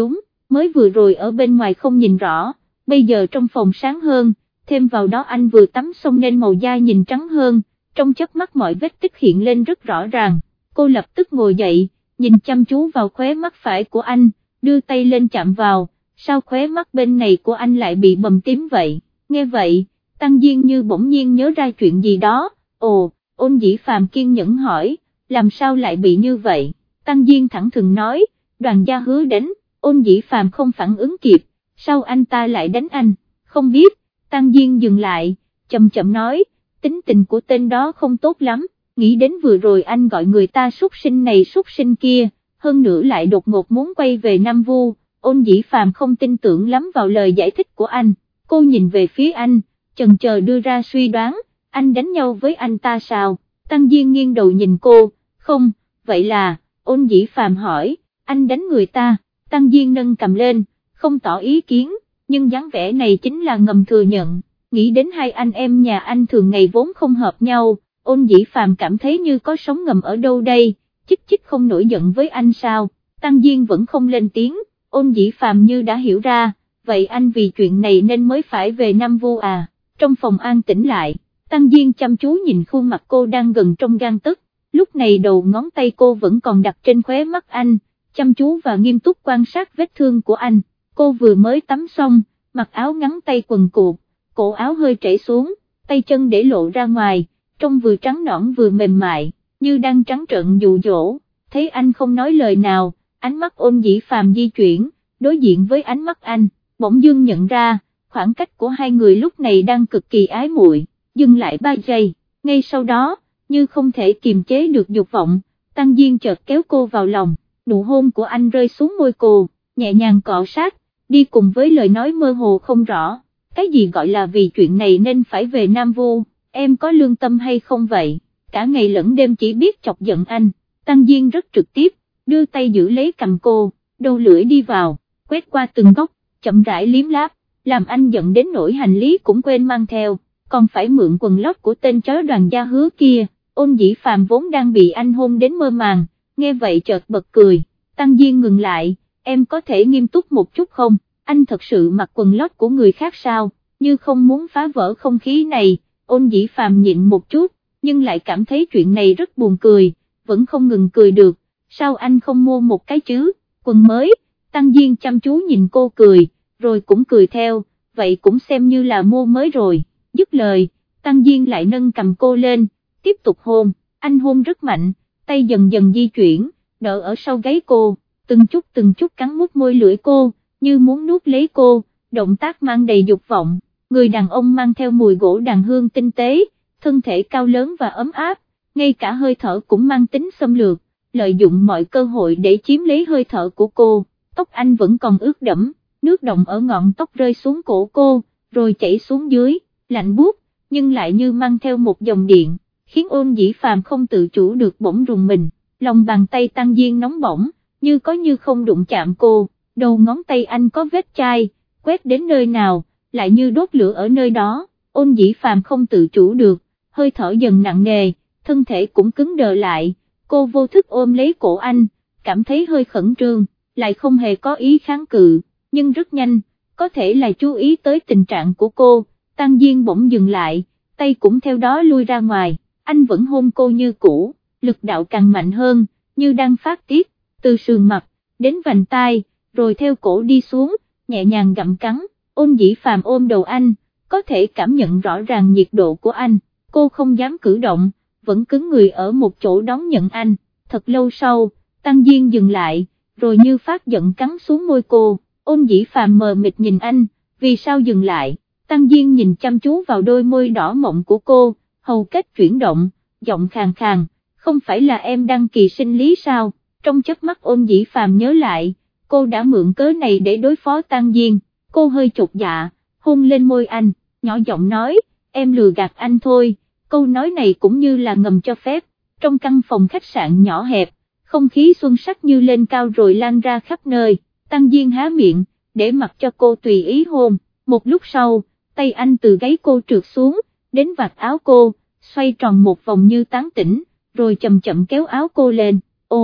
mới vừa rồi ở bên ngoài không nhìn rõ, bây giờ trong phòng sáng hơn, thêm vào đó anh vừa tắm xong nên màu da nhìn trắng hơn, trong chớp mắt mọi vết tích hiện lên rất rõ ràng. Cô lập tức ngồi dậy, nhìn chăm chú vào khóe mắt phải của anh, đưa tay lên chạm vào, sao khóe mắt bên này của anh lại bị bầm tím vậy? Nghe vậy, Tăng Diên như bỗng nhiên nhớ ra chuyện gì đó, ồ, Ôn Dĩ Phàm kiên nhẫn hỏi, làm sao lại bị như vậy? Tăng Diên thẳng thừng nói, Đoàn Gia Hứa đánh. Ôn Dĩ Phàm không phản ứng kịp, sao anh ta lại đánh anh? Không biết. Tăng Diên dừng lại, chậm chậm nói, tính tình của tên đó không tốt lắm, nghĩ đến vừa rồi anh gọi người ta súc sinh này súc sinh kia, hơn nữa lại đột ngột muốn quay về Nam Vu. Ôn Dĩ Phàm không tin tưởng lắm vào lời giải thích của anh, cô nhìn về phía anh, chần chờ đưa ra suy đoán, anh đánh nhau với anh ta sao? Tăng Diên nghiêng đầu nhìn cô, không, vậy là, Ôn Dĩ Phàm hỏi, anh đánh người ta? Tăng Diên nâng cầm lên, không tỏ ý kiến, nhưng dáng vẻ này chính là ngầm thừa nhận, nghĩ đến hai anh em nhà anh thường ngày vốn không hợp nhau, Ôn Dĩ Phàm cảm thấy như có sóng ngầm ở đâu đây, chích chích không nổi giận với anh sao? Tăng Diên vẫn không lên tiếng, Ôn Dĩ Phàm như đã hiểu ra, vậy anh vì chuyện này nên mới phải về Nam Vu à? Trong phòng an tĩnh lại, Tăng Diên chăm chú nhìn khuôn mặt cô đang gần trong gang tấc, lúc này đầu ngón tay cô vẫn còn đặt trên khóe mắt anh, chăm chú và nghiêm túc quan sát vết thương của anh. Cô vừa mới tắm xong, mặc áo ngắn tay quần cụt, cổ áo hơi trễ xuống, tay chân để lộ ra ngoài, trông vừa trắng nõn vừa mềm mại, như đang trắng trợn dụ dỗ. Thấy anh không nói lời nào, ánh mắt Ôn Dĩ Phàm di chuyển, đối diện với ánh mắt anh, bỗng dưng nhận ra, khoảng cách của hai người lúc này đang cực kỳ ái muội. Dừng lại ba giây, ngay sau đó, như không thể kiềm chế được dục vọng, Tăng Diên chợt kéo cô vào lòng, nụ hôn của anh rơi xuống môi cô, nhẹ nhàng cọ sát, đi cùng với lời nói mơ hồ không rõ, cái gì gọi là vì chuyện này nên phải về Nam Vu, em có lương tâm hay không vậy, cả ngày lẫn đêm chỉ biết chọc giận anh. Tăng Diên rất trực tiếp, đưa tay giữ lấy cầm cô, đầu lưỡi đi vào, quét qua từng góc, chậm rãi liếm láp, làm anh giận đến nỗi hành lý cũng quên mang theo, còn phải mượn quần lót của tên chó Đoàn Gia Hứa kia. Ôn Dĩ Phàm vốn đang bị anh hôn đến mơ màng, nghe vậy chợt bật cười. Tăng Diên ngừng lại, em có thể nghiêm túc một chút không, anh thật sự mặc quần lót của người khác sao? Như không muốn phá vỡ không khí này, Ôn Dĩ Phàm nhịn một chút, nhưng lại cảm thấy chuyện này rất buồn cười, vẫn không ngừng cười được, sao anh không mua một cái chứ, quần mới? Tăng Diên chăm chú nhìn cô cười, rồi cũng cười theo, vậy cũng xem như là mua mới rồi. Dứt lời, Tăng Diên lại nâng cầm cô lên, tiếp tục hôn, anh hôn rất mạnh, tay dần dần di chuyển, đỡ ở sau gáy cô, từng chút từng chút cắn mút môi lưỡi cô, như muốn nuốt lấy cô, động tác mang đầy dục vọng, người đàn ông mang theo mùi gỗ đàn hương tinh tế, thân thể cao lớn và ấm áp, ngay cả hơi thở cũng mang tính xâm lược, lợi dụng mọi cơ hội để chiếm lấy hơi thở của cô, tóc anh vẫn còn ướt đẫm, nước động ở ngọn tóc rơi xuống cổ cô, rồi chảy xuống dưới, lạnh buốt, nhưng lại như mang theo một dòng điện, khiến Ôn Dĩ Phàm không tự chủ được bỗng rùng mình, lòng bàn tay Tăng Diên nóng bỏng, như có như không đụng chạm cô, đầu ngón tay anh có vết chai, quét đến nơi nào, lại như đốt lửa ở nơi đó. Ôn Dĩ Phàm không tự chủ được, hơi thở dần nặng nề, thân thể cũng cứng đờ lại, cô vô thức ôm lấy cổ anh, cảm thấy hơi khẩn trương, lại không hề có ý kháng cự, nhưng rất nhanh, có thể là chú ý tới tình trạng của cô, Tăng Diên bỗng dừng lại, tay cũng theo đó lui ra ngoài, anh vẫn hôn cô như cũ, lực đạo càng mạnh hơn, như đang phát tiết, từ sườn mặt, đến vành tai, rồi theo cổ đi xuống, nhẹ nhàng gặm cắn. Ôn Dĩ Phàm ôm đầu anh, có thể cảm nhận rõ ràng nhiệt độ của anh, cô không dám cử động, vẫn cứng người ở một chỗ đón nhận anh. Thật lâu sau, Tăng Diên dừng lại, rồi như phát giận cắn xuống môi cô. Ôn Dĩ Phàm mờ mịt nhìn anh, vì sao dừng lại? Tăng Diên nhìn chăm chú vào đôi môi đỏ mọng của cô, hầu kết chuyển động, giọng khàn khàn, không phải là em đăng kỳ sinh lý sao? Trong chớp mắt Ôn Dĩ Phàm nhớ lại, cô đã mượn cớ này để đối phó Tăng Diên, cô hơi chột dạ, hôn lên môi anh, nhỏ giọng nói, em lừa gạt anh thôi, câu nói này cũng như là ngầm cho phép. Trong căn phòng khách sạn nhỏ hẹp, không khí xuân sắc như lên cao rồi lan ra khắp nơi, Tăng Diên há miệng, để mặc cho cô tùy ý hôn, một lúc sau, tay anh từ gáy cô trượt xuống, đến vạt áo cô, xoay tròn một vòng như tán tỉnh, rồi chậm chậm kéo áo cô lên, ồ,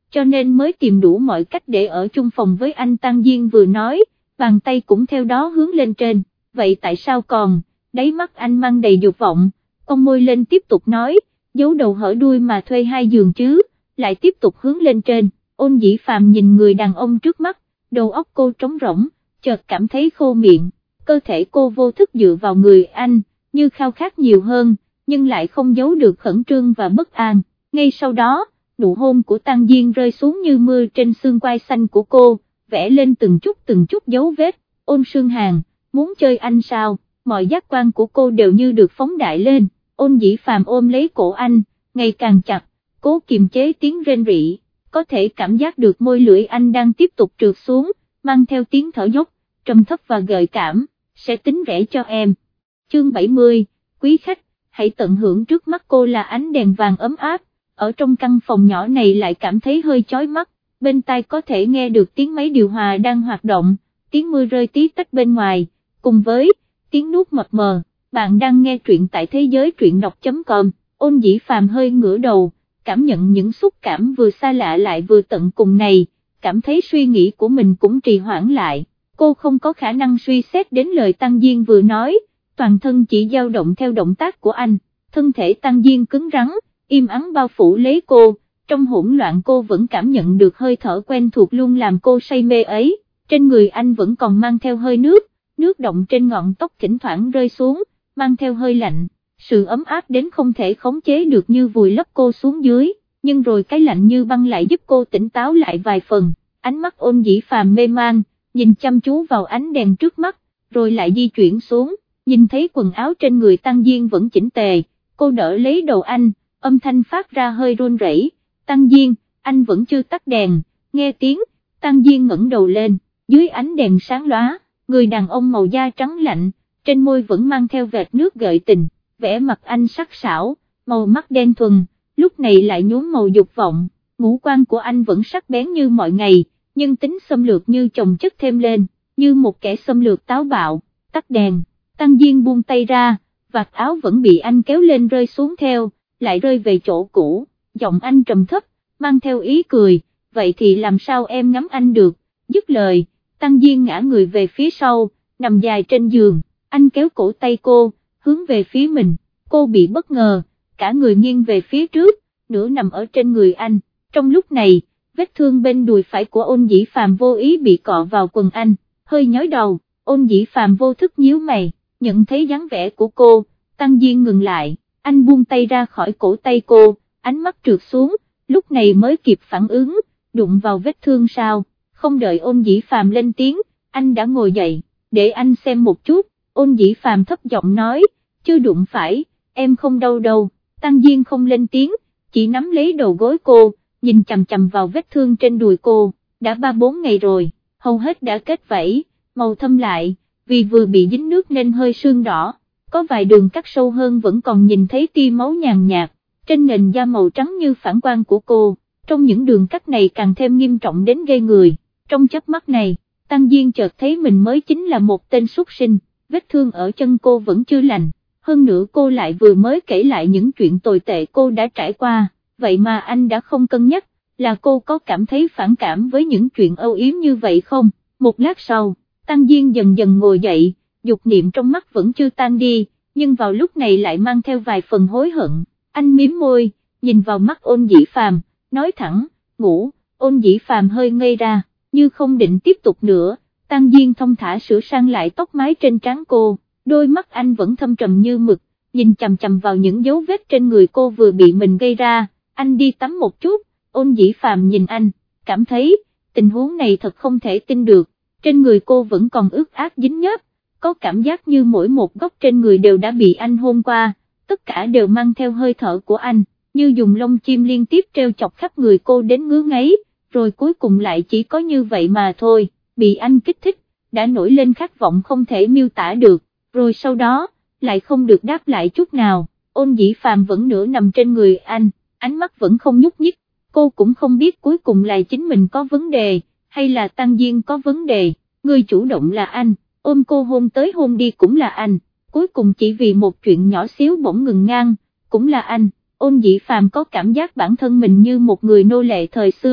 cho nên mới tìm đủ mọi cách để ở chung phòng với anh. Tăng Diên vừa nói, bàn tay cũng theo đó hướng lên trên, vậy tại sao còn, đáy mắt anh mang đầy dục vọng, cong môi lên tiếp tục nói, giấu đầu hở đuôi mà thuê hai giường chứ, lại tiếp tục hướng lên trên. Ôn Dĩ Phàm nhìn người đàn ông trước mắt, đầu óc cô trống rỗng, chợt cảm thấy khô miệng, cơ thể cô vô thức dựa vào người anh, như khao khát nhiều hơn, nhưng lại không giấu được khẩn trương và bất an. Ngay sau đó, nụ hôn của Tăng Diên rơi xuống như mưa trên xương quai xanh của cô, vẽ lên từng chút từng chút dấu vết. Ôn Sương Hàn, muốn chơi anh sao? Mọi giác quan của cô đều như được phóng đại lên. Ôn Dĩ Phàm ôm lấy cổ anh, ngày càng chặt, cố kiềm chế tiếng rên rỉ, có thể cảm giác được môi lưỡi anh đang tiếp tục trượt xuống, mang theo tiếng thở dốc, trầm thấp và gợi cảm, sẽ tính rẻ cho em. Chương bảy mươi, quý khách, hãy tận hưởng. Trước mắt cô là ánh đèn vàng ấm áp, ở trong căn phòng nhỏ này lại cảm thấy hơi chói mắt, bên tai có thể nghe được tiếng máy điều hòa đang hoạt động, tiếng mưa rơi tí tách bên ngoài, cùng với tiếng nuốt mập mờ. Bạn đang nghe truyện tại thế giới truyện đọc chấm com. Ôn Dĩ Phàm hơi ngửa đầu, cảm nhận những xúc cảm vừa xa lạ lại vừa tận cùng này, cảm thấy suy nghĩ của mình cũng trì hoãn lại, cô không có khả năng suy xét đến lời Tăng Diên vừa nói, toàn thân chỉ dao động theo động tác của anh, thân thể Tăng Diên cứng rắn, im ắng bao phủ lấy cô, trong hỗn loạn cô vẫn cảm nhận được hơi thở quen thuộc luôn làm cô say mê ấy, trên người anh vẫn còn mang theo hơi nước, nước động trên ngọn tóc thỉnh thoảng rơi xuống, mang theo hơi lạnh, sự ấm áp đến không thể khống chế được như vùi lấp cô xuống dưới, nhưng rồi cái lạnh như băng lại giúp cô tỉnh táo lại vài phần. Ánh mắt Ôn Dĩ Phàm mê man, nhìn chăm chú vào ánh đèn trước mắt, rồi lại di chuyển xuống, nhìn thấy quần áo trên người Tăng Diên vẫn chỉnh tề, cô đỡ lấy đầu anh, âm thanh phát ra hơi run rẩy, Tăng Diên, anh vẫn chưa tắt đèn. Nghe tiếng, Tăng Diên ngẩng đầu lên, dưới ánh đèn sáng lóa, người đàn ông màu da trắng lạnh, trên môi vẫn mang theo vệt nước gợi tình, vẻ mặt anh sắc sảo, màu mắt đen thuần, lúc này lại nhuốm màu dục vọng, ngũ quan của anh vẫn sắc bén như mọi ngày, nhưng tính xâm lược như chồng chất thêm lên, như một kẻ xâm lược táo bạo. Tắt đèn, Tăng Diên buông tay ra, vạt áo vẫn bị anh kéo lên rơi xuống theo, lại rơi về chỗ cũ, giọng anh trầm thấp, mang theo ý cười, vậy thì làm sao em ngắm anh được. Dứt lời, Tăng Diên ngã người về phía sau, nằm dài trên giường, anh kéo cổ tay cô, hướng về phía mình, cô bị bất ngờ, cả người nghiêng về phía trước, nửa nằm ở trên người anh. Trong lúc này, vết thương bên đùi phải của Ôn Dĩ Phàm vô ý bị cọ vào quần anh, hơi nhói đầu. Ôn Dĩ Phàm vô thức nhíu mày, nhận thấy dáng vẻ của cô, Tăng Diên ngừng lại, anh buông tay ra khỏi cổ tay cô, ánh mắt trượt xuống, lúc này mới kịp phản ứng, đụng vào vết thương sao? Không đợi Ôn Dĩ Phàm lên tiếng, anh đã ngồi dậy, để anh xem một chút. Ôn Dĩ Phàm thấp giọng nói, chưa đụng phải, em không đau đâu. Tăng Diên không lên tiếng, chỉ nắm lấy đầu gối cô, nhìn chằm chằm vào vết thương trên đùi cô, đã ba bốn ngày rồi, hầu hết đã kết vảy, màu thâm lại, vì vừa bị dính nước nên hơi sưng đỏ, có vài đường cắt sâu hơn vẫn còn nhìn thấy tia máu nhàn nhạt, trên nền da màu trắng như phản quang của cô, trong những đường cắt này càng thêm nghiêm trọng đến ghê người. Trong chớp mắt này, Tăng Diên chợt thấy mình mới chính là một tên súc sinh, vết thương ở chân cô vẫn chưa lành, hơn nữa cô lại vừa mới kể lại những chuyện tồi tệ cô đã trải qua, vậy mà anh đã không cân nhắc, là cô có cảm thấy phản cảm với những chuyện âu yếm như vậy không? Một lát sau, Tăng Diên dần dần ngồi dậy, dục niệm trong mắt vẫn chưa tan đi, nhưng vào lúc này lại mang theo vài phần hối hận, anh miếm môi, nhìn vào mắt Ôn Dĩ Phàm, nói thẳng, ngủ. Ôn Dĩ Phàm hơi ngây ra, như không định tiếp tục nữa, Tăng Diên thông thả sửa sang lại tóc mái trên trán cô, đôi mắt anh vẫn thâm trầm như mực, nhìn chằm chằm vào những dấu vết trên người cô vừa bị mình gây ra. Anh đi tắm một chút. Ôn Dĩ Phàm nhìn anh, cảm thấy, tình huống này thật không thể tin được, trên người cô vẫn còn ướt át dính nhớp, có cảm giác như mỗi một góc trên người đều đã bị anh hôn qua, tất cả đều mang theo hơi thở của anh, như dùng lông chim liên tiếp treo chọc khắp người cô đến ngứa ngáy, rồi cuối cùng lại chỉ có như vậy mà thôi, bị anh kích thích, đã nổi lên khát vọng không thể miêu tả được, rồi sau đó, lại không được đáp lại chút nào. Ôn Dĩ Phàm vẫn nửa nằm trên người anh, ánh mắt vẫn không nhúc nhích, cô cũng không biết cuối cùng là chính mình có vấn đề, hay là Tăng Diên có vấn đề, người chủ động là anh, ôm cô hôn tới hôn đi cũng là anh, cuối cùng chỉ vì một chuyện nhỏ xíu bỗng ngừng ngang, cũng là anh. Ôn Dĩ Phàm có cảm giác bản thân mình như một người nô lệ thời xưa,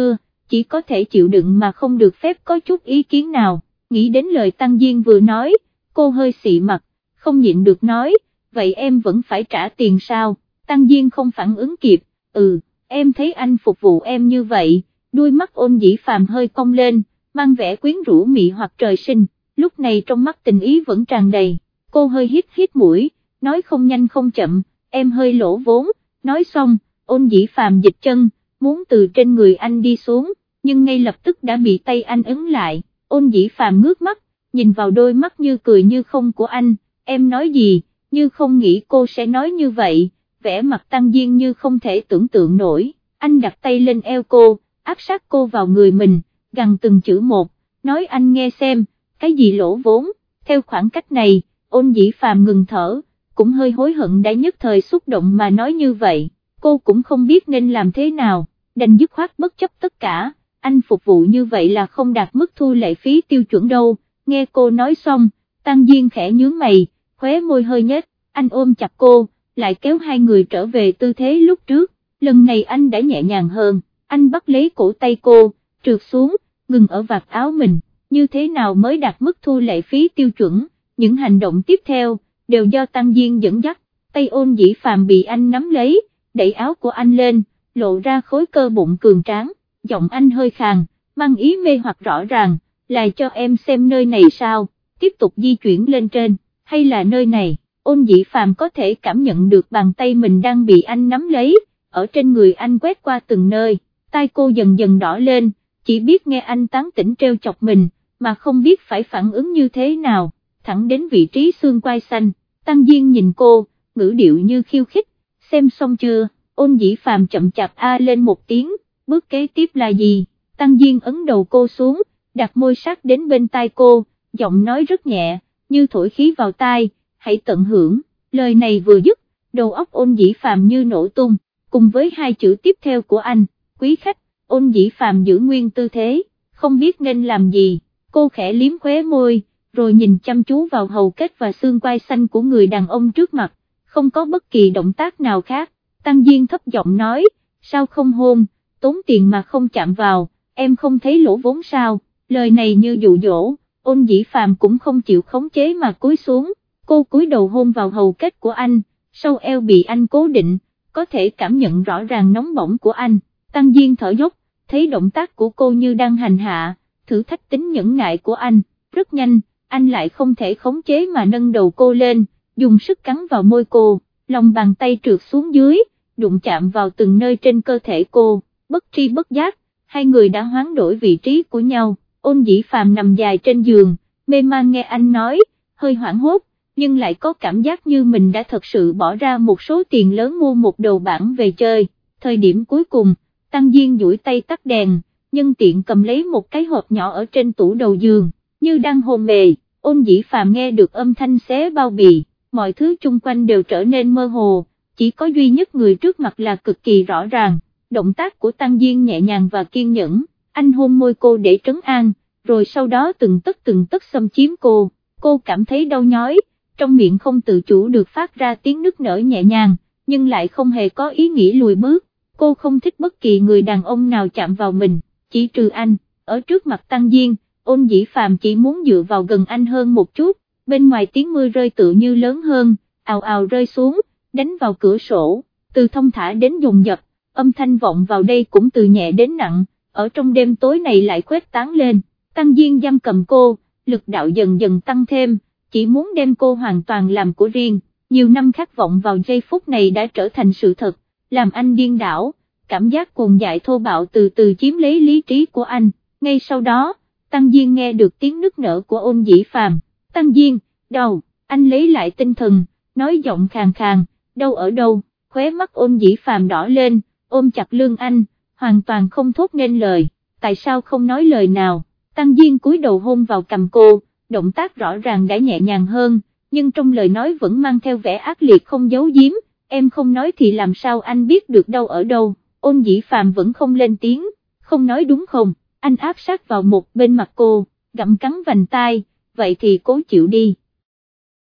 chỉ có thể chịu đựng mà không được phép có chút ý kiến nào. Nghĩ đến lời Tăng Diên vừa nói, cô hơi xị mặt, không nhịn được nói, vậy em vẫn phải trả tiền sao? Tăng Diên không phản ứng kịp, ừ, em thấy anh phục vụ em như vậy, đuôi mắt Ôn Dĩ Phàm hơi cong lên, mang vẻ quyến rũ mị hoặc trời sinh, lúc này trong mắt tình ý vẫn tràn đầy, cô hơi hít hít mũi, nói không nhanh không chậm, em hơi lỗ vốn, nói xong, Ôn Dĩ Phàm dịch chân, muốn từ trên người anh đi xuống, nhưng ngay lập tức đã bị tay anh ấn lại. Ôn Dĩ Phàm ngước mắt, nhìn vào đôi mắt như cười như không của anh, em nói gì, như không nghĩ cô sẽ nói như vậy, vẻ mặt Tăng Diên như không thể tưởng tượng nổi, anh đặt tay lên eo cô, áp sát cô vào người mình, gằn từng chữ một, nói anh nghe xem, cái gì lỗ vốn, theo khoảng cách này, Ôn Dĩ Phàm ngừng thở, cũng hơi hối hận đã nhất thời xúc động mà nói như vậy, cô cũng không biết nên làm thế nào, đành dứt khoát bất chấp tất cả. Anh phục vụ như vậy là không đạt mức thu lệ phí tiêu chuẩn đâu, nghe cô nói xong, Tăng Diên khẽ nhướng mày, khóe môi hơi nhếch, anh ôm chặt cô, lại kéo hai người trở về tư thế lúc trước, lần này anh đã nhẹ nhàng hơn, anh bắt lấy cổ tay cô, trượt xuống, ngừng ở vạt áo mình, như thế nào mới đạt mức thu lệ phí tiêu chuẩn, những hành động tiếp theo, đều do Tăng Diên dẫn dắt, tay Ôn Dĩ Phàm bị anh nắm lấy, đẩy áo của anh lên, lộ ra khối cơ bụng cường tráng. Giọng anh hơi khàn, mang ý mê hoặc rõ ràng, là cho em xem nơi này sao, tiếp tục di chuyển lên trên, hay là nơi này, Ôn Dĩ Phàm có thể cảm nhận được bàn tay mình đang bị anh nắm lấy, ở trên người anh quét qua từng nơi, tai cô dần dần đỏ lên, chỉ biết nghe anh tán tỉnh treo chọc mình, mà không biết phải phản ứng như thế nào, thẳng đến vị trí xương quai xanh, Tăng Diên nhìn cô, ngữ điệu như khiêu khích, xem xong chưa, Ôn Dĩ Phàm chậm chạp a lên một tiếng. Bước kế tiếp là gì? Tăng Diên ấn đầu cô xuống, đặt môi sát đến bên tai cô, giọng nói rất nhẹ, như thổi khí vào tai, hãy tận hưởng, lời này vừa dứt, đầu óc Ôn Dĩ Phàm như nổ tung, cùng với hai chữ tiếp theo của anh, quý khách, Ôn Dĩ Phàm giữ nguyên tư thế, không biết nên làm gì, cô khẽ liếm khóe môi, rồi nhìn chăm chú vào hầu kết và xương quai xanh của người đàn ông trước mặt, không có bất kỳ động tác nào khác, Tăng Diên thấp giọng nói, sao không hôn? Tốn tiền mà không chạm vào, em không thấy lỗ vốn sao, lời này như dụ dỗ, Ôn Dĩ Phàm cũng không chịu khống chế mà cúi xuống, cô cúi đầu hôn vào hầu kết của anh, sau eo bị anh cố định, có thể cảm nhận rõ ràng nóng bỏng của anh, Tăng Diên thở dốc, thấy động tác của cô như đang hành hạ, thử thách tính nhẫn nại của anh, rất nhanh, anh lại không thể khống chế mà nâng đầu cô lên, dùng sức cắn vào môi cô, lòng bàn tay trượt xuống dưới, đụng chạm vào từng nơi trên cơ thể cô. Bất tri bất giác, hai người đã hoán đổi vị trí của nhau, Ôn Dĩ Phàm nằm dài trên giường, mê man nghe anh nói, hơi hoảng hốt, nhưng lại có cảm giác như mình đã thật sự bỏ ra một số tiền lớn mua một đầu bảng về chơi, thời điểm cuối cùng, Tăng Diên duỗi tay tắt đèn, nhân tiện cầm lấy một cái hộp nhỏ ở trên tủ đầu giường, như đang hôn mê, Ôn Dĩ Phàm nghe được âm thanh xé bao bì, mọi thứ chung quanh đều trở nên mơ hồ, chỉ có duy nhất người trước mặt là cực kỳ rõ ràng. Động tác của Tăng Diên nhẹ nhàng và kiên nhẫn, anh hôn môi cô để trấn an, rồi sau đó từng tấc từng tấc xâm chiếm cô, cô cảm thấy đau nhói, trong miệng không tự chủ được phát ra tiếng nức nở nhẹ nhàng, nhưng lại không hề có ý nghĩ lùi bước, cô không thích bất kỳ người đàn ông nào chạm vào mình, chỉ trừ anh, ở trước mặt Tăng Diên, Ôn Dĩ Phàm chỉ muốn dựa vào gần anh hơn một chút, bên ngoài tiếng mưa rơi tự như lớn hơn, ào ào rơi xuống, đánh vào cửa sổ, từ thông thả đến dồn dập. Âm thanh vọng vào đây cũng từ nhẹ đến nặng, ở trong đêm tối này lại khuếch tán lên, Tăng Diên giam cầm cô, lực đạo dần dần tăng thêm, chỉ muốn đem cô hoàn toàn làm của riêng, nhiều năm khát vọng vào giây phút này đã trở thành sự thật, làm anh điên đảo, cảm giác cuồng dại thô bạo từ từ chiếm lấy lý trí của anh, ngay sau đó, Tăng Diên nghe được tiếng nức nở của Ôn Dĩ Phàm, Tăng Diên, đau, anh lấy lại tinh thần, nói giọng khàn khàn, đau ở đâu, khóe mắt Ôn Dĩ Phàm đỏ lên, ôm chặt lưng anh, hoàn toàn không thốt nên lời, tại sao không nói lời nào, Tăng Diên cúi đầu hôn vào cằm cô, động tác rõ ràng đã nhẹ nhàng hơn, nhưng trong lời nói vẫn mang theo vẻ ác liệt không giấu giếm, em không nói thì làm sao anh biết được đâu ở đâu, Ôn Dĩ Phàm vẫn không lên tiếng, không nói đúng không, anh áp sát vào một bên mặt cô, gặm cắn vành tai, vậy thì cố chịu đi.